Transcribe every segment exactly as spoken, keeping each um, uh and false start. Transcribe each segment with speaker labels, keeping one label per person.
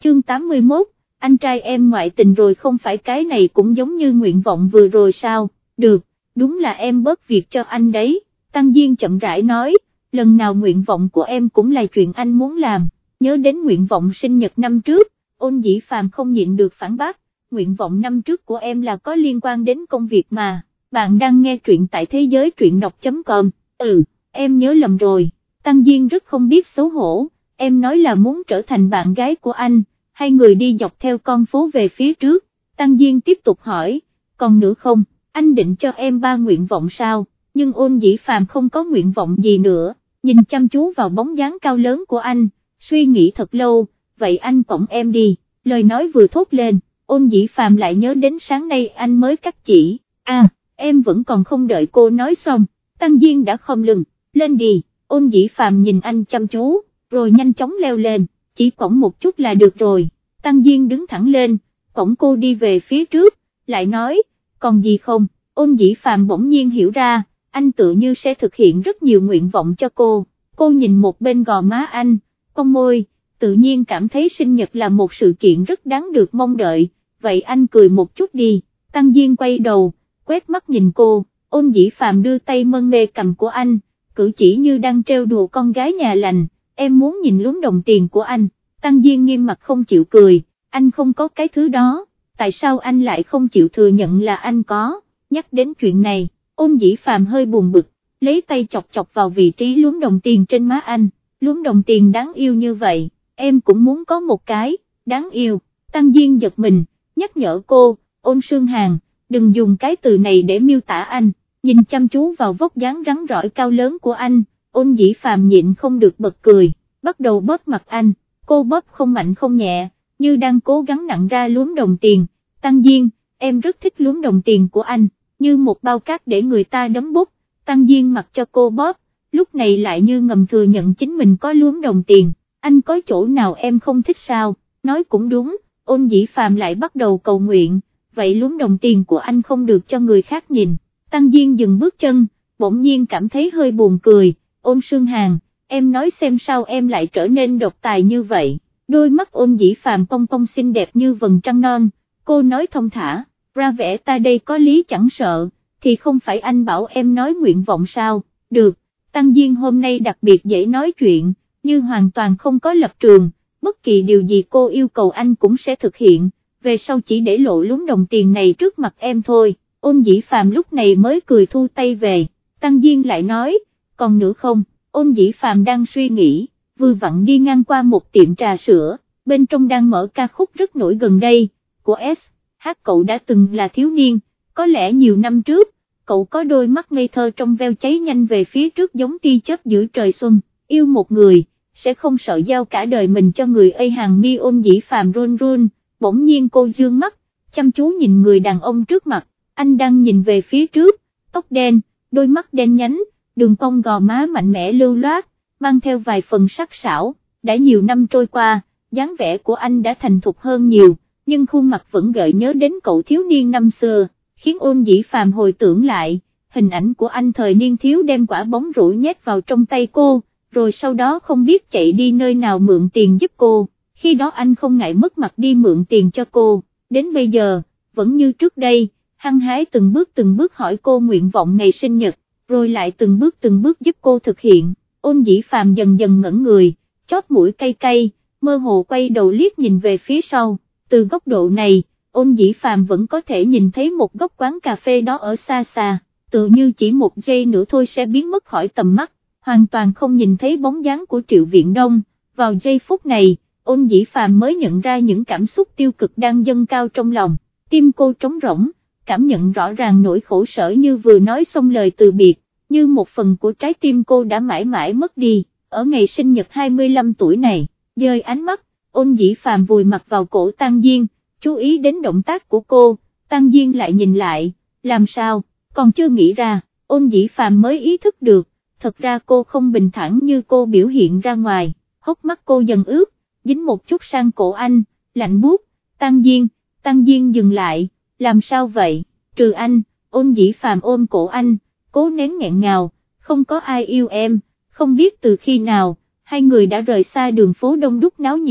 Speaker 1: chương tám mươi mốt, anh trai em ngoại tình rồi không phải cái này cũng giống như nguyện vọng vừa rồi sao, được, đúng là em bớt việc cho anh đấy, Tăng Diên chậm rãi nói, lần nào nguyện vọng của em cũng là chuyện anh muốn làm, nhớ đến nguyện vọng sinh nhật năm trước, Ôn Dĩ Phàm không nhịn được phản bác, nguyện vọng năm trước của em là có liên quan đến công việc mà, bạn đang nghe truyện tại thế giới truyện đọc.com, ừ, em nhớ lầm rồi, Tăng Diên rất không biết xấu hổ, em nói là muốn trở thành bạn gái của anh, hai người đi dọc theo con phố về phía trước, Tăng Diên tiếp tục hỏi, còn nữa không, anh định cho em ba nguyện vọng sao, nhưng Ôn Dĩ Phàm không có nguyện vọng gì nữa, nhìn chăm chú vào bóng dáng cao lớn của anh, suy nghĩ thật lâu, vậy anh cõng em đi, lời nói vừa thốt lên, Ôn Dĩ Phàm lại nhớ đến sáng nay anh mới cắt chỉ, à, em vẫn còn không đợi cô nói xong, Tăng Diên đã khom lưng, lên đi, Ôn Dĩ Phàm nhìn anh chăm chú, rồi nhanh chóng leo lên, chỉ cõng một chút là được rồi, Tăng Diên đứng thẳng lên, cõng cô đi về phía trước, lại nói, còn gì không, Ôn Dĩ Phàm bỗng nhiên hiểu ra, anh tự như sẽ thực hiện rất nhiều nguyện vọng cho cô, cô nhìn một bên gò má anh, cong môi, tự nhiên cảm thấy sinh nhật là một sự kiện rất đáng được mong đợi, vậy anh cười một chút đi, Tăng Diên quay đầu, quét mắt nhìn cô, Ôn Dĩ Phàm đưa tay mân mê cầm của anh, cử chỉ như đang trêu đùa con gái nhà lành, em muốn nhìn lúm đồng tiền của anh, Tăng Diên nghiêm mặt không chịu cười, anh không có cái thứ đó, tại sao anh lại không chịu thừa nhận là anh có, nhắc đến chuyện này, Ôn Dĩ Phàm hơi buồn bực, lấy tay chọc chọc vào vị trí lúm đồng tiền trên má anh, lúm đồng tiền đáng yêu như vậy, em cũng muốn có một cái, đáng yêu, Tăng Diên giật mình, nhắc nhở cô, Ôn Sương Hàn, đừng dùng cái từ này để miêu tả anh, nhìn chăm chú vào vóc dáng rắn rỏi cao lớn của anh, Ôn Dĩ Phàm nhịn không được bật cười, bắt đầu bóp mặt anh, cô bóp không mạnh không nhẹ, như đang cố gắng nặn ra lúm đồng tiền, Tăng Diên, em rất thích lúm đồng tiền của anh, như một bao cát để người ta đấm bút, Tăng Diên mặc cho cô bóp, lúc này lại như ngầm thừa nhận chính mình có lúm đồng tiền, anh có chỗ nào em không thích sao, nói cũng đúng, Ôn Dĩ Phàm lại bắt đầu cầu nguyện, vậy lúm đồng tiền của anh không được cho người khác nhìn, Tăng Diên dừng bước chân, bỗng nhiên cảm thấy hơi buồn cười, Ôn Sương Hàn, em nói xem sao em lại trở nên độc tài như vậy, đôi mắt Ôn Dĩ Phàm cong cong xinh đẹp như vầng trăng non, cô nói thông thả, ra vẻ ta đây có lý chẳng sợ, thì không phải anh bảo em nói nguyện vọng sao, được, Tăng Diên hôm nay đặc biệt dễ nói chuyện, như hoàn toàn không có lập trường, bất kỳ điều gì cô yêu cầu anh cũng sẽ thực hiện, về sau chỉ để lộ lúm đồng tiền này trước mặt em thôi, Ôn Dĩ Phàm lúc này mới cười thu tay về, Tăng Diên lại nói, còn nữa không, Ôn Dĩ Phàm đang suy nghĩ, vừa vặn đi ngang qua một tiệm trà sữa, bên trong đang mở ca khúc rất nổi gần đây, của S, hát cậu đã từng là thiếu niên, có lẽ nhiều năm trước, cậu có đôi mắt ngây thơ trong veo cháy nhanh về phía trước giống tia chớp giữa trời xuân, yêu một người, sẽ không sợ giao cả đời mình cho người ấy, hàng mi Ôn Dĩ Phàm run run, bỗng nhiên cô dương mắt, chăm chú nhìn người đàn ông trước mặt, anh đang nhìn về phía trước, tóc đen, đôi mắt đen nhánh, đường cong gò má mạnh mẽ lưu loát, mang theo vài phần sắc sảo, đã nhiều năm trôi qua, dáng vẻ của anh đã thành thục hơn nhiều, nhưng khuôn mặt vẫn gợi nhớ đến cậu thiếu niên năm xưa, khiến Ôn Dĩ Phàm hồi tưởng lại, hình ảnh của anh thời niên thiếu đem quả bóng rổ nhét vào trong tay cô, rồi sau đó không biết chạy đi nơi nào mượn tiền giúp cô, khi đó anh không ngại mất mặt đi mượn tiền cho cô, đến bây giờ, vẫn như trước đây, hăng hái từng bước từng bước hỏi cô nguyện vọng ngày sinh nhật, rồi lại từng bước từng bước giúp cô thực hiện, Ôn Dĩ Phàm dần dần ngẩn người, chóp mũi cay cay, mơ hồ quay đầu liếc nhìn về phía sau, từ góc độ này, Ôn Dĩ Phàm vẫn có thể nhìn thấy một góc quán cà phê đó ở xa xa, tự như chỉ một giây nữa thôi sẽ biến mất khỏi tầm mắt, hoàn toàn không nhìn thấy bóng dáng của Triệu Viện Đông, vào giây phút này, Ôn Dĩ Phàm mới nhận ra những cảm xúc tiêu cực đang dâng cao trong lòng, tim cô trống rỗng, cảm nhận rõ ràng nỗi khổ sở như vừa nói xong lời từ biệt, như một phần của trái tim cô đã mãi mãi mất đi, ở ngày sinh nhật hai mươi lăm tuổi này, dời ánh mắt, Ôn Dĩ Phàm vùi mặt vào cổ Tăng Diên, chú ý đến động tác của cô, Tăng Diên lại nhìn lại, làm sao, còn chưa nghĩ ra, Ôn Dĩ Phàm mới ý thức được, thật ra cô không bình thản như cô biểu hiện ra ngoài, hốc mắt cô dần ướt, dính một chút sang cổ anh, lạnh buốt, Tăng Diên, Tăng Diên dừng lại, làm sao vậy, trừ anh, Ôn Dĩ Phàm ôm cổ anh, cố nén nghẹn ngào, không có ai yêu em, không biết từ khi nào, hai người đã rời xa đường phố đông đúc náo nhiệt,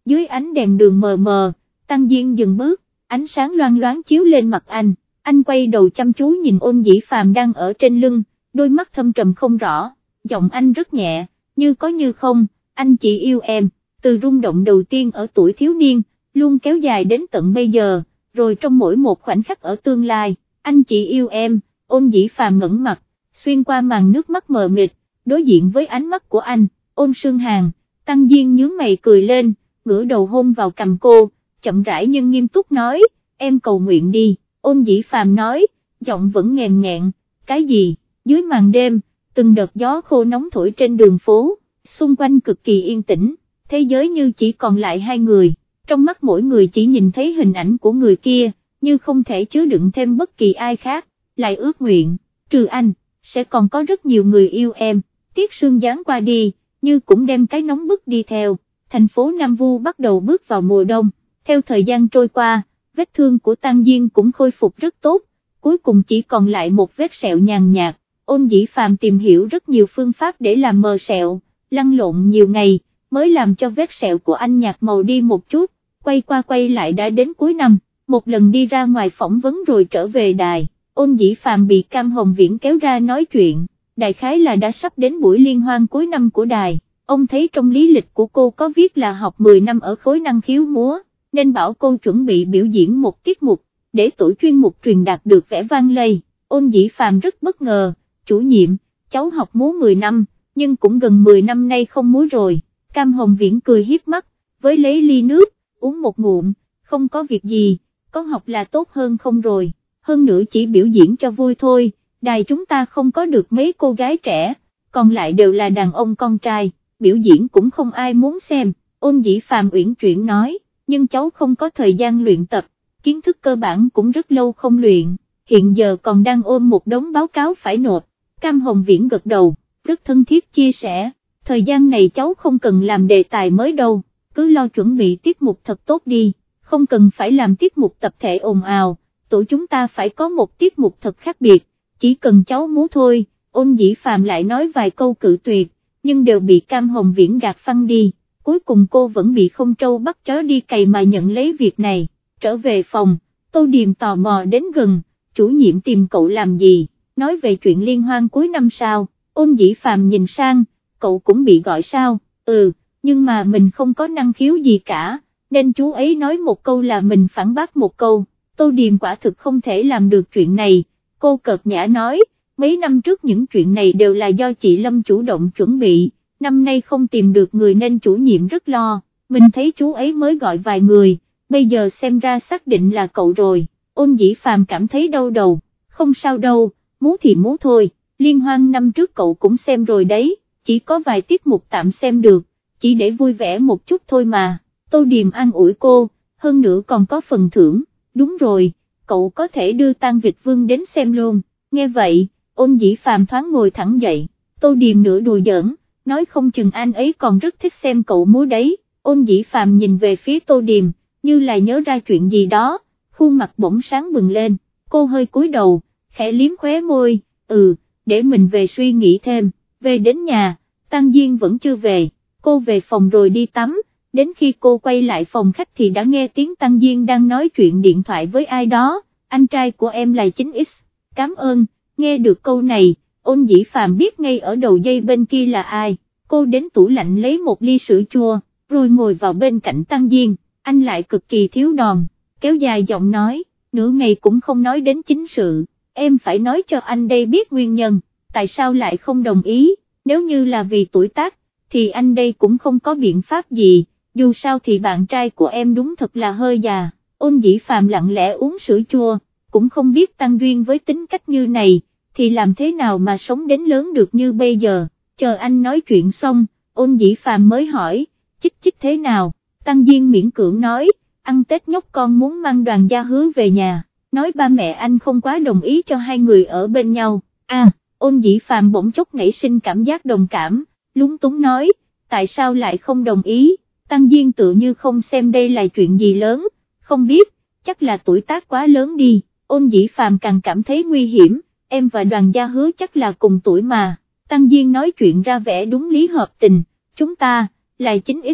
Speaker 1: dưới ánh đèn đường mờ mờ, Tăng Diên dừng bước, ánh sáng loang loáng chiếu lên mặt anh, anh quay đầu chăm chú nhìn Ôn Dĩ Phàm đang ở trên lưng, đôi mắt thâm trầm không rõ, giọng anh rất nhẹ, như có như không, anh chỉ yêu em, từ rung động đầu tiên ở tuổi thiếu niên, luôn kéo dài đến tận bây giờ, rồi trong mỗi một khoảnh khắc ở tương lai, anh chỉ yêu em. Ôn Dĩ Phàm ngẩng mặt, xuyên qua màn nước mắt mờ mịt, đối diện với ánh mắt của anh, Ôn Sương Hàn. Tăng Diên nhướng mày cười lên, ngửa đầu hôn vào cằm cô, chậm rãi nhưng nghiêm túc nói, em cầu nguyện đi. Ôn Dĩ Phàm nói, giọng vẫn nghẹn nghẹn, cái gì? Dưới màn đêm, từng đợt gió khô nóng thổi trên đường phố, xung quanh cực kỳ yên tĩnh, thế giới như chỉ còn lại hai người, trong mắt mỗi người chỉ nhìn thấy hình ảnh của người kia, như không thể chứa đựng thêm bất kỳ ai khác, lại ước nguyện, trừ anh, sẽ còn có rất nhiều người yêu em. Tiết sương giáng qua đi, như cũng đem cái nóng bức đi theo, thành phố Nam Vu bắt đầu bước vào mùa đông, theo thời gian trôi qua, vết thương của Tăng Diên cũng khôi phục rất tốt, cuối cùng chỉ còn lại một vết sẹo nhàn nhạt. Ôn Dĩ Phàm tìm hiểu rất nhiều phương pháp để làm mờ sẹo, lăn lộn nhiều ngày, mới làm cho vết sẹo của anh nhạt màu đi một chút, quay qua quay lại đã đến cuối năm, một lần đi ra ngoài phỏng vấn rồi trở về đài, Ôn Dĩ Phàm bị Cam Hồng Viễn kéo ra nói chuyện, đại khái là đã sắp đến buổi liên hoan cuối năm của đài, ông thấy trong lý lịch của cô có viết là học mười năm ở khối năng khiếu múa, nên bảo cô chuẩn bị biểu diễn một tiết mục, để tổ chuyên mục truyền đạt được vẻ vang lây. Ôn Dĩ Phàm rất bất ngờ, chủ nhiệm, cháu học múa mười năm, nhưng cũng gần mười năm nay không múa rồi. Cam Hồng Viễn cười hiếp mắt, với lấy ly nước, uống một ngụm, không có việc gì, có học là tốt hơn không rồi, hơn nữa chỉ biểu diễn cho vui thôi, đài chúng ta không có được mấy cô gái trẻ, còn lại đều là đàn ông con trai, biểu diễn cũng không ai muốn xem. Ôn Dĩ Phàm uyển chuyển nói, nhưng cháu không có thời gian luyện tập, kiến thức cơ bản cũng rất lâu không luyện, hiện giờ còn đang ôm một đống báo cáo phải nộp. Cam Hồng Viễn gật đầu, rất thân thiết chia sẻ, thời gian này cháu không cần làm đề tài mới đâu, cứ lo chuẩn bị tiết mục thật tốt đi, không cần phải làm tiết mục tập thể ồn ào, tổ chúng ta phải có một tiết mục thật khác biệt, chỉ cần cháu múa thôi. Ôn Dĩ Phàm lại nói vài câu cự tuyệt, nhưng đều bị Cam Hồng Viễn gạt phăng đi, cuối cùng cô vẫn bị không trâu bắt chó đi cày mà nhận lấy việc này. Trở về phòng, Tô Điềm tò mò đến gần, chủ nhiệm tìm cậu làm gì, nói về chuyện liên hoan cuối năm sao. Ôn Dĩ Phàm nhìn sang, cậu cũng bị gọi sao? Ừ, nhưng mà mình không có năng khiếu gì cả, nên chú ấy nói một câu là mình phản bác một câu. Tô Điềm quả thực không thể làm được chuyện này, cô cợt nhã nói, mấy năm trước những chuyện này đều là do chị Lâm chủ động chuẩn bị, năm nay không tìm được người nên chủ nhiệm rất lo, mình thấy chú ấy mới gọi vài người, bây giờ xem ra xác định là cậu rồi. Ôn Dĩ Phàm cảm thấy đau đầu, không sao đâu, múa thì múa thôi, liên hoan năm trước cậu cũng xem rồi đấy, chỉ có vài tiết mục tạm xem được, chỉ để vui vẻ một chút thôi mà. Tô Điềm an ủi cô, hơn nữa còn có phần thưởng. Đúng rồi, cậu có thể đưa Tang Việt Vương đến xem luôn. Nghe vậy, Ôn Dĩ Phàm thoáng ngồi thẳng dậy, Tô Điềm nửa đùa giỡn, nói không chừng anh ấy còn rất thích xem cậu múa đấy. Ôn Dĩ Phàm nhìn về phía Tô Điềm, như là nhớ ra chuyện gì đó, khuôn mặt bỗng sáng bừng lên, cô hơi cúi đầu, khẽ liếm khóe môi, ừ, để mình về suy nghĩ thêm. Về đến nhà, Tăng Diên vẫn chưa về, cô về phòng rồi đi tắm, đến khi cô quay lại phòng khách thì đã nghe tiếng Tăng Diên đang nói chuyện điện thoại với ai đó, anh trai của em là chín x, cảm ơn. Nghe được câu này, Ôn Dĩ Phàm biết ngay ở đầu dây bên kia là ai, cô đến tủ lạnh lấy một ly sữa chua, rồi ngồi vào bên cạnh Tăng Diên, anh lại cực kỳ thiếu đòn, kéo dài giọng nói, nửa ngày cũng không nói đến chính sự, em phải nói cho anh đây biết nguyên nhân, tại sao lại không đồng ý, nếu như là vì tuổi tác, thì anh đây cũng không có biện pháp gì, dù sao thì bạn trai của em đúng thật là hơi già. Ôn Dĩ Phàm lặng lẽ uống sữa chua, cũng không biết Tăng Duyên với tính cách như này, thì làm thế nào mà sống đến lớn được như bây giờ. Chờ anh nói chuyện xong, Ôn Dĩ Phàm mới hỏi, chích chích thế nào? Tăng Duyên miễn cưỡng nói, ăn Tết nhóc con muốn mang Đoàn Gia Hứa về nhà, nói ba mẹ anh không quá đồng ý cho hai người ở bên nhau. À, Ôn Dĩ Phàm bỗng chốc nảy sinh cảm giác đồng cảm, lúng túng nói, tại sao lại không đồng ý? Tăng Duyên tự như không xem đây là chuyện gì lớn, không biết, chắc là tuổi tác quá lớn đi. Ôn Dĩ Phàm càng cảm thấy nguy hiểm, em và Đoàn Gia Hứa chắc là cùng tuổi mà. Tăng Duyên nói chuyện ra vẻ đúng lý hợp tình, chúng ta, là chín x,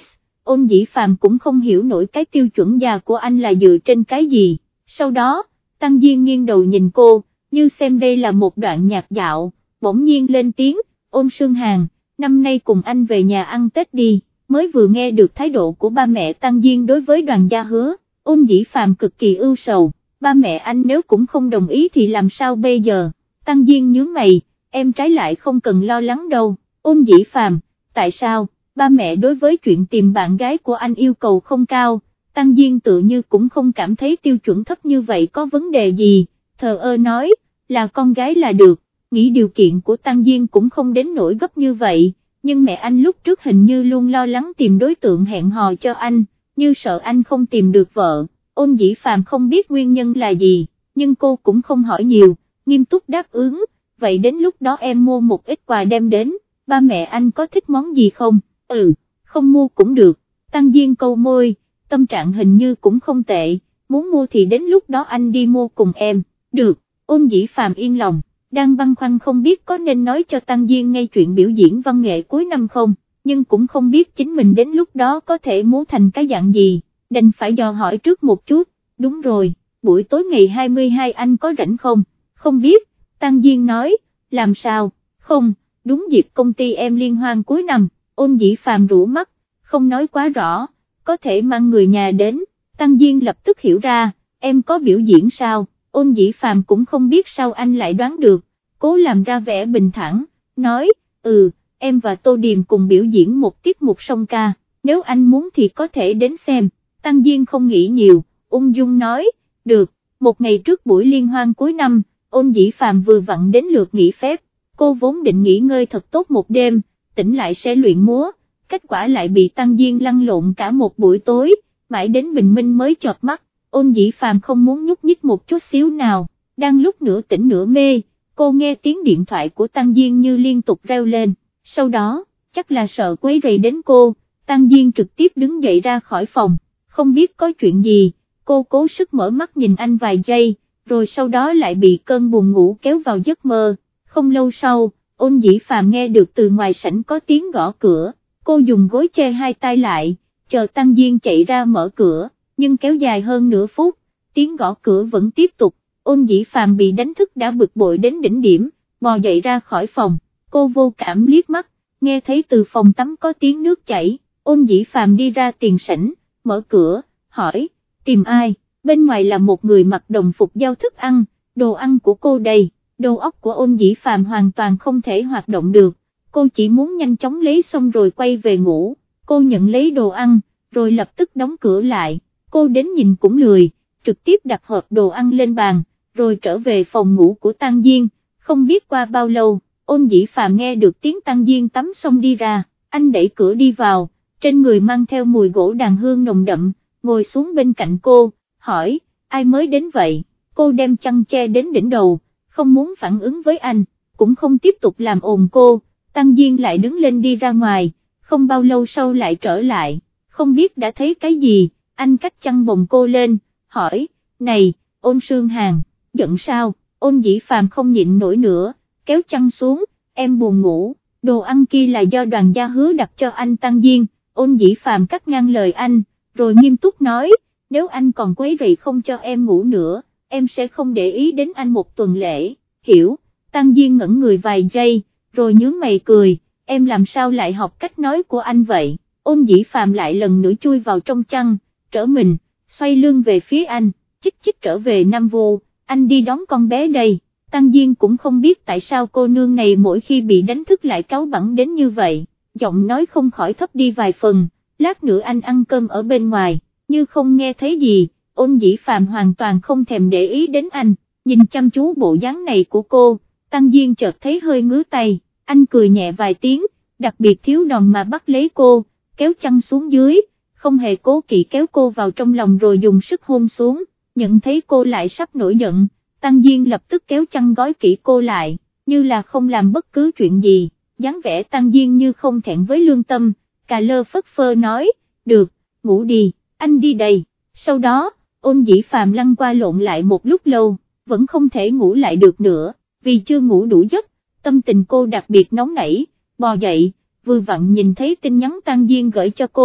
Speaker 1: Ôn Dĩ Phàm cũng không hiểu nổi cái tiêu chuẩn già của anh là dựa trên cái gì. Sau đó, Tăng Diên nghiêng đầu nhìn cô, như xem đây là một đoạn nhạc dạo, bỗng nhiên lên tiếng, Ôn Sương Hàn, năm nay cùng anh về nhà ăn Tết đi. Mới vừa nghe được thái độ của ba mẹ Tăng Diên đối với Đoàn Gia Hứa, Ôn Dĩ Phàm cực kỳ ưu sầu, ba mẹ anh nếu cũng không đồng ý thì làm sao bây giờ. Tăng Diên nhướng mày, em trái lại không cần lo lắng đâu. Ôn Dĩ Phàm, tại sao, ba mẹ đối với chuyện tìm bạn gái của anh yêu cầu không cao. Tăng Diên tự như cũng không cảm thấy tiêu chuẩn thấp như vậy có vấn đề gì, thờ ơ nói, là con gái là được, nghĩ điều kiện của Tăng Diên cũng không đến nỗi gấp như vậy, nhưng mẹ anh lúc trước hình như luôn lo lắng tìm đối tượng hẹn hò cho anh, như sợ anh không tìm được vợ. Ôn Dĩ Phàm không biết nguyên nhân là gì, nhưng cô cũng không hỏi nhiều, nghiêm túc đáp ứng, vậy đến lúc đó em mua một ít quà đem đến, ba mẹ anh có thích món gì không? Ừ, không mua cũng được. Tăng Diên câu môi, tâm trạng hình như cũng không tệ, muốn mua thì đến lúc đó anh đi mua cùng em. Được. Ôn Dĩ Phàm yên lòng, đang băn khoăn không biết có nên nói cho Tăng Diên ngay chuyện biểu diễn văn nghệ cuối năm không, nhưng cũng không biết chính mình đến lúc đó có thể múa thành cái dạng gì, đành phải dò hỏi trước một chút. Đúng rồi, buổi tối ngày hai mươi hai anh có rảnh không? Không biết. Tăng Diên nói, làm sao, không, đúng dịp công ty em liên hoan cuối năm. Ôn Dĩ Phàm rũ mắt, không nói quá rõ, có thể mang người nhà đến. Tăng Diên lập tức hiểu ra, em có biểu diễn sao? Ôn Dĩ Phàm cũng không biết sao anh lại đoán được, cố làm ra vẻ bình thản, nói, ừ, em và Tô Điềm cùng biểu diễn một tiết mục song ca, nếu anh muốn thì có thể đến xem. Tăng Diên không nghĩ nhiều, ung dung nói, được. Một ngày trước buổi liên hoan cuối năm, Ôn Dĩ Phàm vừa vặn đến lượt nghỉ phép, cô vốn định nghỉ ngơi thật tốt một đêm, tỉnh lại sẽ luyện múa, kết quả lại bị Tăng Diên lăn lộn cả một buổi tối, mãi đến bình minh mới chợp mắt. Ôn Dĩ Phàm không muốn nhúc nhích một chút xíu nào, đang lúc nửa tỉnh nửa mê, cô nghe tiếng điện thoại của Tăng Diên như liên tục reo lên, sau đó, chắc là sợ quấy rầy đến cô, Tăng Diên trực tiếp đứng dậy ra khỏi phòng, không biết có chuyện gì, cô cố sức mở mắt nhìn anh vài giây, rồi sau đó lại bị cơn buồn ngủ kéo vào giấc mơ. Không lâu sau, Ôn Dĩ Phàm nghe được từ ngoài sảnh có tiếng gõ cửa, cô dùng gối che hai tay lại, chờ Tăng Diên chạy ra mở cửa, nhưng kéo dài hơn nửa phút, tiếng gõ cửa vẫn tiếp tục. Ôn Dĩ Phàm bị đánh thức đã bực bội đến đỉnh điểm, bò dậy ra khỏi phòng, cô vô cảm liếc mắt, nghe thấy từ phòng tắm có tiếng nước chảy. Ôn Dĩ Phàm đi ra tiền sảnh, mở cửa, hỏi, tìm ai? Bên ngoài là một người mặc đồng phục giao thức ăn, đồ ăn của cô đây. Đầu óc của Ôn Dĩ Phàm hoàn toàn không thể hoạt động được, cô chỉ muốn nhanh chóng lấy xong rồi quay về ngủ. Cô nhận lấy đồ ăn, rồi lập tức đóng cửa lại, cô đến nhìn cũng lười, trực tiếp đặt hộp đồ ăn lên bàn, rồi trở về phòng ngủ của Tăng Diên. Không biết qua bao lâu, Ôn Dĩ Phàm nghe được tiếng Tăng Diên tắm xong đi ra, anh đẩy cửa đi vào, trên người mang theo mùi gỗ đàn hương nồng đậm, ngồi xuống bên cạnh cô, hỏi, ai mới đến vậy? Cô đem chăn che đến đỉnh đầu, không muốn phản ứng với anh, cũng không tiếp tục làm ồn cô. Tăng Diên lại đứng lên đi ra ngoài, không bao lâu sau lại trở lại, không biết đã thấy cái gì, anh cách chăn bồng cô lên, hỏi, này, Ôn Sương Hàn, giận sao? Ôn Dĩ Phàm không nhịn nổi nữa, kéo chăn xuống, em buồn ngủ, đồ ăn kia là do Đoàn Gia Hứa đặt cho anh. Tăng Diên. Ôn Dĩ Phàm cắt ngang lời anh, rồi nghiêm túc nói, nếu anh còn quấy rầy không cho em ngủ nữa, em sẽ không để ý đến anh một tuần lễ, hiểu? Tăng Diên ngẩn người vài giây, rồi nhướng mày cười, em làm sao lại học cách nói của anh vậy? Ôn Dĩ Phàm lại lần nữa chui vào trong chăn, trở mình, xoay lưng về phía anh, chích chích trở về Nam Vô, anh đi đón con bé đây. Tăng Diên cũng không biết tại sao cô nương này mỗi khi bị đánh thức lại cáu bẳn đến như vậy, giọng nói không khỏi thấp đi vài phần, lát nữa anh ăn cơm ở bên ngoài, như không nghe thấy gì. Ôn Dĩ Phàm hoàn toàn không thèm để ý đến anh, nhìn chăm chú bộ dáng này của cô, Tăng Diên chợt thấy hơi ngứa tay, anh cười nhẹ vài tiếng, đặc biệt thiếu đòn mà bắt lấy cô, kéo chăn xuống dưới, không hề cố kỵ kéo cô vào trong lòng rồi dùng sức hôn xuống. Nhận thấy cô lại sắp nổi giận, Tăng Diên lập tức kéo chăn gói kỹ cô lại, như là không làm bất cứ chuyện gì, dáng vẻ Tăng Diên như không thẹn với lương tâm, cà lơ phất phơ nói, được, ngủ đi, anh đi đây. Sau đó, Ôn Dĩ Phàm lăn qua lộn lại một lúc lâu, vẫn không thể ngủ lại được nữa, vì chưa ngủ đủ giấc, tâm tình cô đặc biệt nóng nảy, bò dậy, vừa vặn nhìn thấy tin nhắn Tăng Diên gửi cho cô,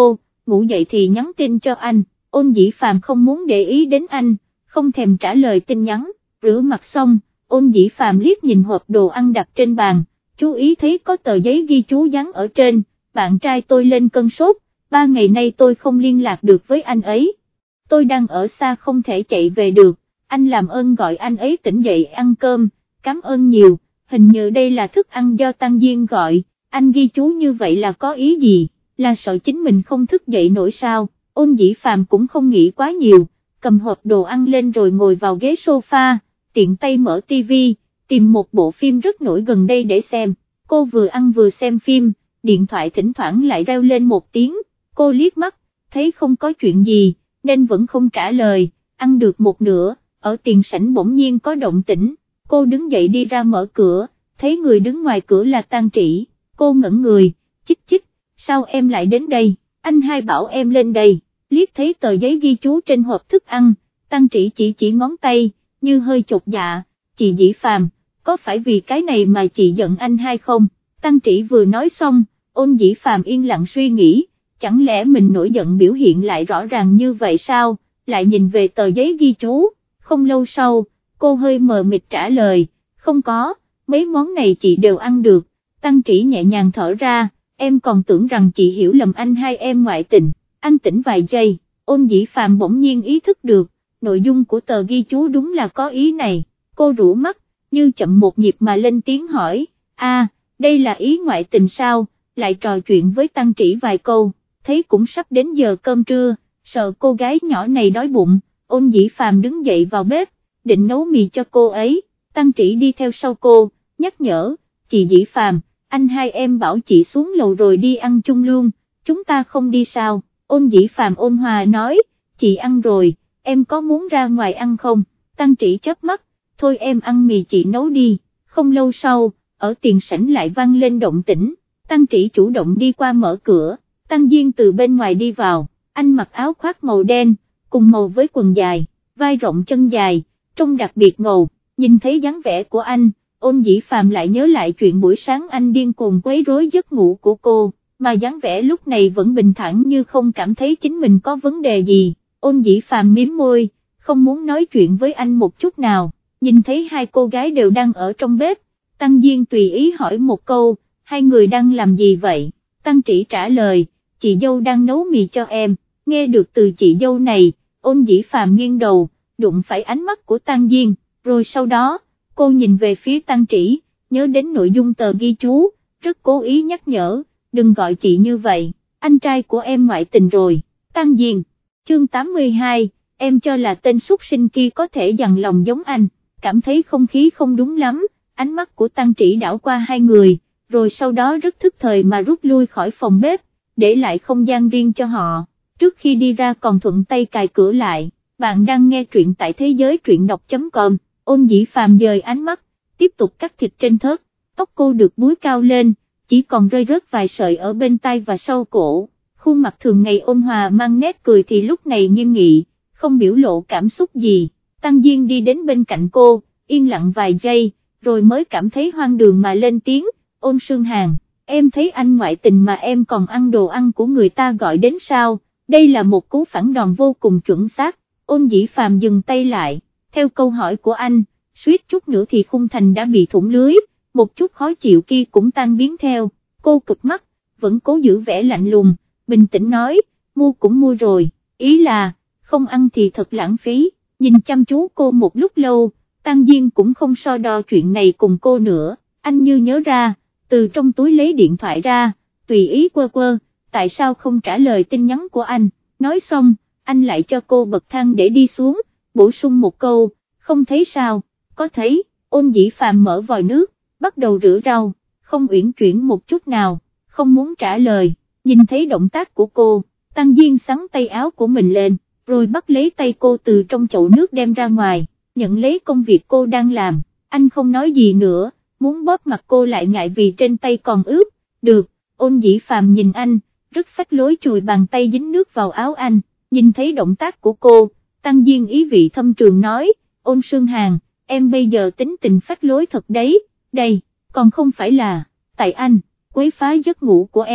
Speaker 1: ngủ dậy thì nhắn tin cho anh. Ôn Dĩ Phàm không muốn để ý đến anh, không thèm trả lời tin nhắn. Rửa mặt xong, Ôn Dĩ Phàm liếc nhìn hộp đồ ăn đặt trên bàn, chú ý thấy có tờ giấy ghi chú dán ở trên, bạn trai tôi lên cơn sốt, ba ngày nay tôi không liên lạc được với anh ấy. Tôi đang ở xa không thể chạy về được, anh làm ơn gọi anh ấy tỉnh dậy ăn cơm, cảm ơn nhiều, hình như đây là thức ăn do Tăng Diên gọi, anh ghi chú như vậy là có ý gì, là sợ chính mình không thức dậy nổi sao? Ôn Dĩ Phàm cũng không nghĩ quá nhiều, cầm hộp đồ ăn lên rồi ngồi vào ghế sofa, tiện tay mở tivi, tìm một bộ phim rất nổi gần đây để xem. Cô vừa ăn vừa xem phim, điện thoại thỉnh thoảng lại reo lên một tiếng, cô liếc mắt, thấy không có chuyện gì, nên vẫn không trả lời. Ăn được một nửa, ở tiền sảnh bỗng nhiên có động tĩnh, cô đứng dậy đi ra mở cửa, thấy người đứng ngoài cửa là Tang Trĩ, cô ngẩn người, chích chích, sao em lại đến đây, anh hai bảo em lên đây. Liếc thấy tờ giấy ghi chú trên hộp thức ăn, Tang Trĩ chỉ chỉ ngón tay, như hơi chột dạ, chị Dĩ Phàm, có phải vì cái này mà chị giận anh hay không? Tang Trĩ vừa nói xong, Ôn Dĩ Phàm yên lặng suy nghĩ, chẳng lẽ mình nổi giận biểu hiện lại rõ ràng như vậy sao, lại nhìn về tờ giấy ghi chú, không lâu sau, cô hơi mờ mịt trả lời, không có, mấy món này chị đều ăn được. Tang Trĩ nhẹ nhàng thở ra, em còn tưởng rằng chị hiểu lầm anh hay em ngoại tình. Anh tĩnh vài giây, Ôn Dĩ Phàm bỗng nhiên ý thức được, nội dung của tờ ghi chú đúng là có ý này, cô rũ mắt, như chậm một nhịp mà lên tiếng hỏi, a, đây là ý ngoại tình sao, lại trò chuyện với Tang Trĩ vài câu, thấy cũng sắp đến giờ cơm trưa, sợ cô gái nhỏ này đói bụng, Ôn Dĩ Phàm đứng dậy vào bếp, định nấu mì cho cô ấy, Tang Trĩ đi theo sau cô, nhắc nhở, chị Dĩ Phàm, anh hai em bảo chị xuống lầu rồi đi ăn chung luôn, chúng ta không đi sao? Ôn Dĩ Phàm ôn hòa nói, chị ăn rồi, em có muốn ra ngoài ăn không? Tang Trĩ chớp mắt, thôi em ăn mì chị nấu đi. Không lâu sau, ở tiền sảnh lại vang lên động tĩnh, Tang Trĩ chủ động đi qua mở cửa, Tăng Diên từ bên ngoài đi vào, anh mặc áo khoác màu đen, cùng màu với quần dài, vai rộng chân dài, trông đặc biệt ngầu, nhìn thấy dáng vẻ của anh, Ôn Dĩ Phàm lại nhớ lại chuyện buổi sáng anh điên cuồng quấy rối giấc ngủ của cô, mà dáng vẻ lúc này vẫn bình thản như không cảm thấy chính mình có vấn đề gì. Ôn Dĩ Phàm mím môi, không muốn nói chuyện với anh một chút nào, nhìn thấy hai cô gái đều đang ở trong bếp, Tăng Diên tùy ý hỏi một câu, hai người đang làm gì vậy? Tăng Trĩ trả lời, chị dâu đang nấu mì cho em. Nghe được từ chị dâu này, Ôn Dĩ Phàm nghiêng đầu, đụng phải ánh mắt của Tăng Diên, rồi sau đó, cô nhìn về phía Tăng Trĩ, nhớ đến nội dung tờ ghi chú, rất cố ý nhắc nhở, đừng gọi chị như vậy, anh trai của em ngoại tình rồi. Tăng Diên, chương tám mươi hai, em cho là tên súc sinh kia có thể dằn lòng giống anh, cảm thấy không khí không đúng lắm, ánh mắt của Tăng Trĩ đảo qua hai người, rồi sau đó rất thức thời mà rút lui khỏi phòng bếp, để lại không gian riêng cho họ, trước khi đi ra còn thuận tay cài cửa lại. Bạn đang nghe truyện tại thế giới truyện đọc chấm com. Ôn Dĩ Phàm dời ánh mắt, tiếp tục cắt thịt trên thớt, tóc cô được búi cao lên, chỉ còn rơi rớt vài sợi ở bên tai và sau cổ, khuôn mặt thường ngày ôn hòa mang nét cười thì lúc này nghiêm nghị, không biểu lộ cảm xúc gì. Tăng Diên đi đến bên cạnh cô, yên lặng vài giây, rồi mới cảm thấy hoang đường mà lên tiếng, Ôn Sương Hàn, em thấy anh ngoại tình mà em còn ăn đồ ăn của người ta gọi đến sao, đây là một cú phản đòn vô cùng chuẩn xác. Ôn Dĩ Phàm dừng tay lại, theo câu hỏi của anh, suýt chút nữa thì khung thành đã bị thủng lưới, một chút khó chịu kia cũng tan biến theo, cô cực mắt, vẫn cố giữ vẻ lạnh lùng, bình tĩnh nói, mua cũng mua rồi, ý là, không ăn thì thật lãng phí. Nhìn chăm chú cô một lúc lâu, Tăng Diên cũng không so đo chuyện này cùng cô nữa, anh như nhớ ra, từ trong túi lấy điện thoại ra, tùy ý quơ quơ, tại sao không trả lời tin nhắn của anh, nói xong, anh lại cho cô bậc thang để đi xuống, bổ sung một câu, không thấy sao, có thấy. Ôn Dĩ Phàm mở vòi nước, bắt đầu rửa rau, không uyển chuyển một chút nào, không muốn trả lời. Nhìn thấy động tác của cô, Tăng Diên xắn tay áo của mình lên, rồi bắt lấy tay cô từ trong chậu nước đem ra ngoài, nhận lấy công việc cô đang làm. Anh không nói gì nữa, muốn bóp mặt cô lại ngại vì trên tay còn ướt. Được. Ôn Dĩ Phàm nhìn anh, rất phách lối chùi bàn tay dính nước vào áo anh, nhìn thấy động tác của cô, Tăng Diên ý vị thâm trường nói, Ôn Sương Hàn, em bây giờ tính tình phách lối thật đấy, đây, còn không phải là, tại anh, quấy phá giấc ngủ của em.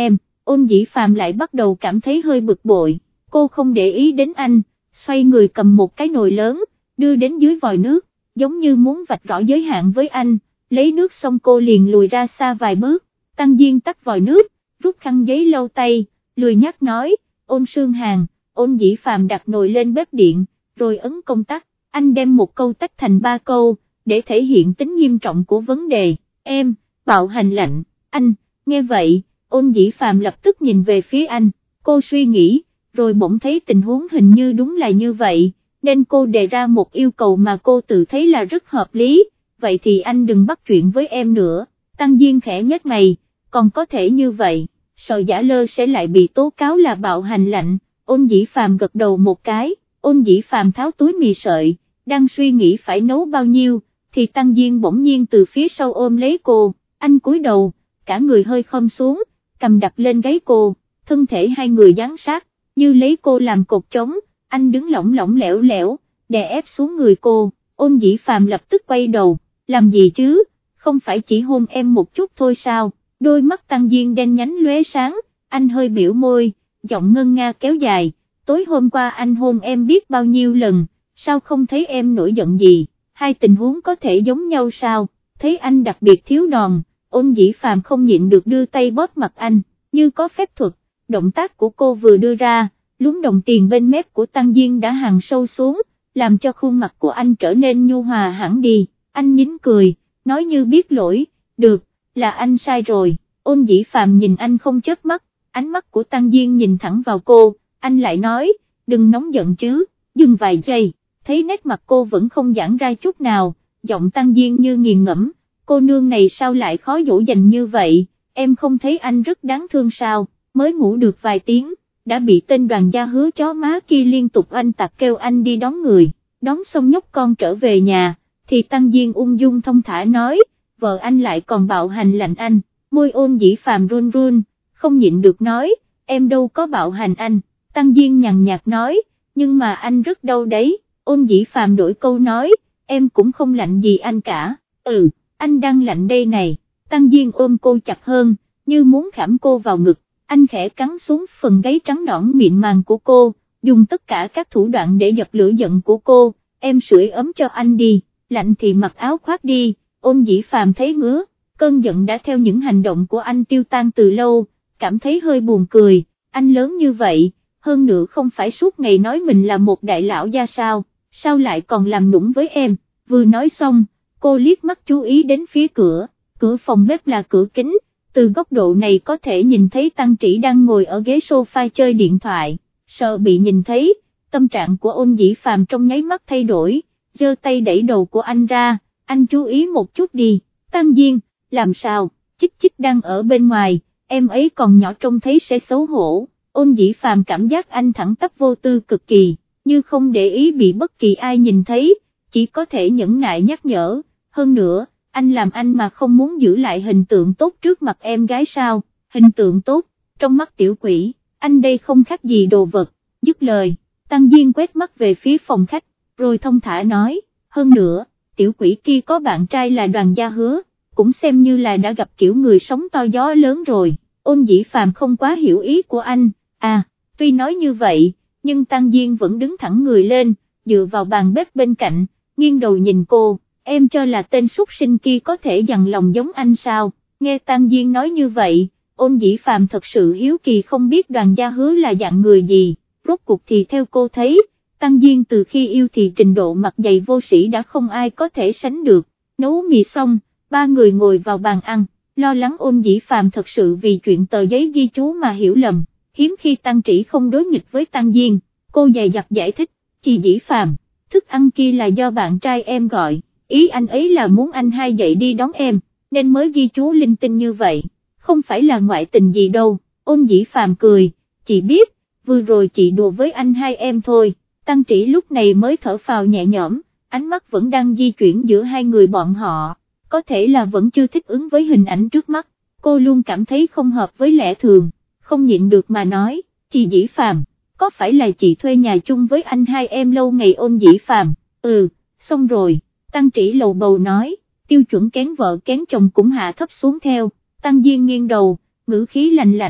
Speaker 1: Ôn Dĩ Phàm lại bắt đầu cảm thấy hơi bực bội, cô không để ý đến anh, xoay người cầm một cái nồi lớn, đưa đến dưới vòi nước, giống như muốn vạch rõ giới hạn với anh, lấy nước xong cô liền lùi ra xa vài bước. Tăng Diên tắt vòi nước, rút khăn giấy lau tay, lười nhác nói, Ôn Sương Hàn. Ôn Dĩ Phàm đặt nồi lên bếp điện, rồi ấn công tắc, anh đem một câu tách thành ba câu, để thể hiện tính nghiêm trọng của vấn đề, em, bạo hành lạnh, anh, nghe vậy, Ôn Dĩ Phàm lập tức nhìn về phía anh, cô suy nghĩ, rồi bỗng thấy tình huống hình như đúng là như vậy, nên cô đề ra một yêu cầu mà cô tự thấy là rất hợp lý, vậy thì anh đừng bắt chuyện với em nữa. Tăng Diên khẽ nhếch mày, còn có thể như vậy, sợ giả lơ sẽ lại bị tố cáo là bạo hành lạnh. Ôn Dĩ Phàm gật đầu một cái, Ôn Dĩ Phàm tháo túi mì sợi, đang suy nghĩ phải nấu bao nhiêu, thì Tăng Diên bỗng nhiên từ phía sau ôm lấy cô, anh cúi đầu, cả người hơi khom xuống, cầm đặt lên gáy cô, thân thể hai người dán sát, như lấy cô làm cột trống, anh đứng lỏng lỏng lẻo lẻo, đè ép xuống người cô. Ôn Dĩ Phàm lập tức quay đầu, làm gì chứ, không phải chỉ hôn em một chút thôi sao? Đôi mắt Tăng Diên đen nhánh lóe sáng, anh hơi biểu môi, giọng ngân nga kéo dài, tối hôm qua anh hôn em biết bao nhiêu lần, sao không thấy em nổi giận gì, hai tình huống có thể giống nhau sao? Thấy anh đặc biệt thiếu đòn, Ôn Dĩ Phàm không nhịn được đưa tay bóp mặt anh, như có phép thuật, động tác của cô vừa đưa ra, lúm đồng tiền bên mép của Tăng Diên đã hằn sâu xuống, làm cho khuôn mặt của anh trở nên nhu hòa hẳn đi, anh nín cười, nói như biết lỗi, được, là anh sai rồi. Ôn Dĩ Phàm nhìn anh không chớp mắt, ánh mắt của Tăng Diên nhìn thẳng vào cô, anh lại nói, đừng nóng giận chứ, dừng vài giây, thấy nét mặt cô vẫn không giãn ra chút nào, giọng Tăng Diên như nghiền ngẫm, cô nương này sao lại khó dỗ dành như vậy, em không thấy anh rất đáng thương sao, mới ngủ được vài tiếng, đã bị tên Đoàn Gia Hứa chó má kia liên tục anh tạc kêu anh đi đón người, đón xong nhóc con trở về nhà, thì Tăng Diên ung dung thông thả nói, vợ anh lại còn bạo hành lạnh anh, môi Ôn Dĩ Phàm run run, không nhịn được nói, em đâu có bạo hành anh. Tăng Diên nhàn nhạt nói, nhưng mà anh rất đau đấy. Ôn Dĩ Phàm đổi câu nói, em cũng không lạnh gì anh cả, ừ, anh đang lạnh đây này. Tăng Diên ôm cô chặt hơn, như muốn khảm cô vào ngực, anh khẽ cắn xuống phần gáy trắng nõn mịn màng của cô, dùng tất cả các thủ đoạn để dập lửa giận của cô, em sưởi ấm cho anh đi, lạnh thì mặc áo khoác đi. Ôn Dĩ Phàm thấy ngứa, cơn giận đã theo những hành động của anh tiêu tan từ lâu, cảm thấy hơi buồn cười, anh lớn như vậy, hơn nữa không phải suốt ngày nói mình là một đại lão gia sao, sao lại còn làm nũng với em. Vừa nói xong, cô liếc mắt chú ý đến phía cửa, cửa phòng bếp là cửa kính, từ góc độ này có thể nhìn thấy Tăng Trĩ đang ngồi ở ghế sofa chơi điện thoại, sợ bị nhìn thấy, tâm trạng của Ôn Dĩ Phàm trong nháy mắt thay đổi, giơ tay đẩy đầu của anh ra, anh chú ý một chút đi. Tăng Diên, làm sao, Chích Chích đang ở bên ngoài, em ấy còn nhỏ trông thấy sẽ xấu hổ. Ôn Dĩ Phàm cảm giác anh thẳng tắp vô tư cực kỳ, như không để ý bị bất kỳ ai nhìn thấy, chỉ có thể nhẫn nại nhắc nhở, hơn nữa, anh làm anh mà không muốn giữ lại hình tượng tốt trước mặt em gái sao, hình tượng tốt, trong mắt tiểu quỷ, anh đây không khác gì đồ vật. Dứt lời, Tăng Diên quét mắt về phía phòng khách, rồi thông thả nói, hơn nữa, tiểu quỷ kia có bạn trai là Đoàn Gia Hứa, cũng xem như là đã gặp kiểu người sống to gió lớn rồi. Ôn Dĩ Phàm không quá hiểu ý của anh, à, tuy nói như vậy, nhưng Tăng Diên vẫn đứng thẳng người lên, dựa vào bàn bếp bên cạnh, nghiêng đầu nhìn cô, em cho là tên súc sinh kia có thể dằn lòng giống anh sao? Nghe Tăng Diên nói như vậy, Ôn Dĩ Phàm thật sự hiếu kỳ không biết Đoàn Gia Hứa là dạng người gì, rốt cuộc thì theo cô thấy, Tăng Diên từ khi yêu thì trình độ mặt dày vô sĩ đã không ai có thể sánh được. Nấu mì xong, ba người ngồi vào bàn ăn, lo lắng Ôn Dĩ Phàm thật sự vì chuyện tờ giấy ghi chú mà hiểu lầm, hiếm khi Tăng Trĩ không đối nghịch với Tăng Diên, cô dè dặt giải thích, chị Dĩ Phàm, thức ăn kia là do bạn trai em gọi, ý anh ấy là muốn anh hai dậy đi đón em, nên mới ghi chú linh tinh như vậy, không phải là ngoại tình gì đâu. Ôn Dĩ Phàm cười, chị biết, vừa rồi chị đùa với anh hai em thôi. Tăng Trĩ lúc này mới thở phào nhẹ nhõm, ánh mắt vẫn đang di chuyển giữa hai người bọn họ, có thể là vẫn chưa thích ứng với hình ảnh trước mắt, cô luôn cảm thấy không hợp với lẽ thường, không nhịn được mà nói, chị Dĩ Phàm, có phải là chị thuê nhà chung với anh hai em lâu ngày? Ôn Dĩ Phàm, ừ, xong rồi. Tăng Trĩ lầu bầu nói, tiêu chuẩn kén vợ kén chồng cũng hạ thấp xuống theo. Tăng Diên nghiêng đầu, ngữ khí lạnh lạnh,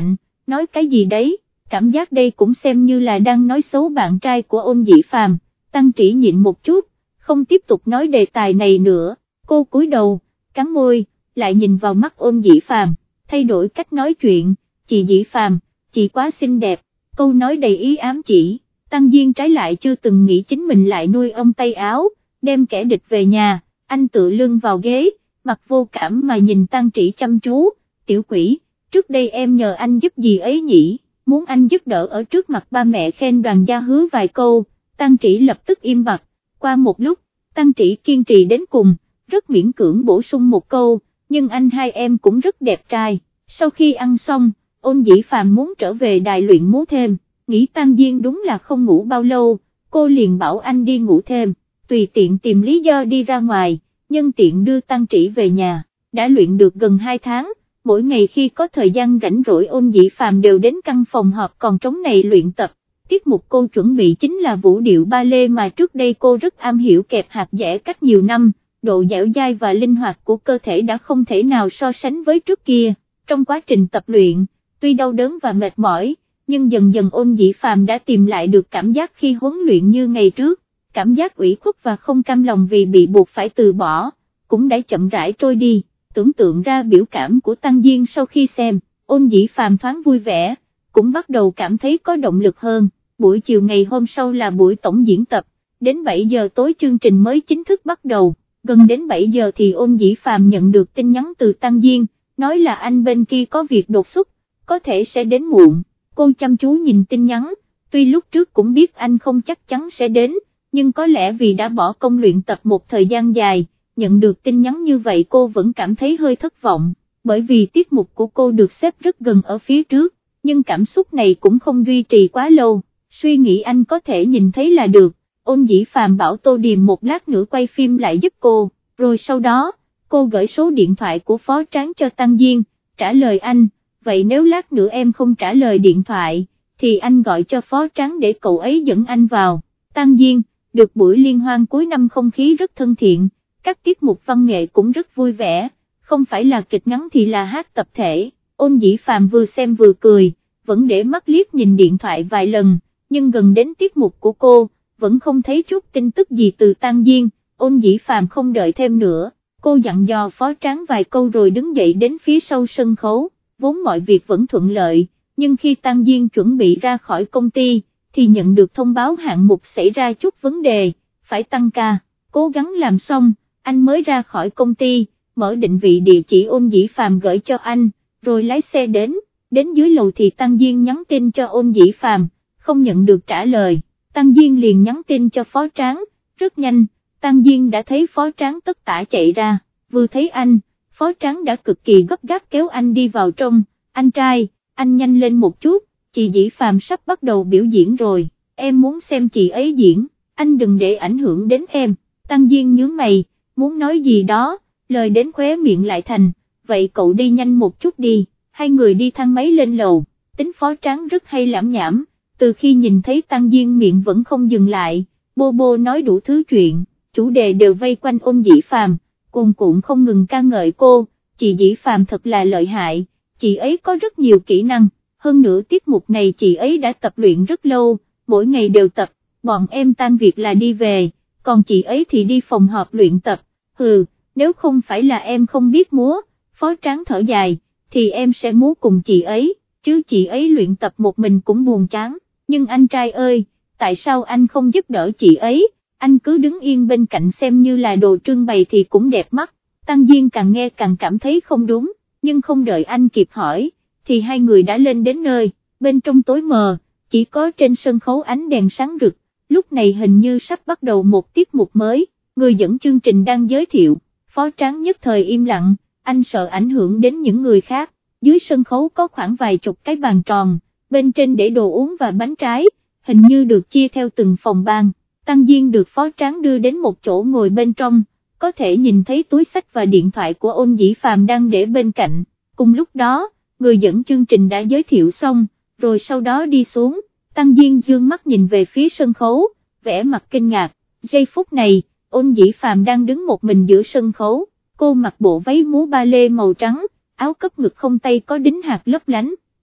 Speaker 1: nói cái gì đấy, cảm giác đây cũng xem như là đang nói xấu bạn trai của Ôn Dĩ Phàm. Tăng Trĩ nhịn một chút, không tiếp tục nói đề tài này nữa, cô cúi đầu, cắn môi, lại nhìn vào mắt Ôn Dĩ Phàm, thay đổi cách nói chuyện, chị Dĩ Phàm, chị quá xinh đẹp, câu nói đầy ý ám chỉ. Tăng Diên trái lại chưa từng nghĩ chính mình lại nuôi ông tay áo, đem kẻ địch về nhà, anh tự lưng vào ghế, mặt vô cảm mà nhìn Tăng Trĩ chăm chú, tiểu quỷ, trước đây em nhờ anh giúp gì ấy nhỉ, muốn anh giúp đỡ ở trước mặt ba mẹ khen Đoàn Gia Hứa vài câu. Tăng Trĩ lập tức im bặt, qua một lúc, Tăng Trĩ kiên trì đến cùng, rất miễn cưỡng bổ sung một câu, nhưng anh hai em cũng rất đẹp trai. Sau khi ăn xong, Ôn Dĩ Phàm muốn trở về đài luyện múa thêm, nghĩ Tăng Diên đúng là không ngủ bao lâu, cô liền bảo anh đi ngủ thêm, tùy tiện tìm lý do đi ra ngoài, nhân tiện đưa Tăng Trĩ về nhà. Đã luyện được gần hai tháng, mỗi ngày khi có thời gian rảnh rỗi Ôn Dĩ Phàm đều đến căn phòng họp còn trống này luyện tập. Tiết mục cô chuẩn bị chính là vũ điệu ba lê mà trước đây cô rất am hiểu kẹp hạt dẻ cách nhiều năm, độ dẻo dai và linh hoạt của cơ thể đã không thể nào so sánh với trước kia. Trong quá trình tập luyện, tuy đau đớn và mệt mỏi, nhưng dần dần Ôn Dĩ Phàm đã tìm lại được cảm giác khi huấn luyện như ngày trước, cảm giác ủy khuất và không cam lòng vì bị buộc phải từ bỏ, cũng đã chậm rãi trôi đi. Tưởng tượng ra biểu cảm của Tăng Diên sau khi xem, Ôn Dĩ Phàm thoáng vui vẻ, cũng bắt đầu cảm thấy có động lực hơn. Buổi chiều ngày hôm sau là buổi tổng diễn tập, đến bảy giờ tối chương trình mới chính thức bắt đầu, gần đến bảy giờ thì Ôn Dĩ Phàm nhận được tin nhắn từ Tăng Diên, nói là anh bên kia có việc đột xuất, có thể sẽ đến muộn. Cô chăm chú nhìn tin nhắn, tuy lúc trước cũng biết anh không chắc chắn sẽ đến, nhưng có lẽ vì đã bỏ công luyện tập một thời gian dài, nhận được tin nhắn như vậy cô vẫn cảm thấy hơi thất vọng, bởi vì tiết mục của cô được xếp rất gần ở phía trước, nhưng cảm xúc này cũng không duy trì quá lâu. Suy nghĩ anh có thể nhìn thấy là được, Ôn Dĩ Phàm bảo Tô Điềm một lát nữa quay phim lại giúp cô, rồi sau đó, cô gửi số điện thoại của Phó Tráng cho Tăng Diên, trả lời anh, vậy nếu lát nữa em không trả lời điện thoại, thì anh gọi cho Phó Tráng để cậu ấy dẫn anh vào. Tăng Diên, được buổi liên hoan cuối năm không khí rất thân thiện, các tiết mục văn nghệ cũng rất vui vẻ, không phải là kịch ngắn thì là hát tập thể. Ôn Dĩ Phàm vừa xem vừa cười, vẫn để mắt liếc nhìn điện thoại vài lần, nhưng gần đến tiết mục của cô, vẫn không thấy chút tin tức gì từ Tăng Diên. Ôn Dĩ Phàm không đợi thêm nữa, cô dặn dò Phó Tráng vài câu rồi đứng dậy đến phía sau sân khấu, vốn mọi việc vẫn thuận lợi, nhưng khi Tăng Diên chuẩn bị ra khỏi công ty, thì nhận được thông báo hạng mục xảy ra chút vấn đề, phải tăng ca, cố gắng làm xong, anh mới ra khỏi công ty, mở định vị địa chỉ Ôn Dĩ Phàm gửi cho anh, rồi lái xe đến, đến dưới lầu thì Tăng Diên nhắn tin cho Ôn Dĩ Phàm, không nhận được trả lời, Tăng Diên liền nhắn tin cho Phó Tráng, rất nhanh, Tăng Diên đã thấy Phó Tráng tất tả chạy ra, vừa thấy anh, Phó Tráng đã cực kỳ gấp gáp kéo anh đi vào trong, anh trai, anh nhanh lên một chút, chị Dĩ Phàm sắp bắt đầu biểu diễn rồi, em muốn xem chị ấy diễn, anh đừng để ảnh hưởng đến em. Tăng Diên nhướng mày, muốn nói gì đó, lời đến khóe miệng lại thành, vậy cậu đi nhanh một chút đi. Hai người đi thang máy lên lầu, tính Phó Tráng rất hay lảm nhảm, từ khi nhìn thấy Tăng Diên miệng vẫn không dừng lại, bô bô nói đủ thứ chuyện, chủ đề đều vây quanh Ôn Dĩ Phàm, cuồn cuộn không ngừng ca ngợi cô, chị Dĩ Phàm thật là lợi hại, chị ấy có rất nhiều kỹ năng, hơn nữa tiết mục này chị ấy đã tập luyện rất lâu, mỗi ngày đều tập, bọn em tan việc là đi về, còn chị ấy thì đi phòng họp luyện tập, hừ, nếu không phải là em không biết múa, Phó Tráng thở dài, thì em sẽ múa cùng chị ấy, chứ chị ấy luyện tập một mình cũng buồn chán, nhưng anh trai ơi, tại sao anh không giúp đỡ chị ấy, anh cứ đứng yên bên cạnh xem như là đồ trưng bày thì cũng đẹp mắt. Tăng Diên càng nghe càng cảm thấy không đúng, nhưng không đợi anh kịp hỏi, thì hai người đã lên đến nơi, bên trong tối mờ, chỉ có trên sân khấu ánh đèn sáng rực, lúc này hình như sắp bắt đầu một tiết mục mới, người dẫn chương trình đang giới thiệu, Phó Tráng nhất thời im lặng, anh sợ ảnh hưởng đến những người khác, dưới sân khấu có khoảng vài chục cái bàn tròn, bên trên để đồ uống và bánh trái, hình như được chia theo từng phòng ban, Tăng Diên được Phó Tráng đưa đến một chỗ ngồi bên trong, có thể nhìn thấy túi xách và điện thoại của Ôn Dĩ Phàm đang để bên cạnh, cùng lúc đó, người dẫn chương trình đã giới thiệu xong, rồi sau đó đi xuống, Tăng Diên dương mắt nhìn về phía sân khấu, vẻ mặt kinh ngạc, giây phút này, Ôn Dĩ Phàm đang đứng một mình giữa sân khấu, cô mặc bộ váy múa ba lê màu trắng, áo cấp ngực không tay có đính hạt lấp lánh,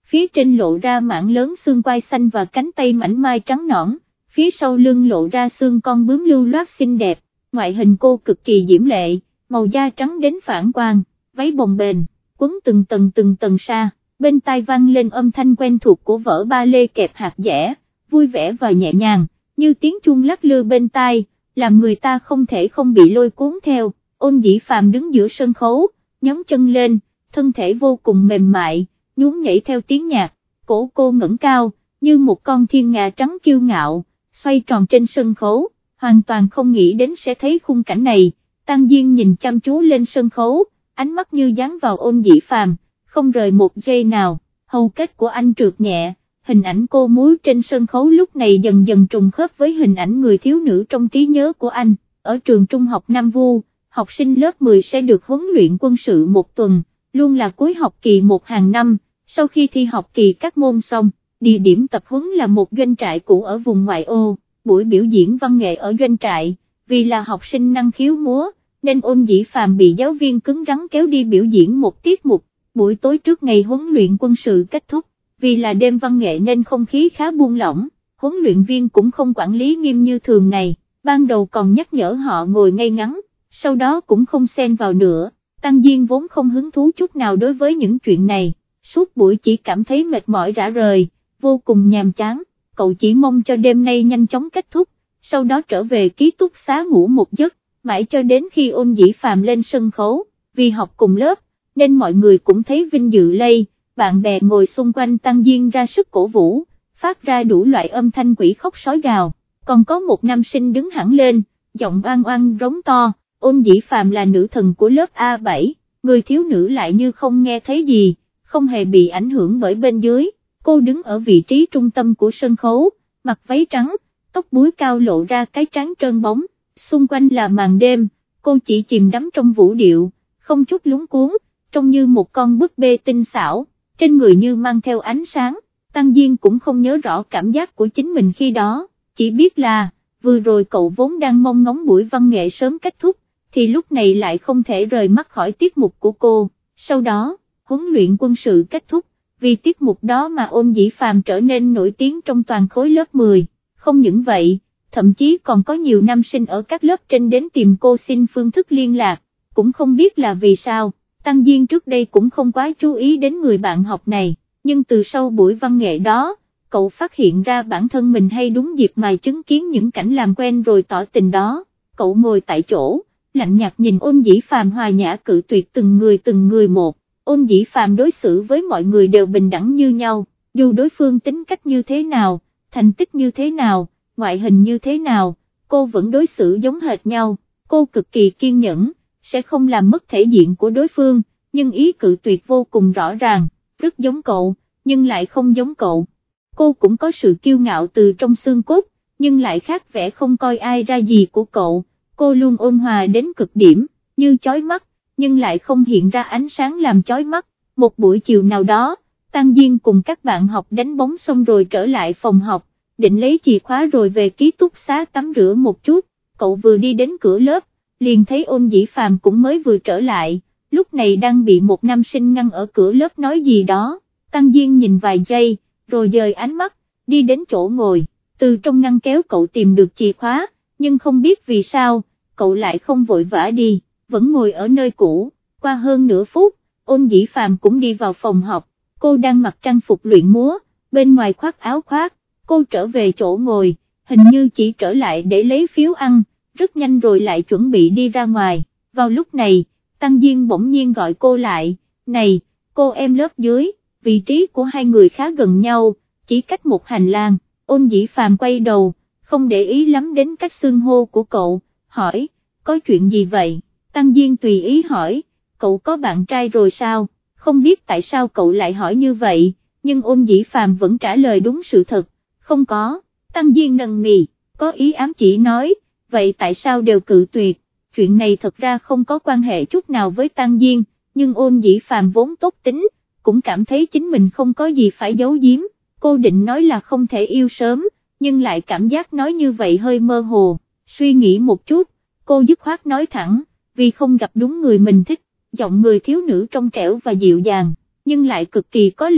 Speaker 1: phía trên lộ ra mảng lớn xương quai xanh và cánh tay mảnh mai trắng nõn, phía sau lưng lộ ra xương con bướm lưu loát xinh đẹp, ngoại hình cô cực kỳ diễm lệ, màu da trắng đến phản quang, váy bồng bềnh, quấn từng tầng từng tầng sa, bên tai vang lên âm thanh quen thuộc của vở ba lê kẹp hạt dẻ, vui vẻ và nhẹ nhàng, như tiếng chuông lắc lư bên tai, làm người ta không thể không bị lôi cuốn theo. Ôn Dĩ Phàm đứng giữa sân khấu, nhón chân lên, thân thể vô cùng mềm mại, nhún nhảy theo tiếng nhạc, cổ cô ngẩng cao, như một con thiên nga trắng kiêu ngạo, xoay tròn trên sân khấu, hoàn toàn không nghĩ đến sẽ thấy khung cảnh này. Tăng Diên nhìn chăm chú lên sân khấu, ánh mắt như dán vào Ôn Dĩ Phàm, không rời một giây nào, hầu kết của anh trượt nhẹ, hình ảnh cô múa trên sân khấu lúc này dần dần trùng khớp với hình ảnh người thiếu nữ trong trí nhớ của anh. Ở trường trung học Nam Vu, học sinh lớp mười sẽ được huấn luyện quân sự một tuần, luôn là cuối học kỳ một hàng năm, sau khi thi học kỳ các môn xong, địa điểm tập huấn là một doanh trại cũ ở vùng ngoại ô, buổi biểu diễn văn nghệ ở doanh trại, vì là học sinh năng khiếu múa, nên Ôn Dĩ Phàm bị giáo viên cứng rắn kéo đi biểu diễn một tiết mục, buổi tối trước ngày huấn luyện quân sự kết thúc, vì là đêm văn nghệ nên không khí khá buông lỏng, huấn luyện viên cũng không quản lý nghiêm như thường ngày, ban đầu còn nhắc nhở họ ngồi ngay ngắn, sau đó cũng không xen vào nữa. Tăng Diên vốn không hứng thú chút nào đối với những chuyện này, suốt buổi chỉ cảm thấy mệt mỏi rã rời, vô cùng nhàm chán, cậu chỉ mong cho đêm nay nhanh chóng kết thúc, sau đó trở về ký túc xá ngủ một giấc, mãi cho đến khi Ôn Dĩ Phàm lên sân khấu, vì học cùng lớp, nên mọi người cũng thấy vinh dự lây, bạn bè ngồi xung quanh Tăng Diên ra sức cổ vũ, phát ra đủ loại âm thanh quỷ khóc sói gào, còn có một nam sinh đứng hẳn lên, giọng oan oan rống to. Ôn Dĩ Phàm là nữ thần của lớp A bảy, người thiếu nữ lại như không nghe thấy gì, không hề bị ảnh hưởng bởi bên dưới, cô đứng ở vị trí trung tâm của sân khấu, mặc váy trắng, tóc búi cao lộ ra cái trán trơn bóng, xung quanh là màn đêm, cô chỉ chìm đắm trong vũ điệu, không chút lúng cuốn, trông như một con búp bê tinh xảo, trên người như mang theo ánh sáng. Tăng Diên cũng không nhớ rõ cảm giác của chính mình khi đó, chỉ biết là, vừa rồi cậu vốn đang mong ngóng buổi văn nghệ sớm kết thúc, thì lúc này lại không thể rời mắt khỏi tiết mục của cô. Sau đó, huấn luyện quân sự kết thúc, vì tiết mục đó mà Ôn Dĩ Phàm trở nên nổi tiếng trong toàn khối lớp mười, không những vậy, thậm chí còn có nhiều nam sinh ở các lớp trên đến tìm cô xin phương thức liên lạc, cũng không biết là vì sao, Tăng Diên trước đây cũng không quá chú ý đến người bạn học này, nhưng từ sau buổi văn nghệ đó, cậu phát hiện ra bản thân mình hay đúng dịp mà chứng kiến những cảnh làm quen rồi tỏ tình đó, cậu ngồi tại chỗ, lạnh nhạt nhìn Ôn Dĩ Phàm hòa nhã cự tuyệt từng người từng người một. Ôn Dĩ Phàm đối xử với mọi người đều bình đẳng như nhau, dù đối phương tính cách như thế nào, thành tích như thế nào, ngoại hình như thế nào, cô vẫn đối xử giống hệt nhau, cô cực kỳ kiên nhẫn, sẽ không làm mất thể diện của đối phương, nhưng ý cự tuyệt vô cùng rõ ràng, rất giống cậu, nhưng lại không giống cậu. Cô cũng có sự kiêu ngạo từ trong xương cốt, nhưng lại khác vẻ không coi ai ra gì của cậu, cô luôn ôn hòa đến cực điểm, như chói mắt, nhưng lại không hiện ra ánh sáng làm chói mắt. Một buổi chiều nào đó, Tăng Diên cùng các bạn học đánh bóng xong rồi trở lại phòng học, định lấy chìa khóa rồi về ký túc xá tắm rửa một chút, cậu vừa đi đến cửa lớp, liền thấy Ôn Dĩ Phàm cũng mới vừa trở lại, lúc này đang bị một nam sinh ngăn ở cửa lớp nói gì đó. Tăng Diên nhìn vài giây, rồi dời ánh mắt, đi đến chỗ ngồi, từ trong ngăn kéo cậu tìm được chìa khóa, nhưng không biết vì sao, cậu lại không vội vã đi, vẫn ngồi ở nơi cũ. Qua hơn nửa phút, Ôn Dĩ Phàm cũng đi vào phòng học, cô đang mặc trang phục luyện múa, bên ngoài khoác áo khoác, cô trở về chỗ ngồi, hình như chỉ trở lại để lấy phiếu ăn, rất nhanh rồi lại chuẩn bị đi ra ngoài. Vào lúc này, Tăng Diên bỗng nhiên gọi cô lại, này, cô em lớp dưới, vị trí của hai người khá gần nhau, chỉ cách một hành lang. Ôn Dĩ Phàm quay đầu, không để ý lắm đến cách xưng hô của cậu, hỏi, có chuyện gì vậy? Tăng Diên tùy ý hỏi, cậu có bạn trai rồi sao? Không biết tại sao cậu lại hỏi như vậy, nhưng Ôn Dĩ Phàm vẫn trả lời đúng sự thật, không có. Tăng Diên nâng mì, có ý ám chỉ nói, vậy tại sao đều cự tuyệt? Chuyện này thật ra không có quan hệ chút nào với Tăng Diên, nhưng Ôn Dĩ Phàm vốn tốt tính, cũng cảm thấy chính mình không có gì phải giấu giếm. Cô định nói là không thể yêu sớm, nhưng lại cảm giác nói như vậy hơi mơ hồ, suy nghĩ một chút, cô dứt khoát nói thẳng, vì không gặp đúng người mình thích. Giọng người thiếu nữ trong trẻo và dịu dàng, nhưng lại cực kỳ có lực,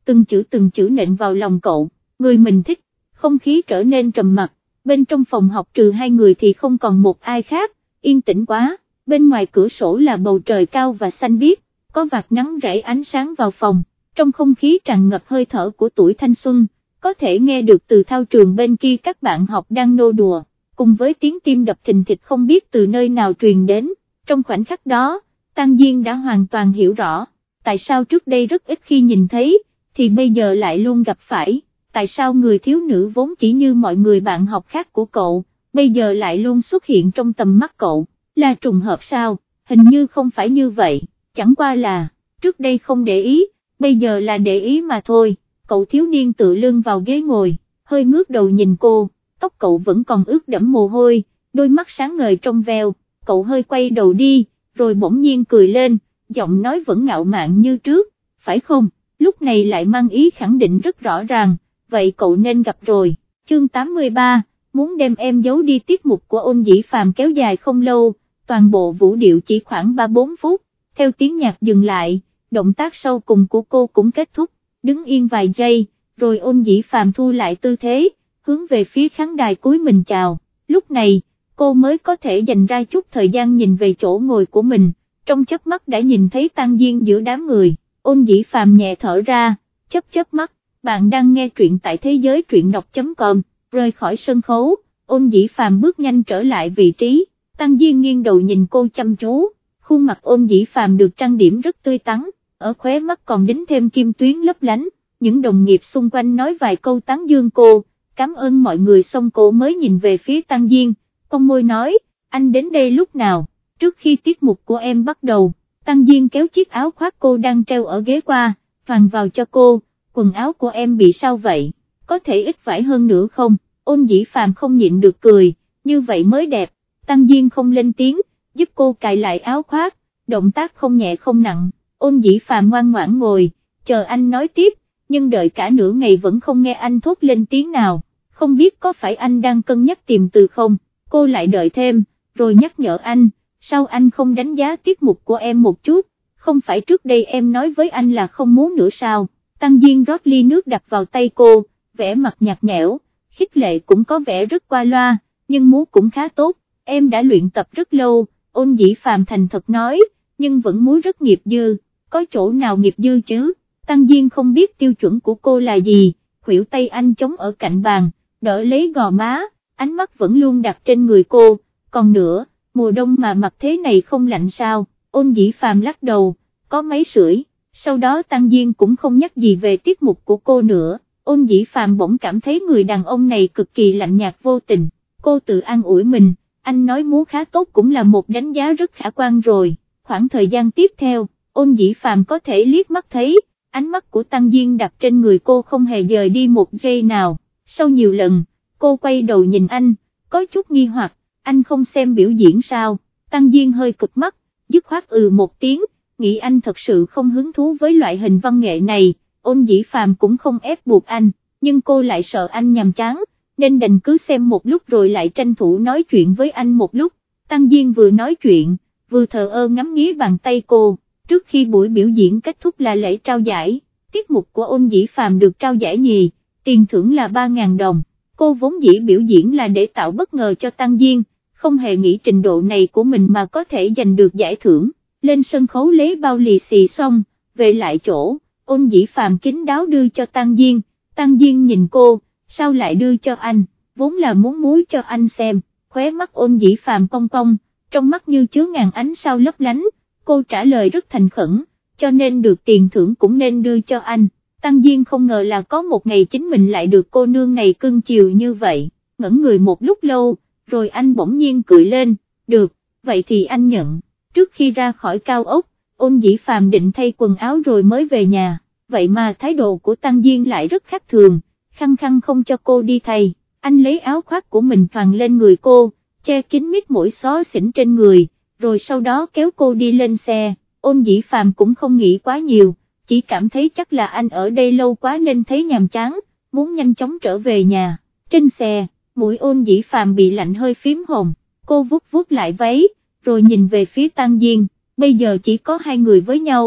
Speaker 1: từng chữ từng chữ nện vào lòng cậu, người mình thích. Không khí trở nên trầm mặc, bên trong phòng học trừ hai người thì không còn một ai khác, yên tĩnh quá, bên ngoài cửa sổ là bầu trời cao và xanh biếc, có vạt nắng rải ánh sáng vào phòng, trong không khí tràn ngập hơi thở của tuổi thanh xuân, có thể nghe được từ thao trường bên kia các bạn học đang nô đùa, cùng với tiếng tim đập thình thịch không biết từ nơi nào truyền đến. Trong khoảnh khắc đó, Tăng Diên đã hoàn toàn hiểu rõ, tại sao trước đây rất ít khi nhìn thấy, thì bây giờ lại luôn gặp phải, tại sao người thiếu nữ vốn chỉ như mọi người bạn học khác của cậu, bây giờ lại luôn xuất hiện trong tầm mắt cậu, là trùng hợp sao, hình như không phải như vậy, chẳng qua là, trước đây không để ý, bây giờ là để ý mà thôi. Cậu thiếu niên tựa lưng vào ghế ngồi, hơi ngước đầu nhìn cô, tóc cậu vẫn còn ướt đẫm mồ hôi, đôi mắt sáng ngời trong veo, cậu hơi quay đầu đi, rồi bỗng nhiên cười lên, giọng nói vẫn ngạo mạn như trước, phải không, lúc này lại mang ý khẳng định rất rõ ràng, vậy cậu nên gặp rồi. Chương tám mươi ba, muốn đem em giấu đi. Tiết mục của Ôn Dĩ Phàm kéo dài không lâu, toàn bộ vũ điệu chỉ khoảng ba bốn phút, theo tiếng nhạc dừng lại, động tác sau cùng của cô cũng kết thúc, đứng yên vài giây, rồi Ôn Dĩ Phàm thu lại tư thế, hướng về phía khán đài cúi mình chào, lúc này, cô mới có thể dành ra chút thời gian nhìn về chỗ ngồi của mình, trong chớp mắt đã nhìn thấy Tăng Diên giữa đám người, Ôn Dĩ Phàm nhẹ thở ra, chớp chớp mắt, bạn đang nghe truyện tại thế giới truyện đọc.com, rời khỏi sân khấu, Ôn Dĩ Phàm bước nhanh trở lại vị trí, Tăng Diên nghiêng đầu nhìn cô chăm chú, khuôn mặt Ôn Dĩ Phàm được trang điểm rất tươi tắn, ở khóe mắt còn đính thêm kim tuyến lấp lánh, những đồng nghiệp xung quanh nói vài câu tán dương cô, cảm ơn mọi người xong cô mới nhìn về phía Tăng Diên, cong môi nói, anh đến đây lúc nào, trước khi tiết mục của em bắt đầu, Tăng Diên kéo chiếc áo khoác cô đang treo ở ghế qua, phàn vào cho cô, quần áo của em bị sao vậy, có thể ít vải hơn nữa không, Ôn Dĩ Phàm không nhịn được cười, như vậy mới đẹp, Tăng Diên không lên tiếng, giúp cô cài lại áo khoác, động tác không nhẹ không nặng. Ôn Dĩ Phàm ngoan ngoãn ngồi, chờ anh nói tiếp, nhưng đợi cả nửa ngày vẫn không nghe anh thốt lên tiếng nào, không biết có phải anh đang cân nhắc tìm từ không, cô lại đợi thêm, rồi nhắc nhở anh, sao anh không đánh giá tiết mục của em một chút, không phải trước đây em nói với anh là không muốn nữa sao, Tăng Diên rót ly nước đặt vào tay cô, vẻ mặt nhạt nhẽo, khích lệ cũng có vẻ rất qua loa, nhưng múa cũng khá tốt, em đã luyện tập rất lâu, Ôn Dĩ Phàm thành thật nói, nhưng vẫn múa rất nghiệp dư. Có chỗ nào nghiệp dư chứ, Tăng Diên không biết tiêu chuẩn của cô là gì, khuỷu tay anh chống ở cạnh bàn, đỡ lấy gò má, ánh mắt vẫn luôn đặt trên người cô, còn nữa, mùa đông mà mặc thế này không lạnh sao, Ôn Dĩ Phàm lắc đầu, có máy sưởi, sau đó Tăng Diên cũng không nhắc gì về tiết mục của cô nữa, Ôn Dĩ Phàm bỗng cảm thấy người đàn ông này cực kỳ lạnh nhạt vô tình, cô tự an ủi mình, anh nói múa khá tốt cũng là một đánh giá rất khả quan rồi, khoảng thời gian tiếp theo. Ôn Dĩ Phàm có thể liếc mắt thấy, ánh mắt của Tăng Diên đặt trên người cô không hề dời đi một giây nào, sau nhiều lần, cô quay đầu nhìn anh, có chút nghi hoặc, anh không xem biểu diễn sao, Tăng Diên hơi cụp mắt, dứt khoát ừ một tiếng, nghĩ anh thật sự không hứng thú với loại hình văn nghệ này, Ôn Dĩ Phàm cũng không ép buộc anh, nhưng cô lại sợ anh nhàm chán, nên đành cứ xem một lúc rồi lại tranh thủ nói chuyện với anh một lúc, Tăng Diên vừa nói chuyện, vừa thờ ơ ngắm nghía bàn tay cô. Trước khi buổi biểu diễn kết thúc là lễ trao giải, tiết mục của Ôn Dĩ Phàm được trao giải nhì, tiền thưởng là ba nghìn đồng, cô vốn dĩ biểu diễn là để tạo bất ngờ cho Tăng Diên, không hề nghĩ trình độ này của mình mà có thể giành được giải thưởng, lên sân khấu lấy bao lì xì xong, về lại chỗ, Ôn Dĩ Phàm kín đáo đưa cho Tăng Diên, Tăng Diên nhìn cô, sao lại đưa cho anh, vốn là muốn múa cho anh xem, khóe mắt Ôn Dĩ Phàm cong cong, trong mắt như chứa ngàn ánh sao lấp lánh. Cô trả lời rất thành khẩn, cho nên được tiền thưởng cũng nên đưa cho anh, Tăng Diên không ngờ là có một ngày chính mình lại được cô nương này cưng chiều như vậy, ngẩn người một lúc lâu, rồi anh bỗng nhiên cười lên, được, vậy thì anh nhận, trước khi ra khỏi cao ốc, Ôn Dĩ Phàm định thay quần áo rồi mới về nhà, vậy mà thái độ của Tăng Diên lại rất khác thường, khăng khăng không cho cô đi thay, anh lấy áo khoác của mình thoàn lên người cô, che kín mít mỗi xó xỉnh trên người, rồi sau đó kéo cô đi lên xe, Ôn Dĩ Phàm cũng không nghĩ quá nhiều, chỉ cảm thấy chắc là anh ở đây lâu quá nên thấy nhàm chán, muốn nhanh chóng trở về nhà, trên xe, mũi Ôn Dĩ Phàm bị lạnh hơi phím hồng, cô vuốt vuốt lại váy, rồi nhìn về phía Tăng Diên, bây giờ chỉ có hai người với nhau,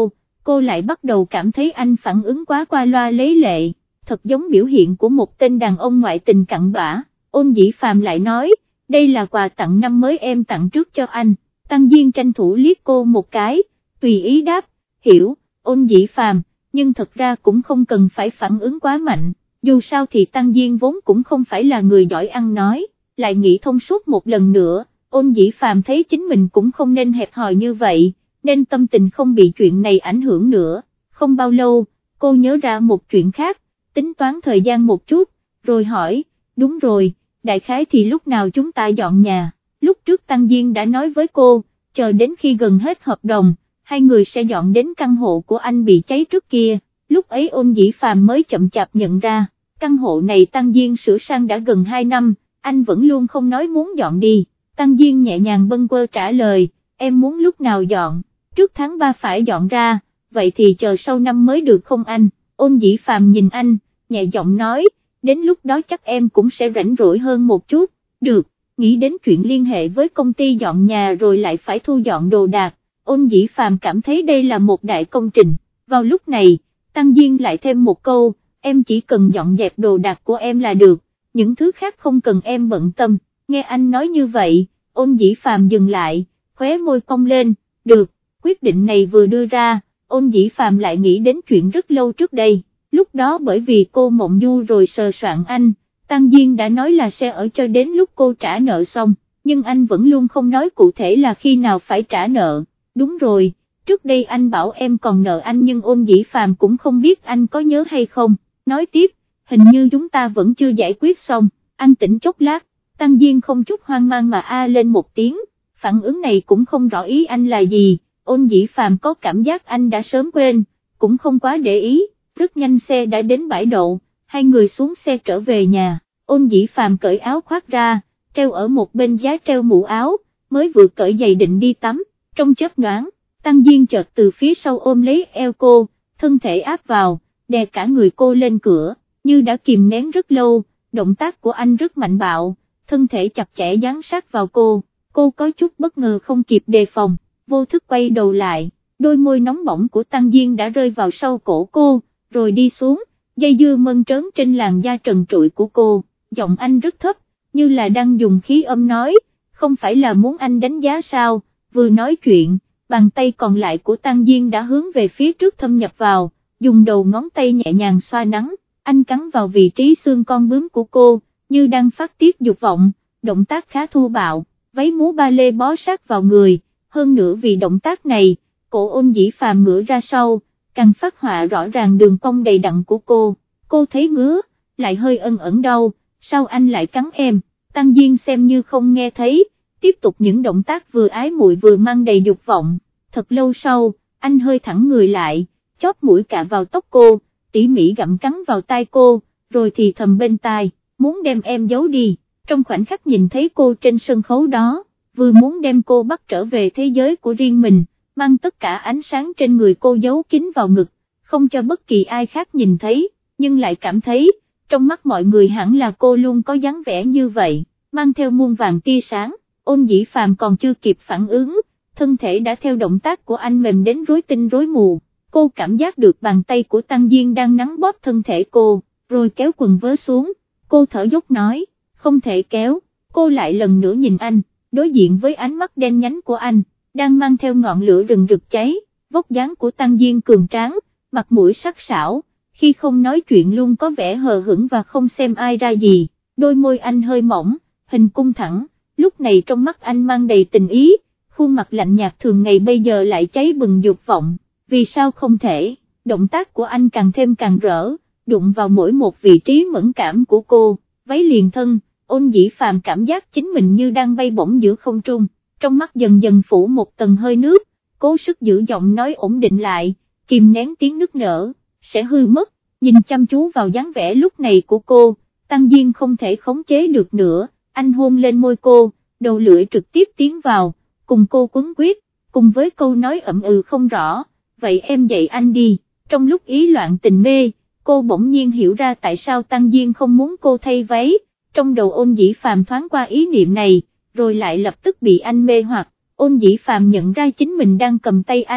Speaker 1: cô lại bắt đầu cảm thấy anh phản ứng quá qua loa lấy lệ, thật giống biểu hiện của một tên đàn ông ngoại tình cặn bã. Ôn Dĩ Phàm lại nói, đây là quà tặng năm mới em tặng trước cho anh. Tăng Diên tranh thủ liếc cô một cái, tùy ý đáp, hiểu. Ôn Dĩ Phàm, nhưng thật ra cũng không cần phải phản ứng quá mạnh, dù sao thì Tăng Diên vốn cũng không phải là người giỏi ăn nói, lại nghĩ thông suốt một lần nữa, Ôn Dĩ Phàm thấy chính mình cũng không nên hẹp hòi như vậy, nên tâm tình không bị chuyện này ảnh hưởng nữa. Không bao lâu, cô nhớ ra một chuyện khác, tính toán thời gian một chút, rồi hỏi, đúng rồi, đại khái thì lúc nào chúng ta dọn nhà. Lúc trước Tăng Diên đã nói với cô, chờ đến khi gần hết hợp đồng, hai người sẽ dọn đến căn hộ của anh bị cháy trước kia. Lúc ấy Ôn Dĩ Phàm mới chậm chạp nhận ra, căn hộ này Tăng Diên sửa sang đã gần hai năm, anh vẫn luôn không nói muốn dọn đi. Tăng Diên nhẹ nhàng bâng quơ trả lời, em muốn lúc nào dọn, trước tháng ba phải dọn ra, vậy thì chờ sau năm mới được không anh? Ôn Dĩ Phàm nhìn anh, nhẹ giọng nói, đến lúc đó chắc em cũng sẽ rảnh rỗi hơn một chút. Được. Nghĩ đến chuyện liên hệ với công ty dọn nhà rồi lại phải thu dọn đồ đạc, Ôn Dĩ Phàm cảm thấy đây là một đại công trình. Vào lúc này, Tăng Diên lại thêm một câu, em chỉ cần dọn dẹp đồ đạc của em là được, những thứ khác không cần em bận tâm. Nghe anh nói như vậy, Ôn Dĩ Phàm dừng lại, khóe môi cong lên, được. Quyết định này vừa đưa ra, Ôn Dĩ Phàm lại nghĩ đến chuyện rất lâu trước đây, lúc đó bởi vì cô mộng du rồi sờ soạn anh, Tăng Diên đã nói là sẽ ở cho đến lúc cô trả nợ xong, nhưng anh vẫn luôn không nói cụ thể là khi nào phải trả nợ. Đúng rồi, trước đây anh bảo em còn nợ anh nhưng Ôn Dĩ Phàm cũng không biết anh có nhớ hay không. Nói tiếp, hình như chúng ta vẫn chưa giải quyết xong. Anh tỉnh chốc lát, Tăng Diên không chút hoang mang mà a lên một tiếng, phản ứng này cũng không rõ ý anh là gì. Ôn Dĩ Phàm có cảm giác anh đã sớm quên, cũng không quá để ý, rất nhanh xe đã đến bãi đậu, hai người xuống xe trở về nhà. Ôn Dĩ Phàm cởi áo khoác ra, treo ở một bên giá treo mũ áo, mới vừa cởi giày định đi tắm, trong chớp nhoáng, Tăng Diên chợt từ phía sau ôm lấy eo cô, thân thể áp vào, đè cả người cô lên cửa, như đã kìm nén rất lâu, động tác của anh rất mạnh bạo, thân thể chặt chẽ dán sát vào cô, cô có chút bất ngờ không kịp đề phòng, vô thức quay đầu lại, đôi môi nóng bỏng của Tăng Diên đã rơi vào sau cổ cô, rồi đi xuống, dây dưa mơn trớn trên làn da trần trụi của cô, giọng anh rất thấp, như là đang dùng khí âm nói, không phải là muốn anh đánh giá sao. Vừa nói chuyện, bàn tay còn lại của Tăng Diên đã hướng về phía trước thâm nhập vào, dùng đầu ngón tay nhẹ nhàng xoa nắn, anh cắn vào vị trí xương con bướm của cô, như đang phát tiết dục vọng, động tác khá thô bạo, váy múa ba lê bó sát vào người, hơn nữa vì động tác này, cổ Ôn Dĩ Phàm ngửa ra sau, càng phát họa rõ ràng đường cong đầy đặn của cô, cô thấy ngứa, lại hơi ân ẩn đau, sao anh lại cắn em? Tăng Diên xem như không nghe thấy, tiếp tục những động tác vừa ái muội vừa mang đầy dục vọng. Thật lâu sau, anh hơi thẳng người lại, chóp mũi cạ vào tóc cô, tỉ mỉ gặm cắn vào tai cô, rồi thì thầm bên tai, muốn đem em giấu đi. Trong khoảnh khắc nhìn thấy cô trên sân khấu đó, vừa muốn đem cô bắt trở về thế giới của riêng mình, mang tất cả ánh sáng trên người cô giấu kín vào ngực, không cho bất kỳ ai khác nhìn thấy, nhưng lại cảm thấy, trong mắt mọi người hẳn là cô luôn có dáng vẻ như vậy, mang theo muôn vàng tia sáng. Ôn Dĩ Phàm còn chưa kịp phản ứng, thân thể đã theo động tác của anh mềm đến rối tinh rối mù, cô cảm giác được bàn tay của Tăng Diên đang nắn bóp thân thể cô, rồi kéo quần vớ xuống, cô thở dốc nói, không thể kéo, cô lại lần nữa nhìn anh, đối diện với ánh mắt đen nhánh của anh, đang mang theo ngọn lửa rừng rực cháy, vóc dáng của Tăng Diên cường tráng, mặt mũi sắc sảo, khi không nói chuyện luôn có vẻ hờ hững và không xem ai ra gì, đôi môi anh hơi mỏng, hình cung thẳng, lúc này trong mắt anh mang đầy tình ý, khuôn mặt lạnh nhạt thường ngày bây giờ lại cháy bừng dục vọng, vì sao không thể, động tác của anh càng thêm càng rỡ, đụng vào mỗi một vị trí mẫn cảm của cô, váy liền thân, Ôn Dĩ Phàm cảm giác chính mình như đang bay bổng giữa không trung, trong mắt dần dần phủ một tầng hơi nước, cố sức giữ giọng nói ổn định lại, kìm nén tiếng nức nở, sẽ hư mất, nhìn chăm chú vào dáng vẻ lúc này của cô, Tăng Diên không thể khống chế được nữa, anh hôn lên môi cô, đầu lưỡi trực tiếp tiến vào, cùng cô quấn quyết, cùng với câu nói ậm ừ không rõ, vậy em dạy anh đi, trong lúc ý loạn tình mê, cô bỗng nhiên hiểu ra tại sao Tăng Diên không muốn cô thay váy, trong đầu Ôn Dĩ Phàm thoáng qua ý niệm này, rồi lại lập tức bị anh mê hoặc, Ôn Dĩ Phàm nhận ra chính mình đang cầm tay anh,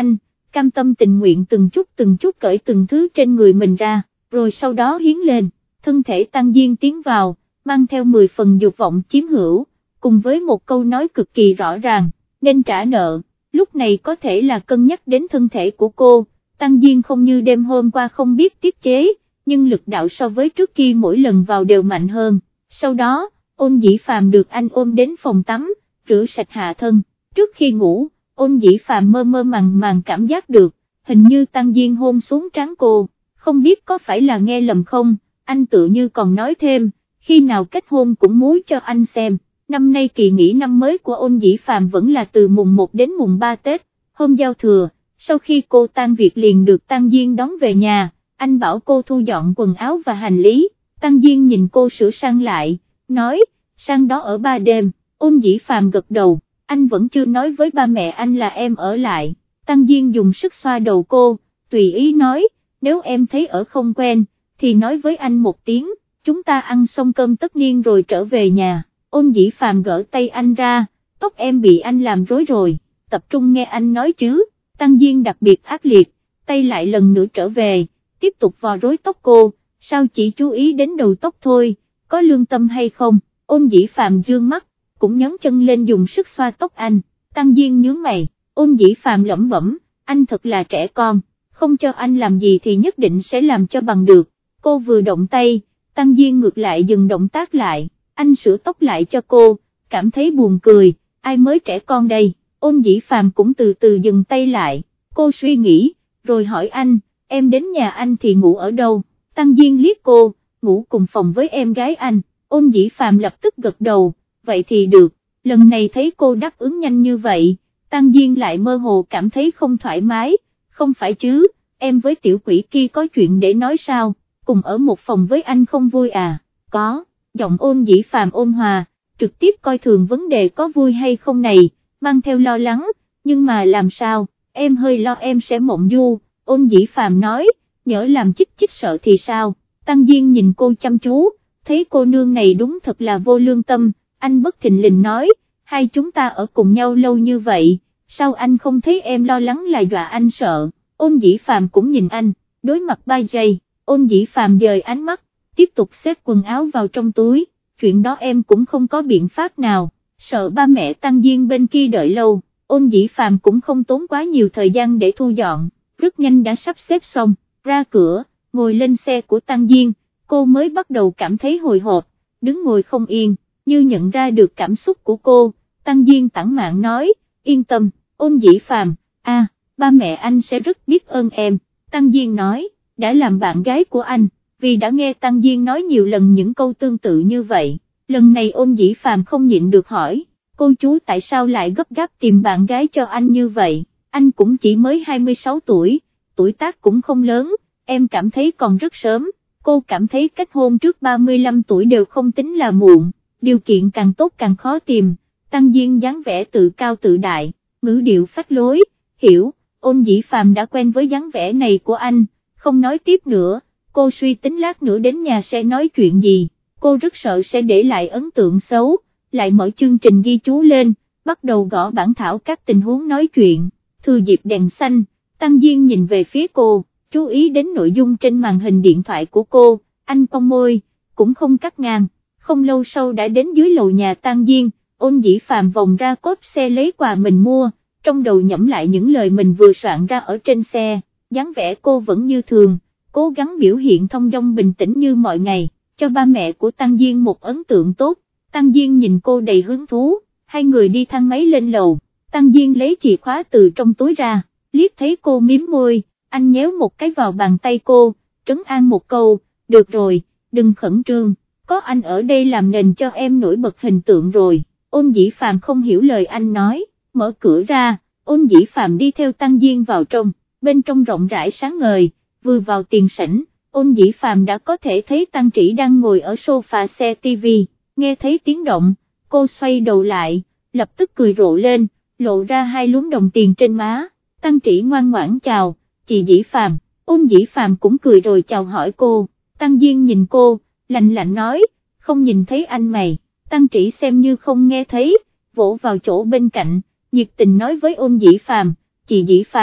Speaker 1: cam tâm tình nguyện từng chút từng chút cởi từng thứ trên người mình ra, rồi sau đó hiến lên, thân thể Tăng Diên tiến vào, mang theo mười phần dục vọng chiếm hữu, cùng với một câu nói cực kỳ rõ ràng, nên trả nợ, lúc này có thể là cân nhắc đến thân thể của cô, Tăng Diên không như đêm hôm qua không biết tiết chế, nhưng lực đạo so với trước kia mỗi lần vào đều mạnh hơn, sau đó, Ôn Dĩ Phàm được anh ôm đến phòng tắm, rửa sạch hạ thân, trước khi ngủ, Ôn Dĩ Phàm mơ mơ màng màng cảm giác được, hình như Tăng Diên hôn xuống trán cô, không biết có phải là nghe lầm không, anh tự như còn nói thêm, khi nào kết hôn cũng muốn cho anh xem, năm nay kỳ nghỉ năm mới của Ôn Dĩ Phàm vẫn là từ mùng một đến mùng ba Tết, hôm giao thừa, sau khi cô tan việc liền được Tăng Diên đón về nhà, anh bảo cô thu dọn quần áo và hành lý, Tăng Diên nhìn cô sửa sang lại, nói, sang đó ở ba đêm, Ôn Dĩ Phàm gật đầu, anh vẫn chưa nói với ba mẹ anh là em ở lại, Tăng Diên dùng sức xoa đầu cô, tùy ý nói, nếu em thấy ở không quen, thì nói với anh một tiếng, chúng ta ăn xong cơm tất niên rồi trở về nhà, Ôn Dĩ Phàm gỡ tay anh ra, tóc em bị anh làm rối rồi, tập trung nghe anh nói chứ, Tăng Diên đặc biệt ác liệt, tay lại lần nữa trở về, tiếp tục vò rối tóc cô, sao chỉ chú ý đến đầu tóc thôi, có lương tâm hay không, Ôn Dĩ Phàm dương mắt, cũng nhón chân lên dùng sức xoa tóc anh, Tăng Diên nhướng mày, Ôn Dĩ Phàm lẩm bẩm, anh thật là trẻ con, không cho anh làm gì thì nhất định sẽ làm cho bằng được, cô vừa động tay, Tăng Diên ngược lại dừng động tác lại, anh sửa tóc lại cho cô, cảm thấy buồn cười, ai mới trẻ con đây, Ôn Dĩ Phàm cũng từ từ dừng tay lại, cô suy nghĩ, rồi hỏi anh, em đến nhà anh thì ngủ ở đâu, Tăng Diên liếc cô, ngủ cùng phòng với em gái anh, Ôn Dĩ Phàm lập tức gật đầu, vậy thì được, lần này thấy cô đáp ứng nhanh như vậy, Tăng Diên lại mơ hồ cảm thấy không thoải mái, không phải chứ, em với tiểu quỷ kia có chuyện để nói sao, cùng ở một phòng với anh không vui à, có, giọng Ôn Dĩ Phàm ôn hòa, trực tiếp coi thường vấn đề có vui hay không này, mang theo lo lắng, nhưng mà làm sao, em hơi lo em sẽ mộng du, Ôn Dĩ Phàm nói, nhỡ làm chích chích sợ thì sao, Tăng Diên nhìn cô chăm chú, thấy cô nương này đúng thật là vô lương tâm, anh bất thình lình nói, hai chúng ta ở cùng nhau lâu như vậy, sao anh không thấy em lo lắng là dọa anh sợ, Ôn Dĩ Phàm cũng nhìn anh, đối mặt ba giây, Ôn Dĩ Phàm dời ánh mắt, tiếp tục xếp quần áo vào trong túi, chuyện đó em cũng không có biện pháp nào, sợ ba mẹ Tăng Diên bên kia đợi lâu, Ôn Dĩ Phàm cũng không tốn quá nhiều thời gian để thu dọn, rất nhanh đã sắp xếp xong, ra cửa, ngồi lên xe của Tăng Diên, cô mới bắt đầu cảm thấy hồi hộp, đứng ngồi không yên, như nhận ra được cảm xúc của cô, Tăng Diên tản mạn nói, yên tâm, Ôn Dĩ Phàm, a, ba mẹ anh sẽ rất biết ơn em, Tăng Diên nói, đã làm bạn gái của anh, vì đã nghe Tăng Diên nói nhiều lần những câu tương tự như vậy, lần này Ôn Dĩ Phàm không nhịn được hỏi, cô chú tại sao lại gấp gáp tìm bạn gái cho anh như vậy, anh cũng chỉ mới hai mươi sáu tuổi, tuổi tác cũng không lớn, em cảm thấy còn rất sớm, cô cảm thấy kết hôn trước ba mươi lăm tuổi đều không tính là muộn, điều kiện càng tốt càng khó tìm, Tăng Diên dáng vẻ tự cao tự đại, ngữ điệu phách lối, hiểu, Ôn Dĩ Phàm đã quen với dáng vẻ này của anh, không nói tiếp nữa, cô suy tính lát nữa đến nhà sẽ nói chuyện gì, cô rất sợ sẽ để lại ấn tượng xấu, lại mở chương trình ghi chú lên, bắt đầu gõ bản thảo các tình huống nói chuyện, thừa dịp đèn xanh, Tăng Diên nhìn về phía cô, chú ý đến nội dung trên màn hình điện thoại của cô, anh cong môi, cũng không cắt ngang, không lâu sau đã đến dưới lầu nhà Tăng Diên, Ôn Dĩ Phàm vòng ra cốp xe lấy quà mình mua, trong đầu nhẩm lại những lời mình vừa soạn ra ở trên xe, dáng vẻ cô vẫn như thường, cố gắng biểu hiện thông dong bình tĩnh như mọi ngày, cho ba mẹ của Tăng Diên một ấn tượng tốt, Tăng Diên nhìn cô đầy hứng thú, hai người đi thang máy lên lầu, Tăng Diên lấy chìa khóa từ trong túi ra, liếc thấy cô miếm môi, anh nhéo một cái vào bàn tay cô, trấn an một câu, được rồi, đừng khẩn trương, có anh ở đây làm nền cho em nổi bật hình tượng rồi, Ôn Dĩ Phàm không hiểu lời anh nói, mở cửa ra, Ôn Dĩ Phàm đi theo Tăng Diên vào trong, bên trong rộng rãi sáng ngời, vừa vào tiền sảnh, Ôn Dĩ Phàm đã có thể thấy Tăng Trĩ đang ngồi ở sofa xe ti vi, nghe thấy tiếng động, cô xoay đầu lại, lập tức cười rộ lên, lộ ra hai lúm đồng tiền trên má, Tăng Trĩ ngoan ngoãn chào, chị Dĩ Phàm, Ôn Dĩ Phàm cũng cười rồi chào hỏi cô, Tăng Diên nhìn cô, lạnh lạnh nói, không nhìn thấy anh mày, Tăng Trĩ xem như không nghe thấy, vỗ vào chỗ bên cạnh, nhiệt tình nói với Ôn Dĩ Phàm, chị Dĩ Phàm,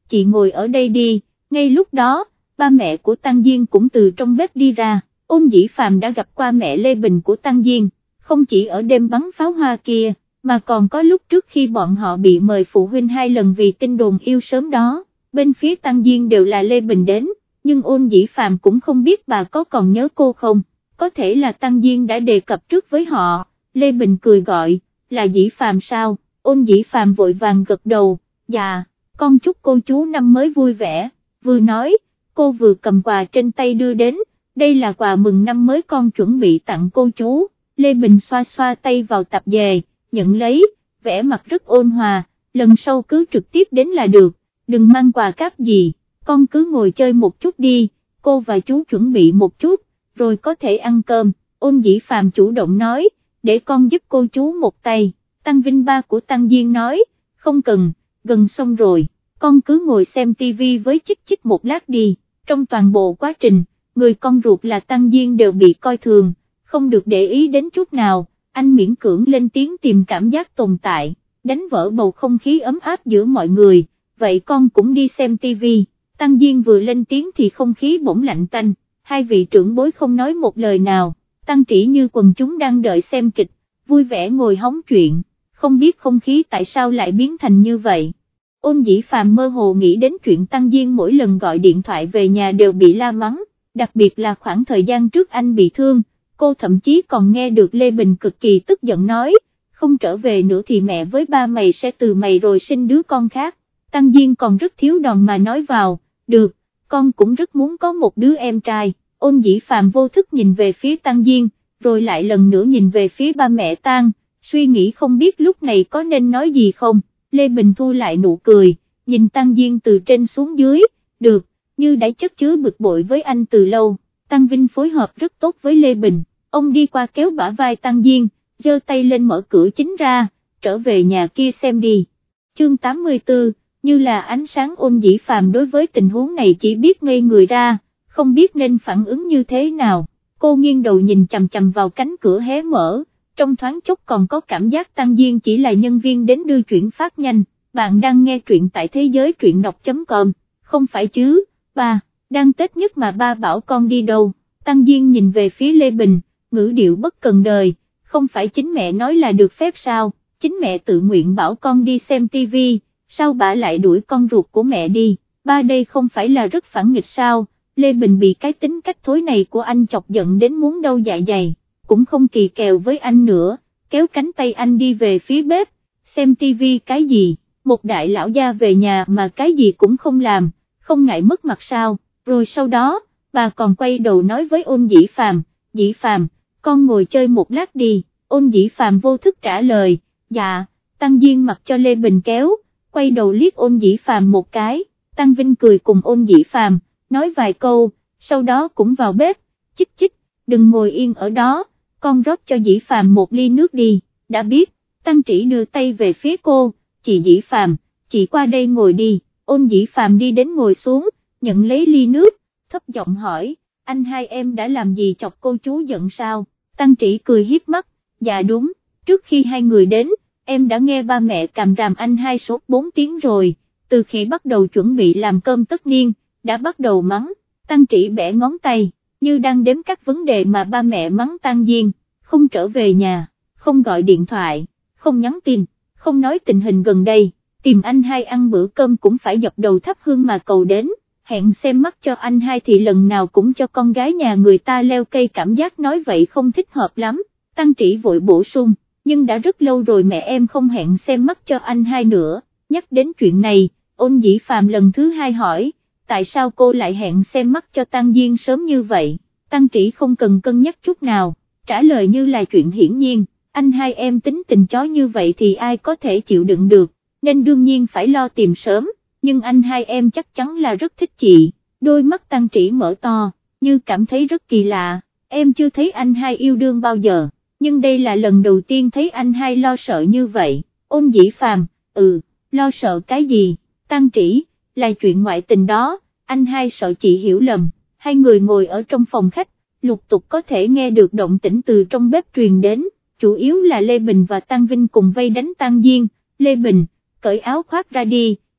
Speaker 1: chị ngồi ở đây đi. Ngay lúc đó, ba mẹ của Tăng Diên cũng từ trong bếp đi ra. Ôn Dĩ Phàm đã gặp qua mẹ Lê Bình của Tăng Diên, không chỉ ở đêm bắn pháo hoa kia, mà còn có lúc trước khi bọn họ bị mời phụ huynh hai lần vì tin đồn yêu sớm đó. Bên phía Tăng Diên đều là Lê Bình đến, nhưng Ôn Dĩ Phàm cũng không biết bà có còn nhớ cô không, có thể là Tăng Diên đã đề cập trước với họ. Lê Bình cười gọi, là Dĩ Phàm sao? Ôn Dĩ Phàm vội vàng gật đầu, dạ, con chúc cô chú năm mới vui vẻ. Vừa nói, cô vừa cầm quà trên tay đưa đến, đây là quà mừng năm mới con chuẩn bị tặng cô chú. Lê Bình xoa xoa tay vào tạp dề, nhận lấy, vẻ mặt rất ôn hòa, lần sau cứ trực tiếp đến là được, đừng mang quà cáp gì, con cứ ngồi chơi một chút đi, cô và chú chuẩn bị một chút, rồi có thể ăn cơm. Ôn Dĩ Phàm chủ động nói, để con giúp cô chú một tay. Tăng Vinh ba của Tăng Diên nói, không cần, gần xong rồi, con cứ ngồi xem tivi với Chích Chích một lát đi. Trong toàn bộ quá trình, người con ruột là Tăng Diên đều bị coi thường, không được để ý đến chút nào, anh miễn cưỡng lên tiếng tìm cảm giác tồn tại, đánh vỡ bầu không khí ấm áp giữa mọi người, vậy con cũng đi xem tivi. Tăng Diên vừa lên tiếng thì không khí bỗng lạnh tanh, hai vị trưởng bối không nói một lời nào, Tăng Trĩ như quần chúng đang đợi xem kịch, vui vẻ ngồi hóng chuyện, không biết không khí tại sao lại biến thành như vậy. Ôn Dĩ Phàm mơ hồ nghĩ đến chuyện Tăng Diên mỗi lần gọi điện thoại về nhà đều bị la mắng, đặc biệt là khoảng thời gian trước anh bị thương, cô thậm chí còn nghe được Lê Bình cực kỳ tức giận nói, không trở về nữa thì mẹ với ba mày sẽ từ mày rồi sinh đứa con khác. Tăng Diên còn rất thiếu đòn mà nói vào, được, con cũng rất muốn có một đứa em trai. Ôn Dĩ Phàm vô thức nhìn về phía Tăng Diên, rồi lại lần nữa nhìn về phía ba mẹ Tăng, suy nghĩ không biết lúc này có nên nói gì không. Lê Bình thu lại nụ cười, nhìn Tăng Diên từ trên xuống dưới, được, như đã chất chứa bực bội với anh từ lâu. Tăng Vinh phối hợp rất tốt với Lê Bình, ông đi qua kéo bả vai Tăng Diên, giơ tay lên mở cửa chính ra, trở về nhà kia xem đi. Chương tám mươi tư, như là ánh sáng. Ôn Dĩ Phàm đối với tình huống này chỉ biết ngây người ra, không biết nên phản ứng như thế nào. Cô nghiêng đầu nhìn chằm chằm vào cánh cửa hé mở, trong thoáng chốc còn có cảm giác Tăng Diên chỉ là nhân viên đến đưa chuyển phát nhanh. Bạn đang nghe truyện tại thế giới truyện đọc chấm com, không phải chứ, ba, đang Tết nhất mà ba bảo con đi đâu. Tăng Diên nhìn về phía Lê Bình, ngữ điệu bất cần đời, không phải chính mẹ nói là được phép sao, chính mẹ tự nguyện bảo con đi xem tivi, sao bà lại đuổi con ruột của mẹ đi, ba đây không phải là rất phản nghịch sao. Lê Bình bị cái tính cách thối này của anh chọc giận đến muốn đau dạ dày, cũng không kỳ kèo với anh nữa, kéo cánh tay anh đi về phía bếp, xem tivi cái gì, một đại lão gia về nhà mà cái gì cũng không làm, không ngại mất mặt sao. Rồi sau đó, bà còn quay đầu nói với Ôn Dĩ Phàm, Dĩ Phàm, con ngồi chơi một lát đi. Ôn Dĩ Phàm vô thức trả lời, dạ. Tăng Diên mặc cho Lê Bình kéo, quay đầu liếc Ôn Dĩ Phàm một cái. Tăng Vinh cười cùng Ôn Dĩ Phàm, nói vài câu, sau đó cũng vào bếp. Chích chích, đừng ngồi yên ở đó, con rót cho Dĩ Phàm một ly nước đi. Đã biết. Tăng Trĩ đưa tay về phía cô, chị Dĩ Phàm, chị qua đây ngồi đi. Ôn Dĩ Phàm đi đến ngồi xuống, nhận lấy ly nước, thấp giọng hỏi, anh hai em đã làm gì chọc cô chú giận sao? Tăng Trĩ cười hiếp mắt, dạ đúng, trước khi hai người đến, em đã nghe ba mẹ càm ràm anh hai sốt bốn tiếng rồi, từ khi bắt đầu chuẩn bị làm cơm tất niên, đã bắt đầu mắng. Tăng Trĩ bẻ ngón tay, như đang đếm các vấn đề mà ba mẹ mắng Tăng Diên, không trở về nhà, không gọi điện thoại, không nhắn tin, không nói tình hình gần đây, tìm anh hai ăn bữa cơm cũng phải dập đầu thắp hương mà cầu đến, hẹn xem mắt cho anh hai thì lần nào cũng cho con gái nhà người ta leo cây, cảm giác nói vậy không thích hợp lắm. Tăng Trĩ vội bổ sung, nhưng đã rất lâu rồi mẹ em không hẹn xem mắt cho anh hai nữa. Nhắc đến chuyện này, Ôn Dĩ Phàm lần thứ hai hỏi, tại sao cô lại hẹn xem mắt cho Tăng Diên sớm như vậy? Tăng Trĩ không cần cân nhắc chút nào, trả lời như là chuyện hiển nhiên, anh hai em tính tình chó như vậy thì ai có thể chịu đựng được, nên đương nhiên phải lo tìm sớm, nhưng anh hai em chắc chắn là rất thích chị. Đôi mắt Tăng Trĩ mở to, như cảm thấy rất kỳ lạ, em chưa thấy anh hai yêu đương bao giờ, nhưng đây là lần đầu tiên thấy anh hai lo sợ như vậy. Ôn Dĩ Phàm, ừ, lo sợ cái gì? Tăng Trĩ, là chuyện ngoại tình đó, anh hai sợ chị hiểu lầm. Hai người ngồi ở trong phòng khách, lục tục có thể nghe được động tĩnh từ trong bếp truyền đến, chủ yếu là Lê Bình và Tăng Vinh cùng vây đánh Tăng Diên. Lê Bình, cởi áo khoác ra đi,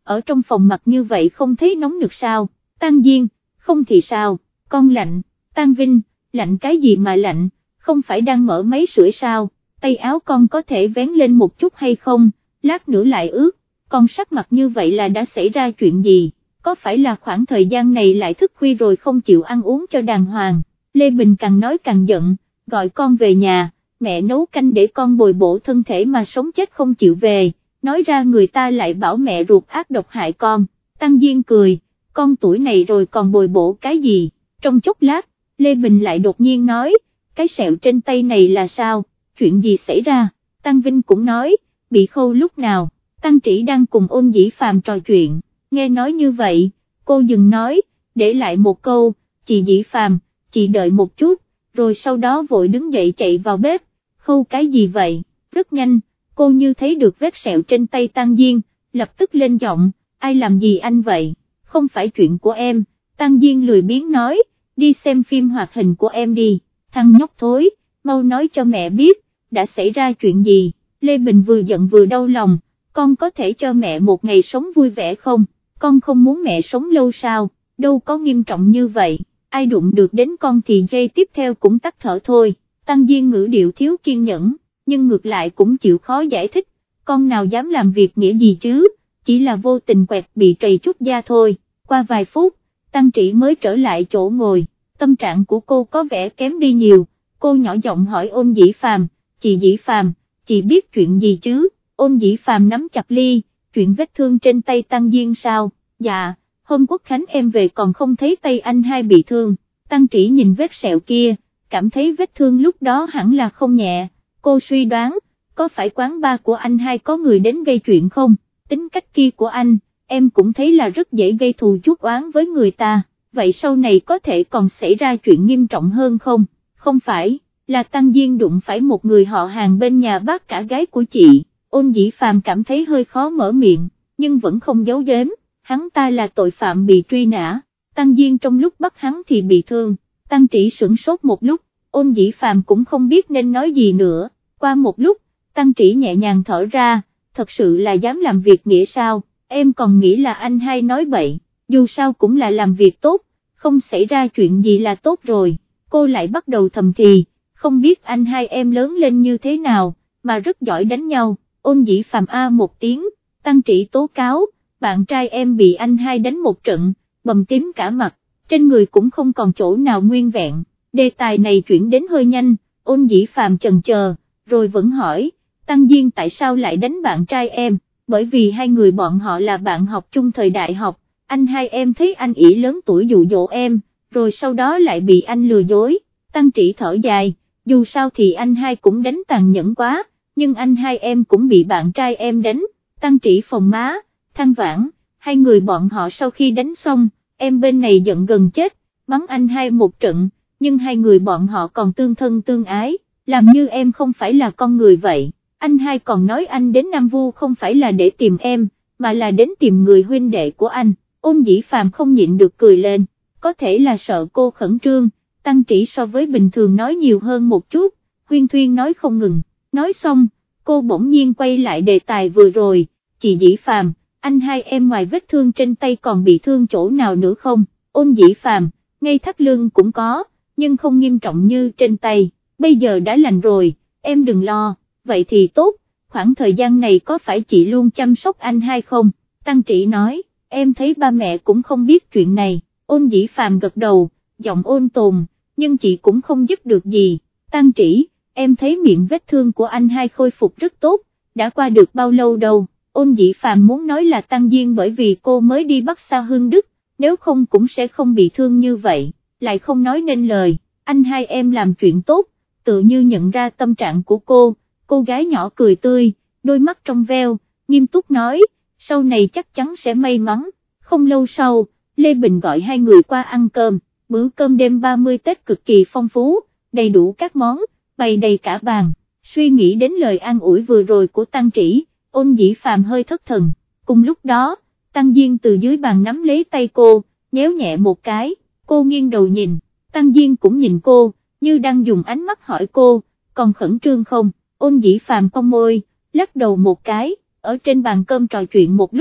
Speaker 1: ở trong phòng mặt như vậy không thấy nóng được sao? Tăng Diên, không thì sao, con lạnh. Tăng Vinh, lạnh cái gì mà lạnh, không phải đang mở máy sưởi sao, tay áo con có thể vén lên một chút hay không, lát nữa lại ướt, con sắc mặt như vậy là đã xảy ra chuyện gì, có phải là khoảng thời gian này lại thức khuya rồi không chịu ăn uống cho đàng hoàng? Lê Bình càng nói càng giận, gọi con về nhà, mẹ nấu canh để con bồi bổ thân thể mà sống chết không chịu về, nói ra người ta lại bảo mẹ ruột ác độc hại con. Tăng Diên cười, con tuổi này rồi còn bồi bổ cái gì? Trong chốc lát, Lê Bình lại đột nhiên nói, cái sẹo trên tay này là sao, chuyện gì xảy ra? Tăng Vinh cũng nói, bị khâu lúc nào? Tăng Trĩ đang cùng Ôn Dĩ Phàm trò chuyện, nghe nói như vậy, cô dừng nói, để lại một câu, chị Dĩ Phàm, chị đợi một chút, rồi sau đó vội đứng dậy chạy vào bếp, khâu cái gì vậy? Rất nhanh, cô như thấy được vết sẹo trên tay Tăng Diên, lập tức lên giọng, ai làm gì anh vậy? Không phải chuyện của em. Tăng Diên lười biếng nói, đi xem phim hoạt hình của em đi, thằng nhóc thối, mau nói cho mẹ biết, đã xảy ra chuyện gì? Lê Bình vừa giận vừa đau lòng, con có thể cho mẹ một ngày sống vui vẻ không? Con không muốn mẹ sống lâu sao, đâu có nghiêm trọng như vậy, ai đụng được đến con thì giây tiếp theo cũng tắt thở thôi. Tăng Diên ngữ điệu thiếu kiên nhẫn, nhưng ngược lại cũng chịu khó giải thích, con nào dám làm việc nghĩa gì chứ, chỉ là vô tình quẹt bị trầy chút da thôi. Qua vài phút, Tăng Trĩ mới trở lại chỗ ngồi, tâm trạng của cô có vẻ kém đi nhiều, cô nhỏ giọng hỏi Ôn Dĩ Phàm, chị Dĩ Phàm, chị biết chuyện gì chứ? Ôn Dĩ Phàm nắm chặt ly, chuyện vết thương trên tay Tăng Diên sao? Dạ, hôm Quốc Khánh em về còn không thấy tay anh hai bị thương. Tăng Trĩ nhìn vết sẹo kia, cảm thấy vết thương lúc đó hẳn là không nhẹ, cô suy đoán, có phải quán bar của anh hai có người đến gây chuyện không? Tính cách kia của anh, em cũng thấy là rất dễ gây thù chuốc oán với người ta, vậy sau này có thể còn xảy ra chuyện nghiêm trọng hơn không? Không phải, là Tăng Diên đụng phải một người họ hàng bên nhà bác cả gái của chị. Ôn Dĩ Phàm cảm thấy hơi khó mở miệng, nhưng vẫn không giấu giếm, hắn ta là tội phạm bị truy nã, Tăng Diên trong lúc bắt hắn thì bị thương. Tăng Trĩ sửng sốt một lúc, Ôn Dĩ Phàm cũng không biết nên nói gì nữa, qua một lúc, Tăng Trĩ nhẹ nhàng thở ra, thật sự là dám làm việc nghĩa sao, em còn nghĩ là anh hai nói bậy, dù sao cũng là làm việc tốt, không xảy ra chuyện gì là tốt rồi. Cô lại bắt đầu thầm thì, không biết anh hai em lớn lên như thế nào, mà rất giỏi đánh nhau. Ôn Dĩ Phàm a một tiếng, Tăng Trĩ tố cáo, bạn trai em bị anh hai đánh một trận, bầm tím cả mặt, trên người cũng không còn chỗ nào nguyên vẹn. Đề tài này chuyển đến hơi nhanh, Ôn Dĩ Phàm chần chờ, rồi vẫn hỏi, Tăng Diên tại sao lại đánh bạn trai em? Bởi vì hai người bọn họ là bạn học chung thời đại học, anh hai em thấy anh ỷ lớn tuổi dụ dỗ em, rồi sau đó lại bị anh lừa dối. Tăng Trĩ thở dài, dù sao thì anh hai cũng đánh tàn nhẫn quá, nhưng anh hai em cũng bị bạn trai em đánh. Tăng Trĩ phồng má, than vãn, hai người bọn họ sau khi đánh xong, em bên này giận gần chết, mắng anh hai một trận, nhưng hai người bọn họ còn tương thân tương ái, làm như em không phải là con người vậy. Anh hai còn nói anh đến Nam Vu không phải là để tìm em, mà là đến tìm người huynh đệ của anh. Ôn Dĩ Phàm không nhịn được cười lên, có thể là sợ cô khẩn trương, Tăng Trĩ so với bình thường nói nhiều hơn một chút, huyên thuyên nói không ngừng, nói xong, cô bỗng nhiên quay lại đề tài vừa rồi, chị Dĩ Phàm, anh hai em ngoài vết thương trên tay còn bị thương chỗ nào nữa không? Ôn Dĩ Phàm, ngay thắt lưng cũng có, nhưng không nghiêm trọng như trên tay, bây giờ đã lành rồi, em đừng lo. Vậy thì tốt, khoảng thời gian này có phải chị luôn chăm sóc anh hai không? Tăng Trĩ nói, em thấy ba mẹ cũng không biết chuyện này. Ôn Dĩ Phàm gật đầu, giọng ôn tồn, nhưng chị cũng không giúp được gì. Tăng Trĩ, em thấy miệng vết thương của anh hai khôi phục rất tốt, đã qua được bao lâu đâu? Ôn Dĩ Phàm muốn nói là Tăng Diên bởi vì cô mới đi Bắc Sa Hương Đức, nếu không cũng sẽ không bị thương như vậy, lại không nói nên lời. Anh hai em làm chuyện tốt, tự như nhận ra tâm trạng của cô. Cô gái nhỏ cười tươi, đôi mắt trong veo, nghiêm túc nói, sau này chắc chắn sẽ may mắn. Không lâu sau, Lê Bình gọi hai người qua ăn cơm, bữa cơm đêm ba mươi Tết cực kỳ phong phú, đầy đủ các món, bày đầy cả bàn. Suy nghĩ đến lời an ủi vừa rồi của Tăng Trĩ, Ôn Dĩ Phàm hơi thất thần. Cùng lúc đó, Tăng Diên từ dưới bàn nắm lấy tay cô, nhéo nhẹ một cái, cô nghiêng đầu nhìn, Tăng Diên cũng nhìn cô, như đang dùng ánh mắt hỏi cô, còn khẩn trương không? Ôn Dĩ Phàm cong môi, lắc đầu một cái, ở trên bàn cơm trò chuyện một lúc,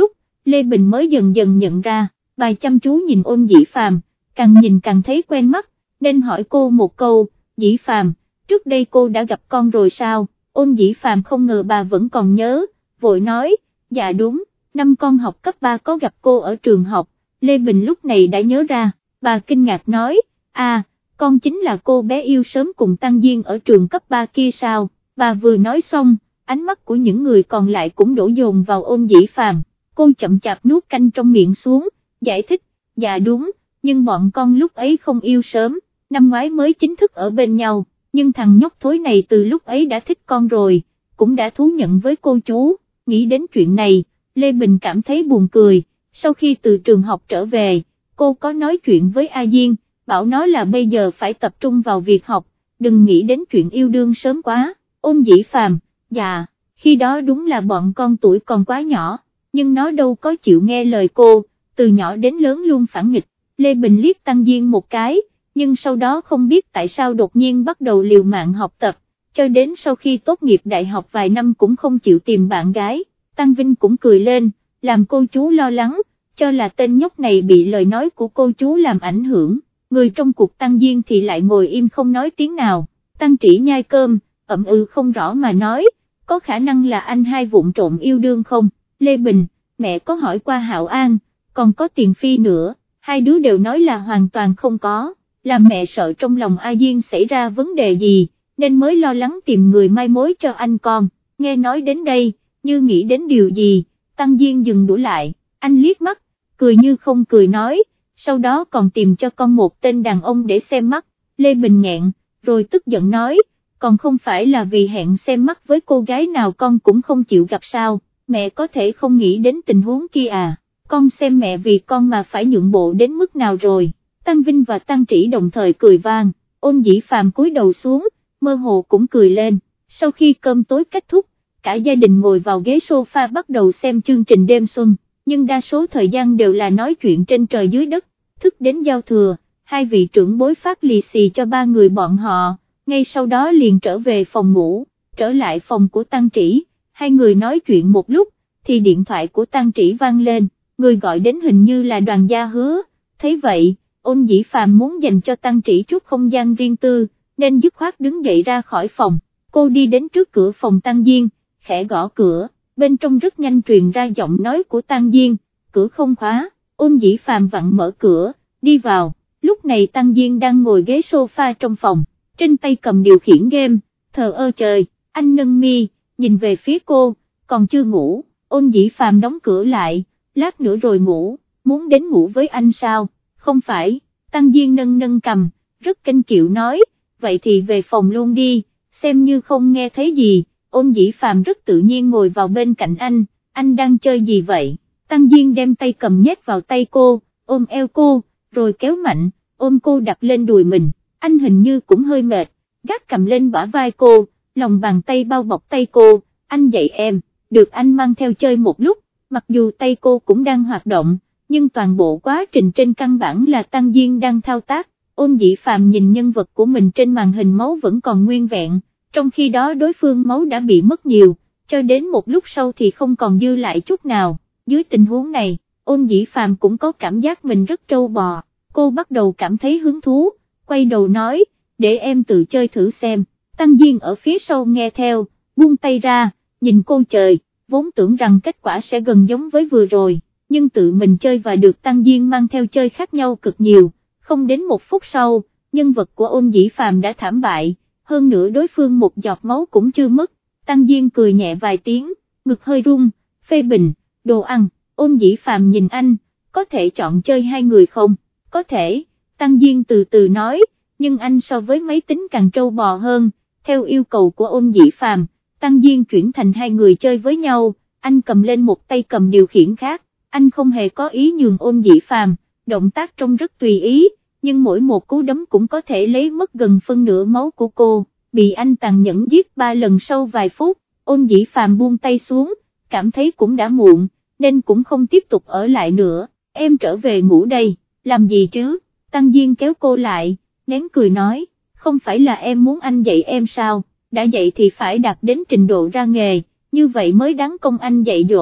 Speaker 1: Lê Bình mới dần dần nhận ra, bà chăm chú nhìn Ôn Dĩ Phàm, càng nhìn càng thấy quen mắt, nên hỏi cô một câu, Dĩ Phàm, trước đây cô đã gặp con rồi sao? Ôn Dĩ Phàm không ngờ bà vẫn còn nhớ, vội nói, dạ đúng, năm con học cấp ba có gặp cô ở trường học. Lê Bình lúc này đã nhớ ra, bà kinh ngạc nói, à, con chính là cô bé yêu sớm cùng Tăng Diên ở trường cấp ba kia sao? Bà vừa nói xong, ánh mắt của những người còn lại cũng đổ dồn vào Ôn Dĩ Phàm, cô chậm chạp nuốt canh trong miệng xuống, giải thích, dạ đúng, nhưng bọn con lúc ấy không yêu sớm, năm ngoái mới chính thức ở bên nhau, nhưng thằng nhóc thối này từ lúc ấy đã thích con rồi, cũng đã thú nhận với cô chú. Nghĩ đến chuyện này, Lê Bình cảm thấy buồn cười. Sau khi từ trường học trở về, cô có nói chuyện với A Diên, bảo nó là bây giờ phải tập trung vào việc học, đừng nghĩ đến chuyện yêu đương sớm quá. Ôn Dĩ Phàm, dạ, khi đó đúng là bọn con tuổi còn quá nhỏ, nhưng nó đâu có chịu nghe lời cô, từ nhỏ đến lớn luôn phản nghịch. Lê Bình liếc Tăng Diên một cái, nhưng sau đó không biết tại sao đột nhiên bắt đầu liều mạng học tập, cho đến sau khi tốt nghiệp đại học vài năm cũng không chịu tìm bạn gái. Tăng Vinh cũng cười lên, làm cô chú lo lắng, cho là tên nhóc này bị lời nói của cô chú làm ảnh hưởng. Người trong cuộc Tăng Diên thì lại ngồi im không nói tiếng nào. Tăng Trĩ nhai cơm, ậm ừ không rõ mà nói, có khả năng là anh hai vụng trộm yêu đương không? Lê Bình, mẹ có hỏi qua Hạo An, còn có Tiền Phi nữa, hai đứa đều nói là hoàn toàn không có, làm mẹ sợ trong lòng A Diên xảy ra vấn đề gì, nên mới lo lắng tìm người mai mối cho anh con. Nghe nói đến đây, như nghĩ đến điều gì, Tăng Diên dừng đũa lại, anh liếc mắt, cười như không cười nói, sau đó còn tìm cho con một tên đàn ông để xem mắt. Lê Bình nghẹn, rồi tức giận nói, còn không phải là vì hẹn xem mắt với cô gái nào con cũng không chịu gặp sao, mẹ có thể không nghĩ đến tình huống kia à, con xem mẹ vì con mà phải nhượng bộ đến mức nào rồi. Tăng Vinh và Tăng Trĩ đồng thời cười vang, Ôn Dĩ Phàm cúi đầu xuống, mơ hồ cũng cười lên. Sau khi cơm tối kết thúc, cả gia đình ngồi vào ghế sofa bắt đầu xem chương trình đêm xuân, nhưng đa số thời gian đều là nói chuyện trên trời dưới đất. Thức đến giao thừa, hai vị trưởng bối phát lì xì cho ba người bọn họ, ngay sau đó liền trở về phòng ngủ. Trở lại phòng của Tăng Trĩ, hai người nói chuyện một lúc, thì điện thoại của Tăng Trĩ vang lên, người gọi đến hình như là Đoàn Gia Hứa. Thấy vậy, Ôn Dĩ Phàm muốn dành cho Tăng Trĩ chút không gian riêng tư, nên dứt khoát đứng dậy ra khỏi phòng. Cô đi đến trước cửa phòng Tăng Diên, khẽ gõ cửa, bên trong rất nhanh truyền ra giọng nói của Tăng Diên, cửa không khóa. Ôn Dĩ Phàm vặn mở cửa, đi vào, lúc này Tăng Diên đang ngồi ghế sofa trong phòng, trên tay cầm điều khiển game, thờ ơ trời. Anh nâng mi, nhìn về phía cô, còn chưa ngủ. Ôn Dĩ Phàm đóng cửa lại, lát nữa rồi ngủ, muốn đến ngủ với anh sao? Không phải. Tăng Diên nâng nâng cầm, rất kênh kiệu nói, vậy thì về phòng luôn đi, xem như không nghe thấy gì. Ôn Dĩ Phàm rất tự nhiên ngồi vào bên cạnh anh, anh đang chơi gì vậy? Tăng Diên đem tay cầm nhét vào tay cô, ôm eo cô, rồi kéo mạnh, ôm cô đặt lên đùi mình. Anh hình như cũng hơi mệt, gác cầm lên bả vai cô, lòng bàn tay bao bọc tay cô. Anh dạy em, được anh mang theo chơi một lúc, mặc dù tay cô cũng đang hoạt động, nhưng toàn bộ quá trình trên căn bản là Tăng Diên đang thao tác. Ôn Dĩ Phàm nhìn nhân vật của mình trên màn hình máu vẫn còn nguyên vẹn, trong khi đó đối phương máu đã bị mất nhiều, cho đến một lúc sau thì không còn dư lại chút nào. Dưới tình huống này, Ôn Dĩ Phàm cũng có cảm giác mình rất trâu bò, cô bắt đầu cảm thấy hứng thú, quay đầu nói, để em tự chơi thử xem. Tăng Diên ở phía sau nghe theo, buông tay ra, nhìn cô chơi, vốn tưởng rằng kết quả sẽ gần giống với vừa rồi, nhưng tự mình chơi và được Tăng Diên mang theo chơi khác nhau cực nhiều. Không đến một phút sau, nhân vật của Ôn Dĩ Phàm đã thảm bại, hơn nữa đối phương một giọt máu cũng chưa mất. Tăng Diên cười nhẹ vài tiếng, ngực hơi rung, phê bình, đồ ăn. Ôn Dĩ Phàm nhìn anh, có thể chọn chơi hai người không? Có thể, Tăng Diên từ từ nói, nhưng anh so với máy tính càng trâu bò hơn. Theo yêu cầu của Ôn Dĩ Phàm, Tăng Diên chuyển thành hai người chơi với nhau, anh cầm lên một tay cầm điều khiển khác, anh không hề có ý nhường Ôn Dĩ Phàm, động tác trông rất tùy ý, nhưng mỗi một cú đấm cũng có thể lấy mất gần phân nửa máu của cô. Bị anh tàn nhẫn giết ba lần sau vài phút, Ôn Dĩ Phàm buông tay xuống, cảm thấy cũng đã muộn, nên cũng không tiếp tục ở lại nữa. Em trở về ngủ đây. Làm gì chứ? Tăng Diên kéo cô lại, nén cười nói, không phải là em muốn anh dạy em sao, đã dạy thì phải đạt đến trình độ ra nghề, như vậy mới đáng công anh dạy dỗ.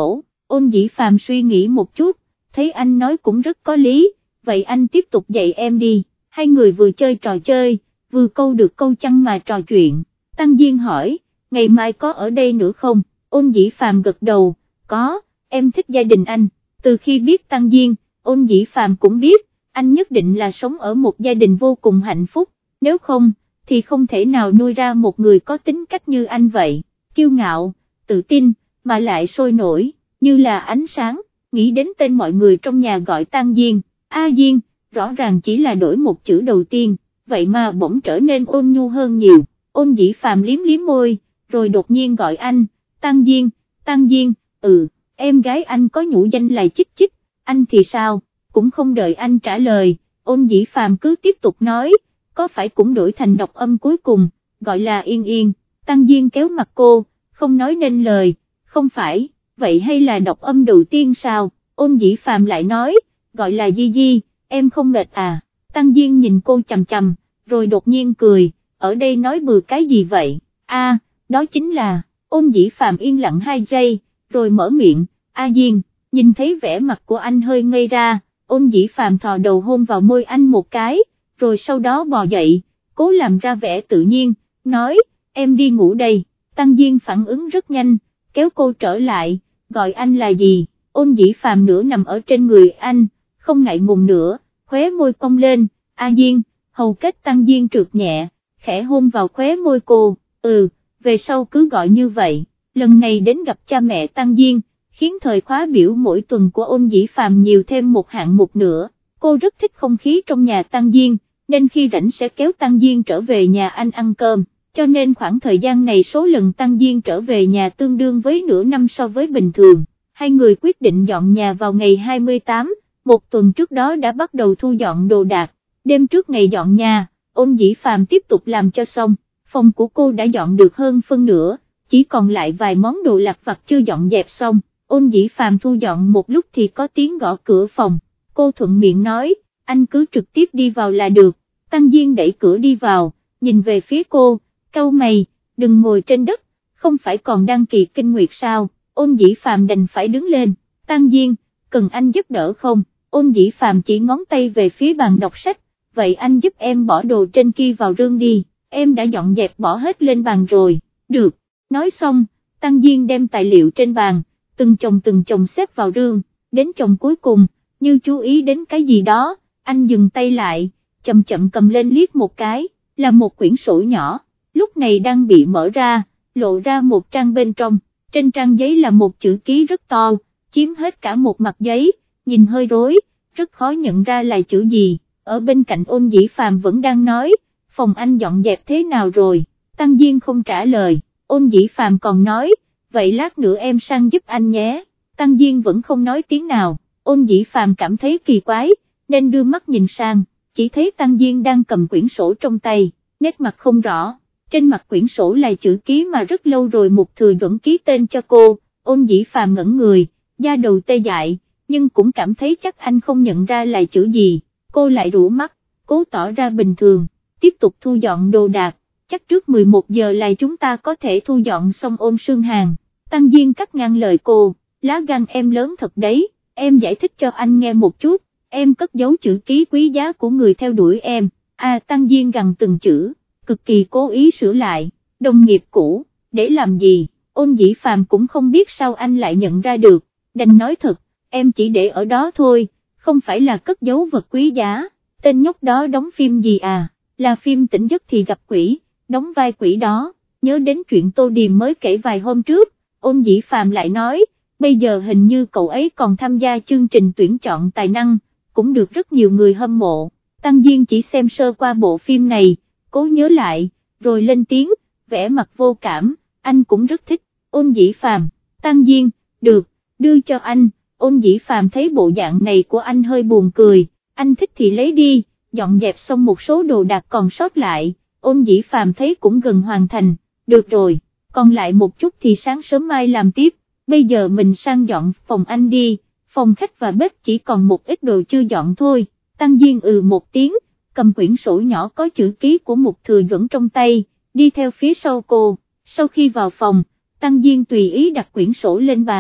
Speaker 1: Ôn Dĩ Phàm suy nghĩ một chút, thấy anh nói cũng rất có lý, vậy anh tiếp tục dạy em đi. Hai người vừa chơi trò chơi, vừa câu được câu chăng mà trò chuyện. Tăng Diên hỏi, ngày mai có ở đây nữa không? Ôn Dĩ Phàm gật đầu, có, em thích gia đình anh. Từ khi biết Tăng Diên, Ôn Dĩ Phàm cũng biết, anh nhất định là sống ở một gia đình vô cùng hạnh phúc, nếu không, thì không thể nào nuôi ra một người có tính cách như anh vậy, kiêu ngạo, tự tin, mà lại sôi nổi, như là ánh sáng. Nghĩ đến tên mọi người trong nhà gọi Tăng Diên, A Diên, rõ ràng chỉ là đổi một chữ đầu tiên, vậy mà bỗng trở nên ôn nhu hơn nhiều. Ôn Dĩ Phàm liếm liếm môi, rồi đột nhiên gọi anh, Tăng Diên, Tăng Diên, ừ, em gái anh có nhũ danh là Chích Chích, anh thì sao? Cũng không đợi anh trả lời, Ôn Dĩ Phàm cứ tiếp tục nói, có phải cũng đổi thành đọc âm cuối cùng, gọi là Yên Yên. Tăng Diên kéo mặt cô, không nói nên lời, không phải, vậy hay là đọc âm đầu tiên sao? Ôn Dĩ Phàm lại nói, gọi là Di Di, em không mệt à? Tăng Diên nhìn cô chằm chằm, rồi đột nhiên cười, ở đây nói bừa cái gì vậy? A, à, đó chính là. Ôn Dĩ Phàm yên lặng hai giây, rồi mở miệng, A Diên. Nhìn thấy vẻ mặt của anh hơi ngây ra, Ôn Dĩ Phàm thò đầu hôn vào môi anh một cái, rồi sau đó bò dậy, cố làm ra vẻ tự nhiên, nói, em đi ngủ đây. Tăng Diên phản ứng rất nhanh, kéo cô trở lại, gọi anh là gì? Ôn Dĩ Phàm nửa nằm ở trên người anh, không ngại ngùng nữa, khóe môi cong lên, A Diên. Hầu kết Tăng Diên trượt nhẹ, khẽ hôn vào khóe môi cô, ừ, về sau cứ gọi như vậy. Lần này đến gặp cha mẹ Tăng Diên, khiến thời khóa biểu mỗi tuần của Ôn Dĩ Phàm nhiều thêm một hạng mục nữa. Cô rất thích không khí trong nhà Tăng Diên, nên khi rảnh sẽ kéo Tăng Diên trở về nhà anh ăn cơm, cho nên khoảng thời gian này số lần Tăng Diên trở về nhà tương đương với nửa năm so với bình thường. Hai người quyết định dọn nhà vào ngày hai mươi tám, một tuần trước đó đã bắt đầu thu dọn đồ đạc. Đêm trước ngày dọn nhà, Ôn Dĩ Phàm tiếp tục làm cho xong, phòng của cô đã dọn được hơn phân nửa, chỉ còn lại vài món đồ lặt vặt chưa dọn dẹp xong. Ôn Dĩ Phàm thu dọn một lúc thì có tiếng gõ cửa phòng, cô thuận miệng nói, anh cứ trực tiếp đi vào là được. Tăng Diên đẩy cửa đi vào, nhìn về phía cô, cau mày, đừng ngồi trên đất, không phải còn đang kỳ kinh nguyệt sao? Ôn Dĩ Phàm đành phải đứng lên, Tăng Diên, cần anh giúp đỡ không? Ôn Dĩ Phàm chỉ ngón tay về phía bàn đọc sách, vậy anh giúp em bỏ đồ trên kia vào rương đi, em đã dọn dẹp bỏ hết lên bàn rồi. Được, nói xong, Tăng Diên đem tài liệu trên bàn, từng chồng từng chồng xếp vào rương, đến chồng cuối cùng, như chú ý đến cái gì đó, anh dừng tay lại, chậm chậm cầm lên liếc một cái, là một quyển sổ nhỏ, lúc này đang bị mở ra, lộ ra một trang bên trong, trên trang giấy là một chữ ký rất to, chiếm hết cả một mặt giấy, nhìn hơi rối, rất khó nhận ra là chữ gì. Ở bên cạnh Ôn Dĩ Phàm vẫn đang nói, phòng anh dọn dẹp thế nào rồi? Tăng Diên không trả lời, Ôn Dĩ Phàm còn nói, vậy lát nữa em sang giúp anh nhé. Tăng Diên vẫn không nói tiếng nào, Ôn Dĩ Phàm cảm thấy kỳ quái, nên đưa mắt nhìn sang, chỉ thấy Tăng Diên đang cầm quyển sổ trong tay, nét mặt không rõ, trên mặt quyển sổ là chữ ký mà rất lâu rồi Mục Thừa Duẩn ký tên cho cô. Ôn Dĩ Phàm ngẩn người, da đầu tê dại, nhưng cũng cảm thấy chắc anh không nhận ra là chữ gì. Cô lại rũ mắt, cố tỏ ra bình thường, tiếp tục thu dọn đồ đạc, chắc trước mười một giờ là chúng ta có thể thu dọn xong. Ôn Sương Hàn, Tăng Diên cắt ngang lời cô, lá gan em lớn thật đấy, em giải thích cho anh nghe một chút, em cất giấu chữ ký quý giá của người theo đuổi em. À, Tăng Diên gằn từng chữ, cực kỳ cố ý sửa lại, đồng nghiệp cũ, để làm gì? Ôn Dĩ Phàm cũng không biết sao anh lại nhận ra được, đành nói thật, em chỉ để ở đó thôi, không phải là cất giấu vật quý giá. Tên nhóc đó đóng phim gì à? Là phim Tỉnh Giấc thì gặp quỷ, đóng vai quỷ đó. Nhớ đến chuyện Tô Điềm mới kể vài hôm trước, Ôn Dĩ Phàm lại nói, bây giờ hình như cậu ấy còn tham gia chương trình tuyển chọn tài năng, cũng được rất nhiều người hâm mộ. Tăng Diên chỉ xem sơ qua bộ phim này, cố nhớ lại, rồi lên tiếng, vẻ mặt vô cảm, anh cũng rất thích. Ôn Dĩ Phàm, Tăng Diên, được, đưa cho anh. Ôn Dĩ Phàm thấy bộ dạng này của anh hơi buồn cười, anh thích thì lấy đi, dọn dẹp xong một số đồ đạc còn sót lại, Ôn Dĩ Phàm thấy cũng gần hoàn thành, được rồi, còn lại một chút thì sáng sớm mai làm tiếp, bây giờ mình sang dọn phòng anh đi, phòng khách và bếp chỉ còn một ít đồ chưa dọn thôi. Tăng Diên ừ một tiếng, cầm quyển sổ nhỏ có chữ ký của Mục Thừa Duẩn trong tay, đi theo phía sau cô. Sau khi vào phòng, Tăng Diên tùy ý đặt quyển sổ lên bàn,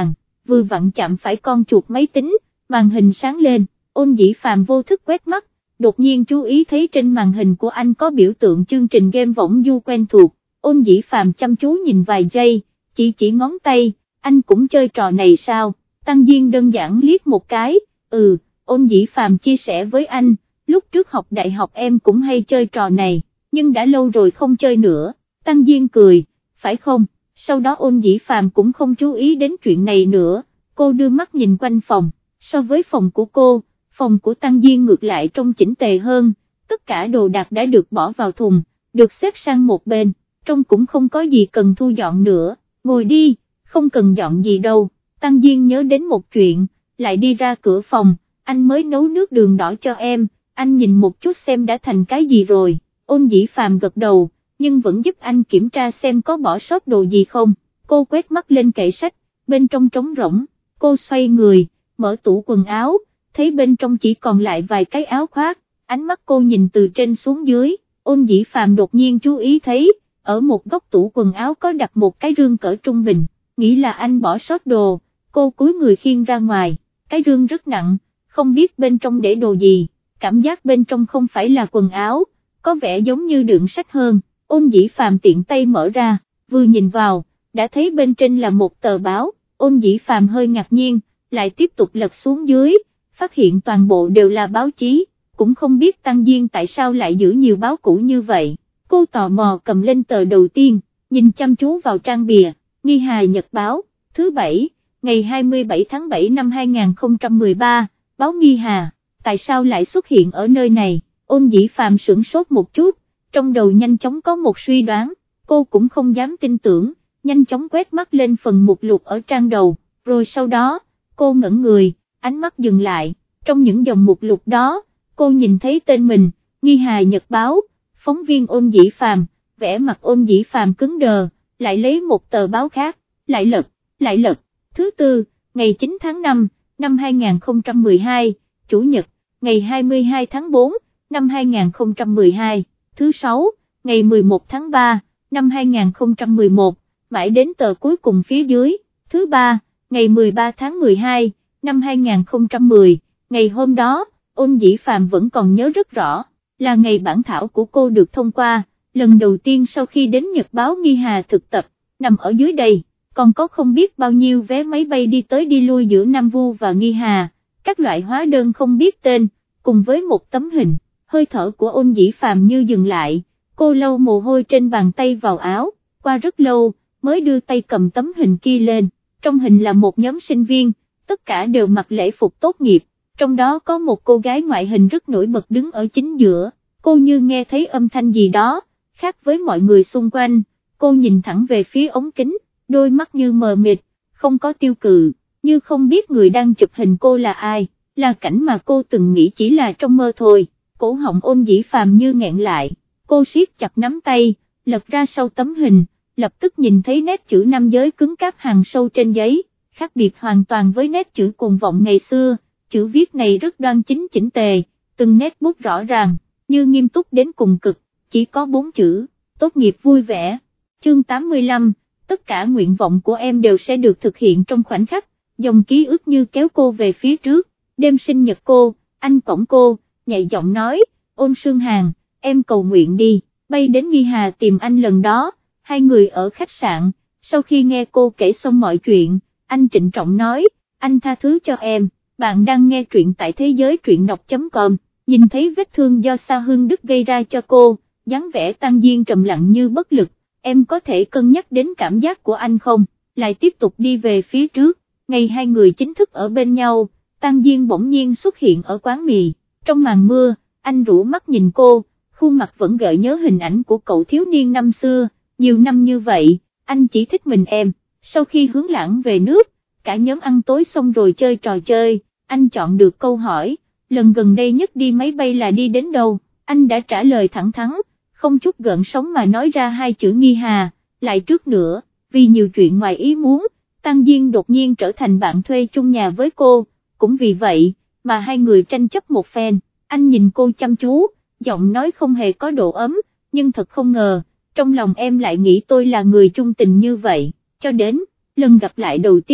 Speaker 1: vừa vặn chạm phải con chuột máy tính, màn hình sáng lên, Ôn Dĩ Phàm vô thức quét mắt, đột nhiên chú ý thấy trên màn hình của anh có biểu tượng chương trình game võng du quen thuộc, Ôn Dĩ Phàm chăm chú nhìn vài giây, chỉ chỉ ngón tay, anh cũng chơi trò này sao, Tăng Diên đơn giản liếc một cái, ừ, Ôn Dĩ Phàm chia sẻ với anh, lúc trước học đại học em cũng hay chơi trò này, nhưng đã lâu rồi không chơi nữa, Tăng Diên cười, phải không, sau đó Ôn Dĩ Phàm cũng không chú ý đến chuyện này nữa, cô đưa mắt nhìn quanh phòng, so với phòng của cô, phòng của Tăng Diên ngược lại trông chỉnh tề hơn, tất cả đồ đạc đã được bỏ vào thùng, được xếp sang một bên, trông cũng không có gì cần thu dọn nữa, ngồi đi, không cần dọn gì đâu, Tăng Diên nhớ đến một chuyện, lại đi ra cửa phòng, anh mới nấu nước đường đỏ cho em, anh nhìn một chút xem đã thành cái gì rồi, Ôn Dĩ Phàm gật đầu, nhưng vẫn giúp anh kiểm tra xem có bỏ sót đồ gì không, cô quét mắt lên kệ sách, bên trong trống rỗng, cô xoay người, mở tủ quần áo, thấy bên trong chỉ còn lại vài cái áo khoác, ánh mắt cô nhìn từ trên xuống dưới, Ôn Dĩ Phàm đột nhiên chú ý thấy, ở một góc tủ quần áo có đặt một cái rương cỡ trung bình, nghĩ là anh bỏ sót đồ, cô cúi người khiêng ra ngoài, cái rương rất nặng, không biết bên trong để đồ gì, cảm giác bên trong không phải là quần áo, có vẻ giống như đựng sách hơn, Ôn Dĩ Phàm tiện tay mở ra, vừa nhìn vào, đã thấy bên trên là một tờ báo, Ôn Dĩ Phàm hơi ngạc nhiên, lại tiếp tục lật xuống dưới, phát hiện toàn bộ đều là báo chí, cũng không biết Tăng Diên tại sao lại giữ nhiều báo cũ như vậy, cô tò mò cầm lên tờ đầu tiên, nhìn chăm chú vào trang bìa, Nghi Hà Nhật Báo, thứ bảy, ngày hai mươi bảy tháng bảy năm hai nghìn không trăm mười ba, báo Nghi Hà, tại sao lại xuất hiện ở nơi này, Ôn Dĩ Phàm sửng sốt một chút, trong đầu nhanh chóng có một suy đoán, cô cũng không dám tin tưởng, nhanh chóng quét mắt lên phần mục lục ở trang đầu, rồi sau đó, cô ngẩn người, ánh mắt dừng lại, trong những dòng mục lục đó, cô nhìn thấy tên mình, Nghi Hà Nhật Báo, phóng viên Ôn Dĩ Phàm, vẻ mặt Ôn Dĩ Phàm cứng đờ, lại lấy một tờ báo khác, lại lật, lại lật, thứ tư, ngày chín tháng năm, năm hai nghìn không trăm mười hai, Chủ nhật, ngày hai mươi hai tháng bốn, năm hai nghìn không trăm mười hai, thứ sáu, ngày mười một tháng ba, năm hai nghìn không trăm mười một, mãi đến tờ cuối cùng phía dưới, thứ ba, ngày mười ba tháng mười hai, năm hai nghìn không trăm mười, ngày hôm đó, Ôn Dĩ Phàm vẫn còn nhớ rất rõ, là ngày bản thảo của cô được thông qua, lần đầu tiên sau khi đến Nhật Báo Nghi Hà thực tập, nằm ở dưới đây, còn có không biết bao nhiêu vé máy bay đi tới đi lui giữa Nam Vu và Nghi Hà, các loại hóa đơn không biết tên, cùng với một tấm hình, hơi thở của Ôn Dĩ Phàm như dừng lại, cô lau mồ hôi trên bàn tay vào áo, qua rất lâu, mới đưa tay cầm tấm hình kia lên, trong hình là một nhóm sinh viên, tất cả đều mặc lễ phục tốt nghiệp, trong đó có một cô gái ngoại hình rất nổi bật đứng ở chính giữa, cô như nghe thấy âm thanh gì đó, khác với mọi người xung quanh, cô nhìn thẳng về phía ống kính, đôi mắt như mờ mịt, không có tiêu cự, như không biết người đang chụp hình cô là ai, là cảnh mà cô từng nghĩ chỉ là trong mơ thôi, cổ họng Ôn Dĩ Phàm như nghẹn lại, cô siết chặt nắm tay, lật ra sau tấm hình, lập tức nhìn thấy nét chữ nam giới cứng cáp hàng sâu trên giấy, khác biệt hoàn toàn với nét chữ cuồng vọng ngày xưa, chữ viết này rất đoan chính chỉnh tề, từng nét bút rõ ràng, như nghiêm túc đến cùng cực, chỉ có bốn chữ, tốt nghiệp vui vẻ. Chương tám mươi lăm, tất cả nguyện vọng của em đều sẽ được thực hiện trong khoảnh khắc, dòng ký ức như kéo cô về phía trước, đêm sinh nhật cô, anh cõng cô, nhạy giọng nói, Ôn Sương Hàn, em cầu nguyện đi, bay đến Nghi Hà tìm anh lần đó, hai người ở khách sạn, sau khi nghe cô kể xong mọi chuyện, anh trịnh trọng nói, anh tha thứ cho em, bạn đang nghe truyện tại thế giới truyện đọc chấm com, nhìn thấy vết thương do Sa Hương Đức gây ra cho cô, dáng vẻ Tăng Diên trầm lặng như bất lực, em có thể cân nhắc đến cảm giác của anh không, lại tiếp tục đi về phía trước, ngày hai người chính thức ở bên nhau, Tăng Diên bỗng nhiên xuất hiện ở quán mì, trong màn mưa, anh rũ mắt nhìn cô, khuôn mặt vẫn gợi nhớ hình ảnh của cậu thiếu niên năm xưa, nhiều năm như vậy, anh chỉ thích mình em, sau khi hướng lãng về nước, cả nhóm ăn tối xong rồi chơi trò chơi, anh chọn được câu hỏi, lần gần đây nhất đi máy bay là đi đến đâu, anh đã trả lời thẳng thắn, không chút gợn sóng mà nói ra hai chữ Nghi Hà, lại trước nữa, vì nhiều chuyện ngoài ý muốn, Tăng Diên đột nhiên trở thành bạn thuê chung nhà với cô, cũng vì vậy, mà hai người tranh chấp một phen, anh nhìn cô chăm chú, giọng nói không hề có độ ấm, nhưng thật không ngờ, trong lòng em lại nghĩ tôi là người chung tình như vậy, cho đến, lần gặp lại đầu tiên,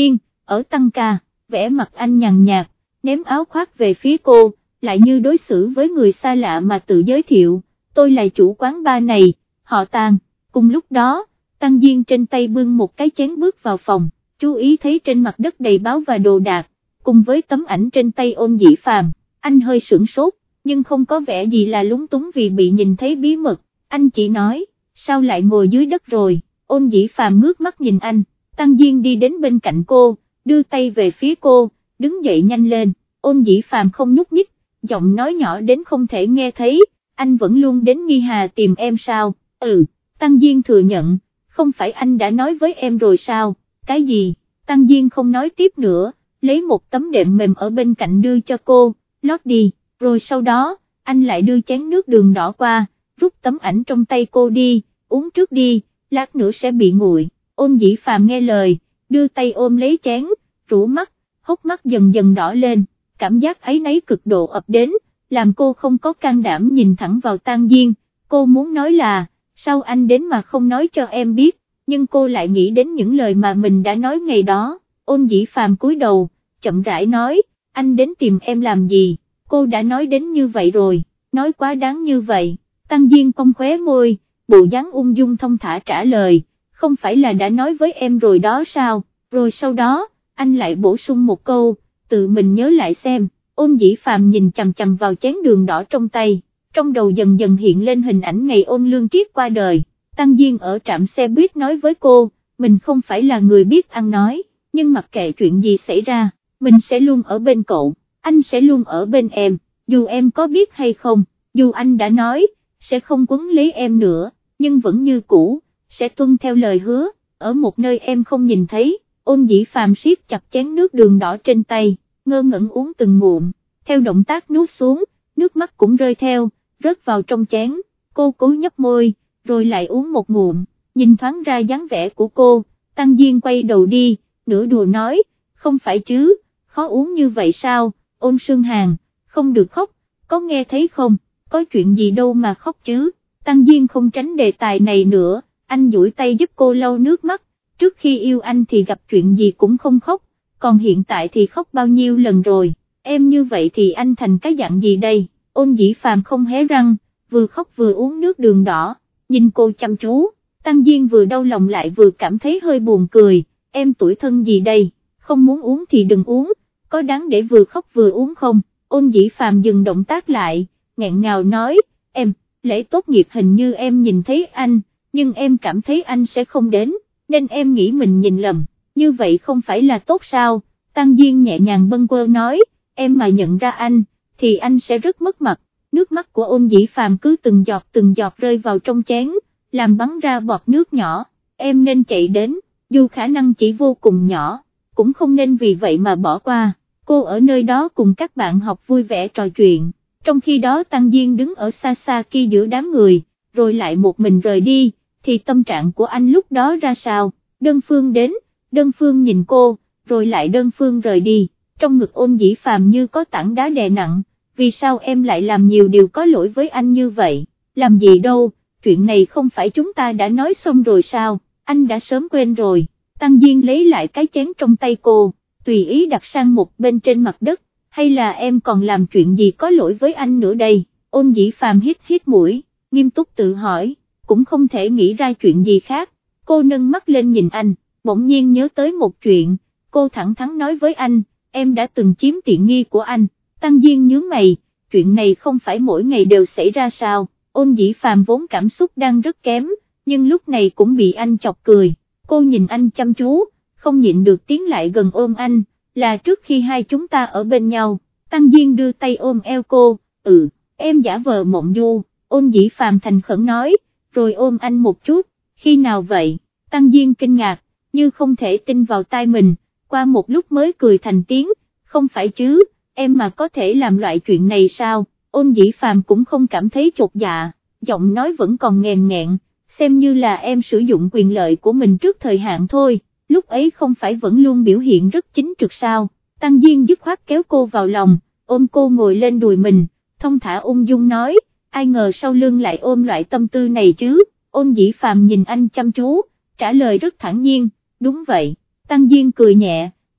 Speaker 1: ở Tăng ca, vẻ mặt anh nhàn nhạt, ném áo khoác về phía cô, lại như đối xử với người xa lạ mà tự giới thiệu, tôi là chủ quán bar này, họ Tang. Cùng lúc đó, Tăng Diên trên tay bưng một cái chén bước vào phòng, chú ý thấy trên mặt đất đầy báo và đồ đạc, cùng với tấm ảnh trên tay Ôn Dĩ Phàm, anh hơi sửng sốt, nhưng không có vẻ gì là lúng túng vì bị nhìn thấy bí mật, anh chỉ nói, sao lại ngồi dưới đất rồi, Ôn Dĩ Phàm ngước mắt nhìn anh, Tăng Diên đi đến bên cạnh cô, đưa tay về phía cô, đứng dậy nhanh lên, Ôn Dĩ Phàm không nhúc nhích, giọng nói nhỏ đến không thể nghe thấy, anh vẫn luôn đến Nghi Hà tìm em sao, ừ, Tăng Diên thừa nhận, không phải anh đã nói với em rồi sao, cái gì, Tăng Diên không nói tiếp nữa, lấy một tấm đệm mềm ở bên cạnh đưa cho cô, lót đi, rồi sau đó, anh lại đưa chén nước đường đỏ qua, rút tấm ảnh trong tay cô đi, uống trước đi, lát nữa sẽ bị nguội, Ôn Dĩ Phàm nghe lời, đưa tay ôm lấy chén, rũ mắt, hốc mắt dần dần đỏ lên, cảm giác áy náy cực độ ập đến, làm cô không có can đảm nhìn thẳng vào Tăng Diên, cô muốn nói là, sao anh đến mà không nói cho em biết, nhưng cô lại nghĩ đến những lời mà mình đã nói ngày đó, Ôn Dĩ Phàm cúi đầu, chậm rãi nói, anh đến tìm em làm gì, cô đã nói đến như vậy rồi, nói quá đáng như vậy, Tăng Diên cong khóe môi, bộ dáng ung dung thông thả trả lời, không phải là đã nói với em rồi đó sao, rồi sau đó, anh lại bổ sung một câu, tự mình nhớ lại xem, Ôn Dĩ Phàm nhìn chằm chằm vào chén đường đỏ trong tay, trong đầu dần dần hiện lên hình ảnh ngày Ôn Lương Triết qua đời, Tăng Diên ở trạm xe buýt nói với cô, mình không phải là người biết ăn nói, nhưng mặc kệ chuyện gì xảy ra, mình sẽ luôn ở bên cậu, anh sẽ luôn ở bên em, dù em có biết hay không, dù anh đã nói, sẽ không quấn lấy em nữa, nhưng vẫn như cũ, sẽ tuân theo lời hứa, ở một nơi em không nhìn thấy. Ôn Dĩ Phàm siết chặt chén nước đường đỏ trên tay, ngơ ngẩn uống từng ngụm, theo động tác nuốt xuống, nước mắt cũng rơi theo, rớt vào trong chén, cô cố nhấp môi, rồi lại uống một ngụm, nhìn thoáng ra dáng vẻ của cô, Tăng Diên quay đầu đi, nửa đùa nói, không phải chứ, khó uống như vậy sao, Ôn Sương Hàn, không được khóc, có nghe thấy không, có chuyện gì đâu mà khóc chứ, Tăng Diên không tránh đề tài này nữa, anh duỗi tay giúp cô lau nước mắt, trước khi yêu anh thì gặp chuyện gì cũng không khóc, còn hiện tại thì khóc bao nhiêu lần rồi, em như vậy thì anh thành cái dạng gì đây, Ôn Dĩ Phàm không hé răng, vừa khóc vừa uống nước đường đỏ, nhìn cô chăm chú, Tăng Diên vừa đau lòng lại vừa cảm thấy hơi buồn cười, em tuổi thân gì đây, không muốn uống thì đừng uống, có đáng để vừa khóc vừa uống không, Ôn Dĩ Phàm dừng động tác lại, nghẹn ngào nói, em, lễ tốt nghiệp hình như em nhìn thấy anh, nhưng em cảm thấy anh sẽ không đến, nên em nghĩ mình nhìn lầm, như vậy không phải là tốt sao, Tăng Diên nhẹ nhàng bâng quơ nói, em mà nhận ra anh, thì anh sẽ rất mất mặt, nước mắt của Ôn Dĩ Phàm cứ từng giọt từng giọt rơi vào trong chén, làm bắn ra bọt nước nhỏ, em nên chạy đến, dù khả năng chỉ vô cùng nhỏ, cũng không nên vì vậy mà bỏ qua, cô ở nơi đó cùng các bạn học vui vẻ trò chuyện, trong khi đó Tăng Diên đứng ở xa xa kia giữa đám người, rồi lại một mình rời đi, thì tâm trạng của anh lúc đó ra sao, đơn phương đến, đơn phương nhìn cô, rồi lại đơn phương rời đi, trong ngực Ôn Dĩ Phàm như có tảng đá đè nặng, vì sao em lại làm nhiều điều có lỗi với anh như vậy, làm gì đâu, chuyện này không phải chúng ta đã nói xong rồi sao, anh đã sớm quên rồi, Tăng Diên lấy lại cái chén trong tay cô, tùy ý đặt sang một bên trên mặt đất, hay là em còn làm chuyện gì có lỗi với anh nữa đây, Ôn Dĩ Phàm hít hít mũi, nghiêm túc tự hỏi, cũng không thể nghĩ ra chuyện gì khác, cô nâng mắt lên nhìn anh, bỗng nhiên nhớ tới một chuyện, cô thẳng thắn nói với anh, em đã từng chiếm tiện nghi của anh, Tăng Diên nhướng mày, chuyện này không phải mỗi ngày đều xảy ra sao, Ôn Dĩ Phàm vốn cảm xúc đang rất kém, nhưng lúc này cũng bị anh chọc cười, cô nhìn anh chăm chú, không nhịn được tiến lại gần ôm anh, là trước khi hai chúng ta ở bên nhau, Tăng Diên đưa tay ôm eo cô, ừ, em giả vờ mộng du, Ôn Dĩ Phàm thành khẩn nói, rồi ôm anh một chút, khi nào vậy, Tăng Diên kinh ngạc, như không thể tin vào tai mình, qua một lúc mới cười thành tiếng, không phải chứ, em mà có thể làm loại chuyện này sao, Ôn Dĩ Phàm cũng không cảm thấy chột dạ, giọng nói vẫn còn nghèn nghẹn, xem như là em sử dụng quyền lợi của mình trước thời hạn thôi, lúc ấy không phải vẫn luôn biểu hiện rất chính trực sao, Tăng Diên dứt khoát kéo cô vào lòng, ôm cô ngồi lên đùi mình, thông thả ung dung nói, ai ngờ sau lưng lại ôm loại tâm tư này chứ, Ôn Dĩ Phàm nhìn anh chăm chú, trả lời rất thản nhiên, đúng vậy, Tăng Diên cười nhẹ,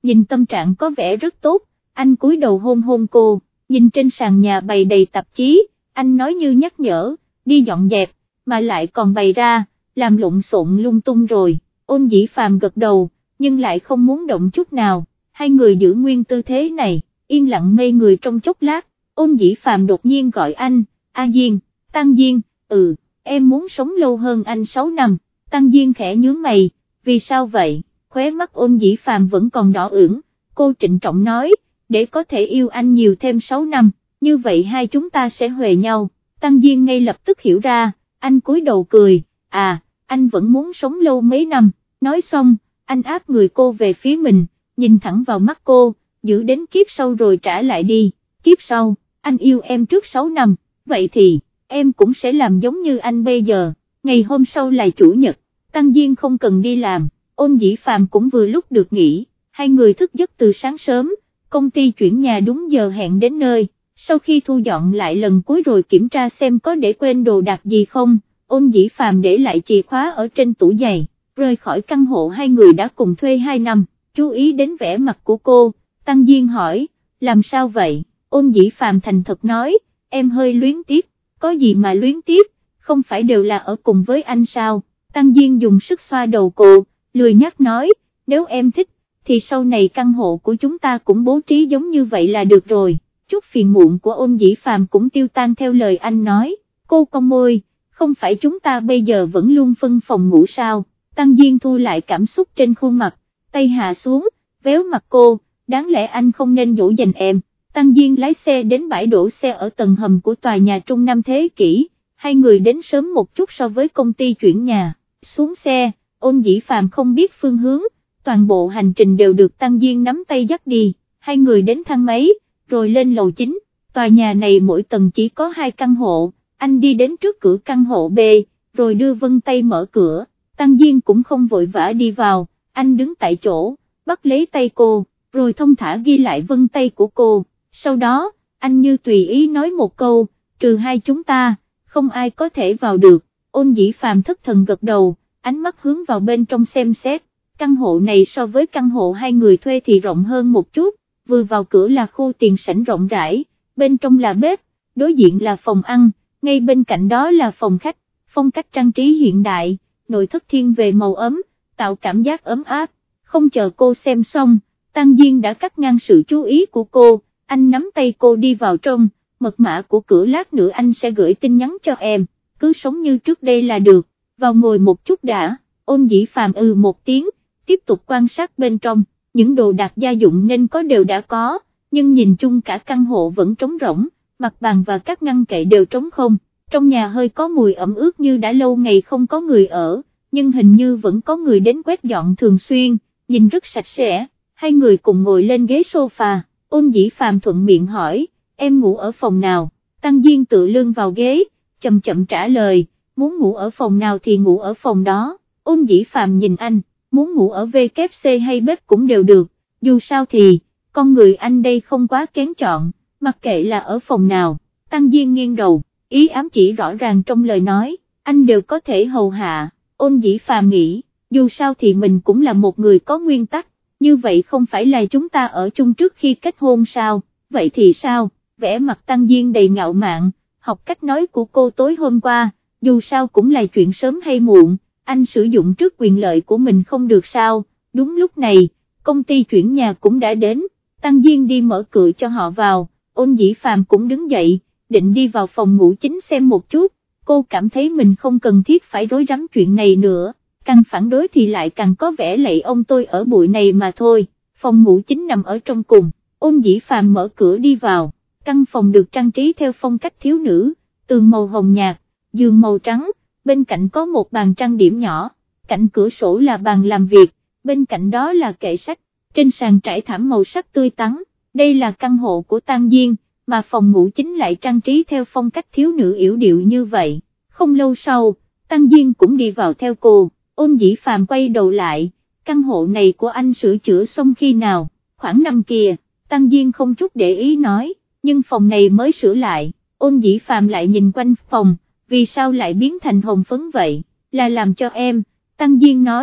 Speaker 1: nhìn tâm trạng có vẻ rất tốt, anh cúi đầu hôn hôn cô, nhìn trên sàn nhà bày đầy tạp chí, anh nói như nhắc nhở, đi dọn dẹp, mà lại còn bày ra, làm lộn xộn lung tung rồi. Ôn Dĩ Phàm gật đầu, nhưng lại không muốn động chút nào, hai người giữ nguyên tư thế này, yên lặng ngây người trong chốc lát. Ôn Dĩ Phàm đột nhiên gọi anh, A Diên, Tăng Diên, ừ, em muốn sống lâu hơn anh sáu năm, Tăng Diên khẽ nhướng mày, vì sao vậy, khóe mắt Ôn Dĩ Phàm vẫn còn đỏ ửng, cô trịnh trọng nói, để có thể yêu anh nhiều thêm sáu năm, như vậy hai chúng ta sẽ huề nhau. Tăng Diên ngay lập tức hiểu ra, anh cúi đầu cười, à, anh vẫn muốn sống lâu mấy năm, nói xong, anh áp người cô về phía mình, nhìn thẳng vào mắt cô, giữ đến kiếp sau rồi trả lại đi, kiếp sau, anh yêu em trước sáu năm, vậy thì, em cũng sẽ làm giống như anh bây giờ. Ngày hôm sau là chủ nhật, Tăng Diên không cần đi làm, Ôn Dĩ Phàm cũng vừa lúc được nghỉ, hai người thức giấc từ sáng sớm, công ty chuyển nhà đúng giờ hẹn đến nơi, sau khi thu dọn lại lần cuối rồi kiểm tra xem có để quên đồ đạc gì không, Ôn Dĩ Phàm để lại chìa khóa ở trên tủ giày, rời khỏi căn hộ hai người đã cùng thuê hai năm, chú ý đến vẻ mặt của cô, Tăng Diên hỏi, làm sao vậy, Ôn Dĩ Phàm thành thật nói, em hơi luyến tiếc, có gì mà luyến tiếc, không phải đều là ở cùng với anh sao, Tăng Diên dùng sức xoa đầu cô, lười nhác nói, nếu em thích, thì sau này căn hộ của chúng ta cũng bố trí giống như vậy là được rồi. Chút phiền muộn của Ôn Dĩ Phàm cũng tiêu tan theo lời anh nói, cô cong môi, không phải chúng ta bây giờ vẫn luôn phân phòng ngủ sao, Tăng Diên thu lại cảm xúc trên khuôn mặt, tay hạ xuống, véo mặt cô, đáng lẽ anh không nên dỗ dành em. Tăng Diên lái xe đến bãi đổ xe ở tầng hầm của tòa nhà Trung Nam thế kỷ, hai người đến sớm một chút so với công ty chuyển nhà, xuống xe, Ôn Dĩ Phàm không biết phương hướng, toàn bộ hành trình đều được Tăng Diên nắm tay dắt đi, hai người đến thang máy, rồi lên lầu chính, tòa nhà này mỗi tầng chỉ có hai căn hộ, anh đi đến trước cửa căn hộ B, rồi đưa vân tay mở cửa, Tăng Diên cũng không vội vã đi vào, anh đứng tại chỗ, bắt lấy tay cô, rồi thông thả ghi lại vân tay của cô, sau đó, anh như tùy ý nói một câu, trừ hai chúng ta, không ai có thể vào được, Ôn Dĩ Phàm thất thần gật đầu, ánh mắt hướng vào bên trong xem xét, căn hộ này so với căn hộ hai người thuê thì rộng hơn một chút, vừa vào cửa là khu tiền sảnh rộng rãi, bên trong là bếp, đối diện là phòng ăn, ngay bên cạnh đó là phòng khách, phong cách trang trí hiện đại, nội thất thiên về màu ấm, tạo cảm giác ấm áp, không chờ cô xem xong, Tăng Diên đã cắt ngang sự chú ý của cô, anh nắm tay cô đi vào trong, mật mã của cửa lát nữa anh sẽ gửi tin nhắn cho em, cứ sống như trước đây là được, vào ngồi một chút đã, Ôn Dĩ Phàm ừ một tiếng, tiếp tục quan sát bên trong, những đồ đạc gia dụng nên có đều đã có, nhưng nhìn chung cả căn hộ vẫn trống rỗng, mặt bàn và các ngăn kệ đều trống không, trong nhà hơi có mùi ẩm ướt như đã lâu ngày không có người ở, nhưng hình như vẫn có người đến quét dọn thường xuyên, nhìn rất sạch sẽ, hai người cùng ngồi lên ghế sofa, Ôn Dĩ Phàm thuận miệng hỏi, em ngủ ở phòng nào, Tăng Diên tự lưng vào ghế, chậm chậm trả lời, muốn ngủ ở phòng nào thì ngủ ở phòng đó, Ôn Dĩ Phàm nhìn anh, muốn ngủ ở vê kép xê hay bếp cũng đều được, dù sao thì, con người anh đây không quá kén chọn, mặc kệ là ở phòng nào, Tăng Diên nghiêng đầu, ý ám chỉ rõ ràng trong lời nói, anh đều có thể hầu hạ, Ôn Dĩ Phàm nghĩ, dù sao thì mình cũng là một người có nguyên tắc, như vậy không phải là chúng ta ở chung trước khi kết hôn sao, vậy thì sao, vẻ mặt Tăng Diên đầy ngạo mạn, học cách nói của cô tối hôm qua, dù sao cũng là chuyện sớm hay muộn, anh sử dụng trước quyền lợi của mình không được sao, đúng lúc này, công ty chuyển nhà cũng đã đến, Tăng Diên đi mở cửa cho họ vào, Ôn Dĩ Phàm cũng đứng dậy, định đi vào phòng ngủ chính xem một chút, cô cảm thấy mình không cần thiết phải rối rắm chuyện này nữa, càng phản đối thì lại càng có vẻ lạy ông tôi ở bụi này mà thôi, phòng ngủ chính nằm ở trong cùng, Ôn Dĩ Phàm mở cửa đi vào, căn phòng được trang trí theo phong cách thiếu nữ, tường màu hồng nhạt, giường màu trắng, bên cạnh có một bàn trang điểm nhỏ, cạnh cửa sổ là bàn làm việc, bên cạnh đó là kệ sách, trên sàn trải thảm màu sắc tươi tắn, đây là căn hộ của Tăng Diên, mà phòng ngủ chính lại trang trí theo phong cách thiếu nữ yểu điệu như vậy. Không lâu sau, Tăng Diên cũng đi vào theo cô, Ôn Dĩ Phàm quay đầu lại, căn hộ này của anh sửa chữa xong khi nào, khoảng năm kia, Tăng Diên không chút để ý nói, nhưng phòng này mới sửa lại, Ôn Dĩ Phàm lại nhìn quanh phòng, vì sao lại biến thành hồng phấn vậy, là làm cho em, Tăng Diên nói,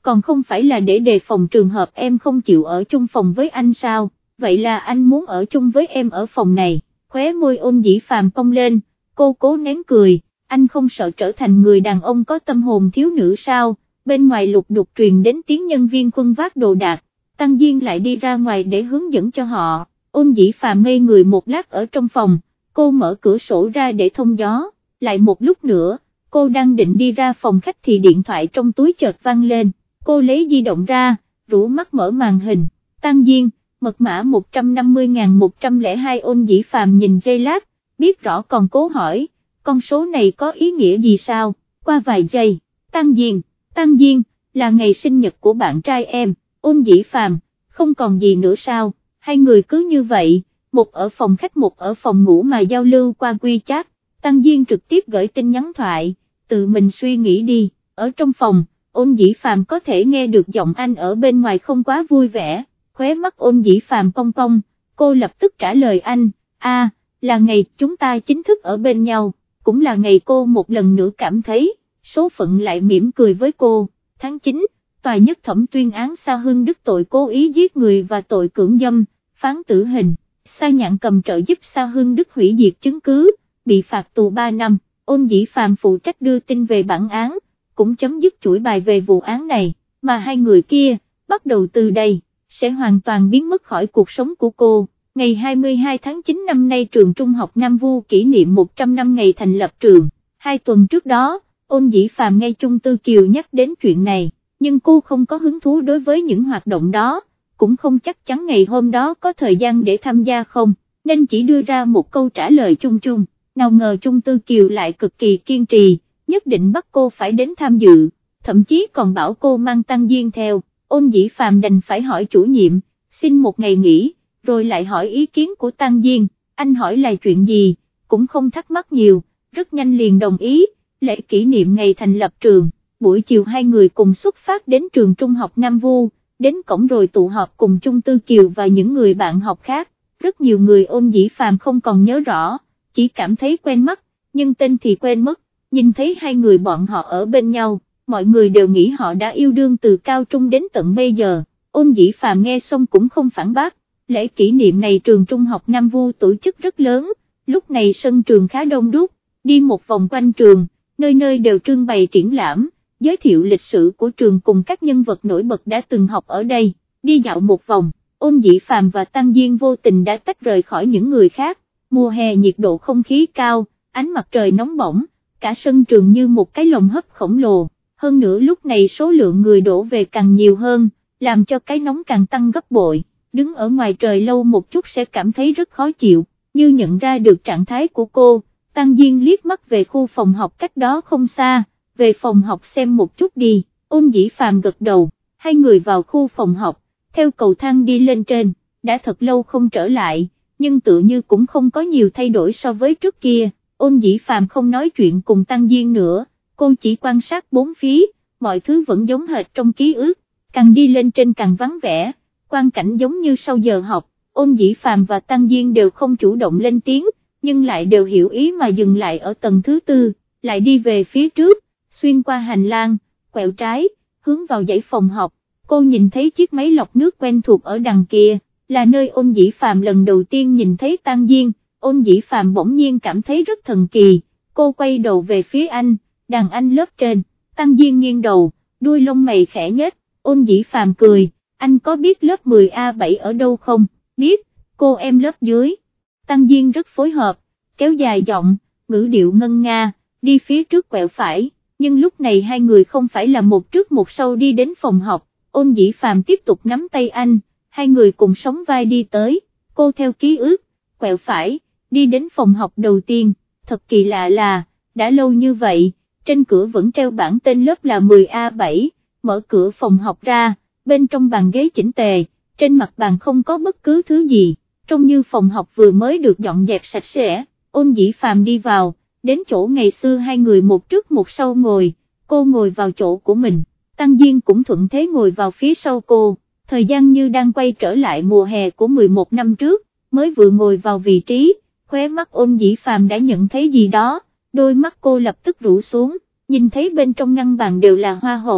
Speaker 1: còn không phải là để đề phòng trường hợp em không chịu ở chung phòng với anh sao, vậy là anh muốn ở chung với em ở phòng này. Khóe môi Ôn Dĩ Phàm cong lên, cô cố nén cười, anh không sợ trở thành người đàn ông có tâm hồn thiếu nữ sao. Bên ngoài lục đục truyền đến tiếng nhân viên khuân vác đồ đạc, Tăng Diên lại đi ra ngoài để hướng dẫn cho họ. Ôn Dĩ Phàm ngây người một lát ở trong phòng, cô mở cửa sổ ra để thông gió, lại một lúc nữa, cô đang định đi ra phòng khách thì điện thoại trong túi chợt vang lên, cô lấy di động ra, rũ mắt mở màn hình, Tăng Diên, mật mã một trăm năm mươi nghìn một trăm lẻ hai. Ôn Dĩ Phàm nhìn giây lát, biết rõ còn cố hỏi, con số này có ý nghĩa gì sao, qua vài giây, Tăng Diên, Tăng Diên, là ngày sinh nhật của bạn trai em. Ôn Dĩ Phàm, không còn gì nữa sao, hai người cứ như vậy, một ở phòng khách một ở phòng ngủ mà giao lưu qua WeChat. Tăng Diên trực tiếp gửi tin nhắn thoại, tự mình suy nghĩ đi, ở trong phòng, Ôn Dĩ Phàm có thể nghe được giọng anh ở bên ngoài không quá vui vẻ, khóe mắt Ôn Dĩ Phàm cong cong, cô lập tức trả lời anh, a, à, là ngày chúng ta chính thức ở bên nhau, cũng là ngày cô một lần nữa cảm thấy, số phận lại mỉm cười với cô. Tháng chín, Tòa Nhất Thẩm tuyên án Sa Hưng Đức tội cố ý giết người và tội cưỡng dâm, phán tử hình. Sa Nhạn cầm trợ giúp Sa Hưng Đức hủy diệt chứng cứ, bị phạt tù ba năm, Ôn Dĩ Phàm phụ trách đưa tin về bản án, cũng chấm dứt chuỗi bài về vụ án này, mà hai người kia, bắt đầu từ đây, sẽ hoàn toàn biến mất khỏi cuộc sống của cô. Ngày hai mươi hai tháng chín năm nay trường trung học Nam Vu kỷ niệm một trăm năm ngày thành lập trường, hai tuần trước đó, Ôn Dĩ Phàm nghe Chung Tư Kiều nhắc đến chuyện này, nhưng cô không có hứng thú đối với những hoạt động đó, cũng không chắc chắn ngày hôm đó có thời gian để tham gia không, nên chỉ đưa ra một câu trả lời chung chung, nào ngờ Chung Tư Kiều lại cực kỳ kiên trì, nhất định bắt cô phải đến tham dự, thậm chí còn bảo cô mang Tăng Diên theo. Ôn Dĩ Phàm đành phải hỏi chủ nhiệm, xin một ngày nghỉ, rồi lại hỏi ý kiến của Tăng Diên, anh hỏi là chuyện gì, cũng không thắc mắc nhiều, rất nhanh liền đồng ý. Lễ kỷ niệm ngày thành lập trường, buổi chiều hai người cùng xuất phát đến trường trung học Nam Vu, đến cổng rồi tụ họp cùng Chung Tư Kiều và những người bạn học khác, rất nhiều người Ôn Dĩ Phàm không còn nhớ rõ, chỉ cảm thấy quen mắt, nhưng tên thì quên mất, nhìn thấy hai người bọn họ ở bên nhau, mọi người đều nghĩ họ đã yêu đương từ cao trung đến tận bây giờ. Ôn Dĩ Phàm nghe xong cũng không phản bác, lễ kỷ niệm này trường trung học Nam Vu tổ chức rất lớn, lúc này sân trường khá đông đúc, đi một vòng quanh trường, nơi nơi đều trưng bày triển lãm, giới thiệu lịch sử của trường cùng các nhân vật nổi bật đã từng học ở đây. Đi dạo một vòng, Ôn Dĩ Phàm và Tăng Diên vô tình đã tách rời khỏi những người khác. Mùa hè nhiệt độ không khí cao, ánh mặt trời nóng bỏng, cả sân trường như một cái lồng hấp khổng lồ, hơn nữa lúc này số lượng người đổ về càng nhiều hơn, làm cho cái nóng càng tăng gấp bội, đứng ở ngoài trời lâu một chút sẽ cảm thấy rất khó chịu. Như nhận ra được trạng thái của cô, Tăng Diên liếc mắt về khu phòng học cách đó không xa, về phòng học xem một chút đi. Ôn Dĩ Phàm gật đầu, hai người vào khu phòng học, theo cầu thang đi lên trên, đã thật lâu không trở lại, nhưng tự như cũng không có nhiều thay đổi so với trước kia. Ôn Dĩ Phàm không nói chuyện cùng Tăng Diên nữa, cô chỉ quan sát bốn phía, mọi thứ vẫn giống hệt trong ký ức, càng đi lên trên càng vắng vẻ, quang cảnh giống như sau giờ học. Ôn Dĩ Phàm và Tăng Diên đều không chủ động lên tiếng, nhưng lại đều hiểu ý mà dừng lại ở tầng thứ tư, lại đi về phía trước, xuyên qua hành lang, quẹo trái, hướng vào dãy phòng học. Cô nhìn thấy chiếc máy lọc nước quen thuộc ở đằng kia, là nơi Ôn Dĩ Phàm lần đầu tiên nhìn thấy Tăng Diên. Ôn Dĩ Phàm bỗng nhiên cảm thấy rất thần kỳ, cô quay đầu về phía anh, đàn anh lớp trên. Tăng Diên nghiêng đầu, đuôi lông mày khẽ nhếch. Ôn Dĩ Phàm cười, anh có biết lớp mười A bảy ở đâu không? Biết, cô em lớp dưới. Tăng Diên rất phối hợp, kéo dài giọng, ngữ điệu ngân nga, đi phía trước quẹo phải, nhưng lúc này hai người không phải là một trước một sau đi đến phòng học. Ôn Dĩ Phàm tiếp tục nắm tay anh, hai người cùng sóng vai đi tới, cô theo ký ức, quẹo phải, đi đến phòng học đầu tiên. Thật kỳ lạ là, đã lâu như vậy, trên cửa vẫn treo bảng tên lớp là mười A bảy, mở cửa phòng học ra, bên trong bàn ghế chỉnh tề, trên mặt bàn không có bất cứ thứ gì, trông như phòng học vừa mới được dọn dẹp sạch sẽ. Ôn Dĩ Phàm đi vào, đến chỗ ngày xưa hai người một trước một sau ngồi, cô ngồi vào chỗ của mình, Tăng Diên cũng thuận thế ngồi vào phía sau cô, thời gian như đang quay trở lại mùa hè của mười một năm trước, mới vừa ngồi vào vị trí, khóe mắt Ôn Dĩ Phàm đã nhận thấy gì đó, đôi mắt cô lập tức rũ xuống, nhìn thấy bên trong ngăn bàn đều là hoa hồng,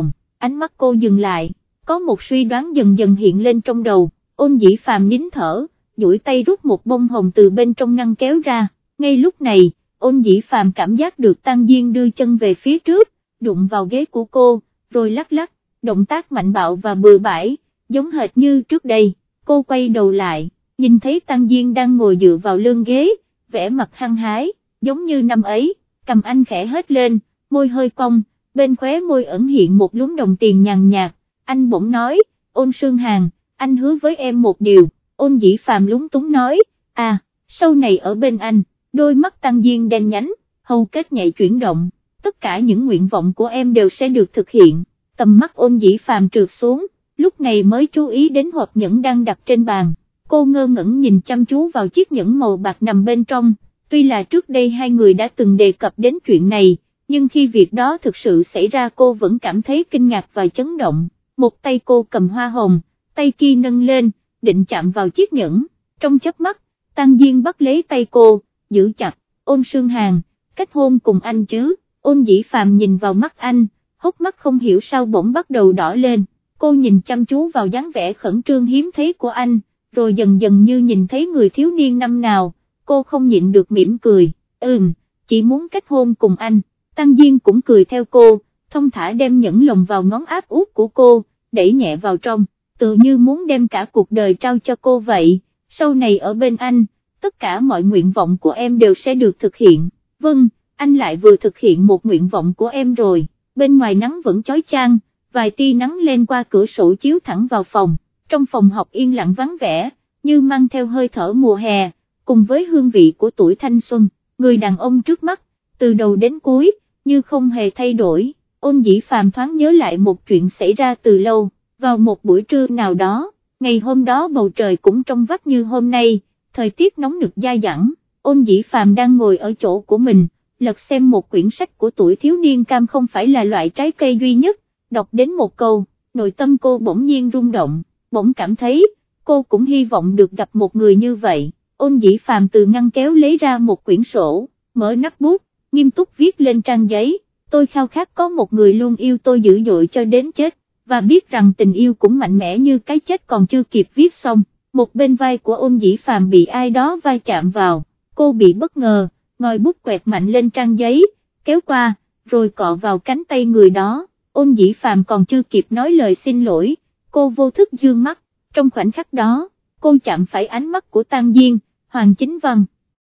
Speaker 1: ánh mắt cô dừng lại, có một suy đoán dần dần hiện lên trong đầu, Ôn Dĩ Phàm nín thở, duỗi tay rút một bông hồng từ bên trong ngăn kéo ra, ngay lúc này, Ôn Dĩ Phàm cảm giác được Tăng Diên đưa chân về phía trước, đụng vào ghế của cô, rồi lắc lắc, động tác mạnh bạo và bừa bãi, giống hệt như trước đây, cô quay đầu lại, nhìn thấy Tăng Diên đang ngồi dựa vào lưng ghế, vẻ mặt hăng hái, giống như năm ấy, cầm anh khẽ hét lên, môi hơi cong, bên khóe môi ẩn hiện một lúm đồng tiền nhàn nhạt, anh bỗng nói, Ôn Sương Hàn, anh hứa với em một điều, Ôn Dĩ Phàm lúng túng nói, à, sau này ở bên anh, đôi mắt Tăng Diên đen nhánh, hầu kết nhạy chuyển động, tất cả những nguyện vọng của em đều sẽ được thực hiện, tầm mắt Ôn Dĩ Phàm trượt xuống, lúc này mới chú ý đến hộp nhẫn đang đặt trên bàn, cô ngơ ngẩn nhìn chăm chú vào chiếc nhẫn màu bạc nằm bên trong, tuy là trước đây hai người đã từng đề cập đến chuyện này, nhưng khi việc đó thực sự xảy ra cô vẫn cảm thấy kinh ngạc và chấn động, một tay cô cầm hoa hồng, tay kia nâng lên, định chạm vào chiếc nhẫn, trong chớp mắt, Tăng Diên bắt lấy tay cô, giữ chặt, Ôn Sương Hàn, kết hôn cùng anh chứ, Ôn Dĩ Phàm nhìn vào mắt anh, hốc mắt không hiểu sao bỗng bắt đầu đỏ lên, cô nhìn chăm chú vào dáng vẻ khẩn trương hiếm thấy của anh, rồi dần dần như nhìn thấy người thiếu niên năm nào, cô không nhịn được mỉm cười, ừm, chỉ muốn kết hôn cùng anh, Tăng Diên cũng cười theo cô, thông thả đem nhẫn lồng vào ngón áp út của cô, đẩy nhẹ vào trong, tự như muốn đem cả cuộc đời trao cho cô vậy, sau này ở bên anh, tất cả mọi nguyện vọng của em đều sẽ được thực hiện, vâng, anh lại vừa thực hiện một nguyện vọng của em rồi, bên ngoài nắng vẫn chói chang, vài tia nắng lên qua cửa sổ chiếu thẳng vào phòng, trong phòng học yên lặng vắng vẻ, như mang theo hơi thở mùa hè, cùng với hương vị của tuổi thanh xuân, người đàn ông trước mắt, từ đầu đến cuối, như không hề thay đổi, Ôn Dĩ Phàm thoáng nhớ lại một chuyện xảy ra từ lâu, vào một buổi trưa nào đó, ngày hôm đó bầu trời cũng trong vắt như hôm nay, thời tiết nóng nực dai dẳng, Ôn Dĩ Phàm đang ngồi ở chỗ của mình, lật xem một quyển sách của tuổi thiếu niên cam không phải là loại trái cây duy nhất, đọc đến một câu, nội tâm cô bỗng nhiên rung động, bỗng cảm thấy, cô cũng hy vọng được gặp một người như vậy, Ôn Dĩ Phàm từ ngăn kéo lấy ra một quyển sổ, mở nắp bút, nghiêm túc viết lên trang giấy, tôi khao khát có một người luôn yêu tôi dữ dội cho đến chết, và biết rằng tình yêu cũng mạnh mẽ như cái chết còn chưa kịp viết xong, một bên vai của Ôn Dĩ Phàm bị ai đó vai chạm vào, cô bị bất ngờ, ngòi bút quẹt mạnh lên trang giấy, kéo qua, rồi cọ vào cánh tay người đó, Ôn Dĩ Phàm còn chưa kịp nói lời xin lỗi, cô vô thức dương mắt, trong khoảnh khắc đó, cô chạm phải ánh mắt của Tăng Diên, Hoàng Chính Văn.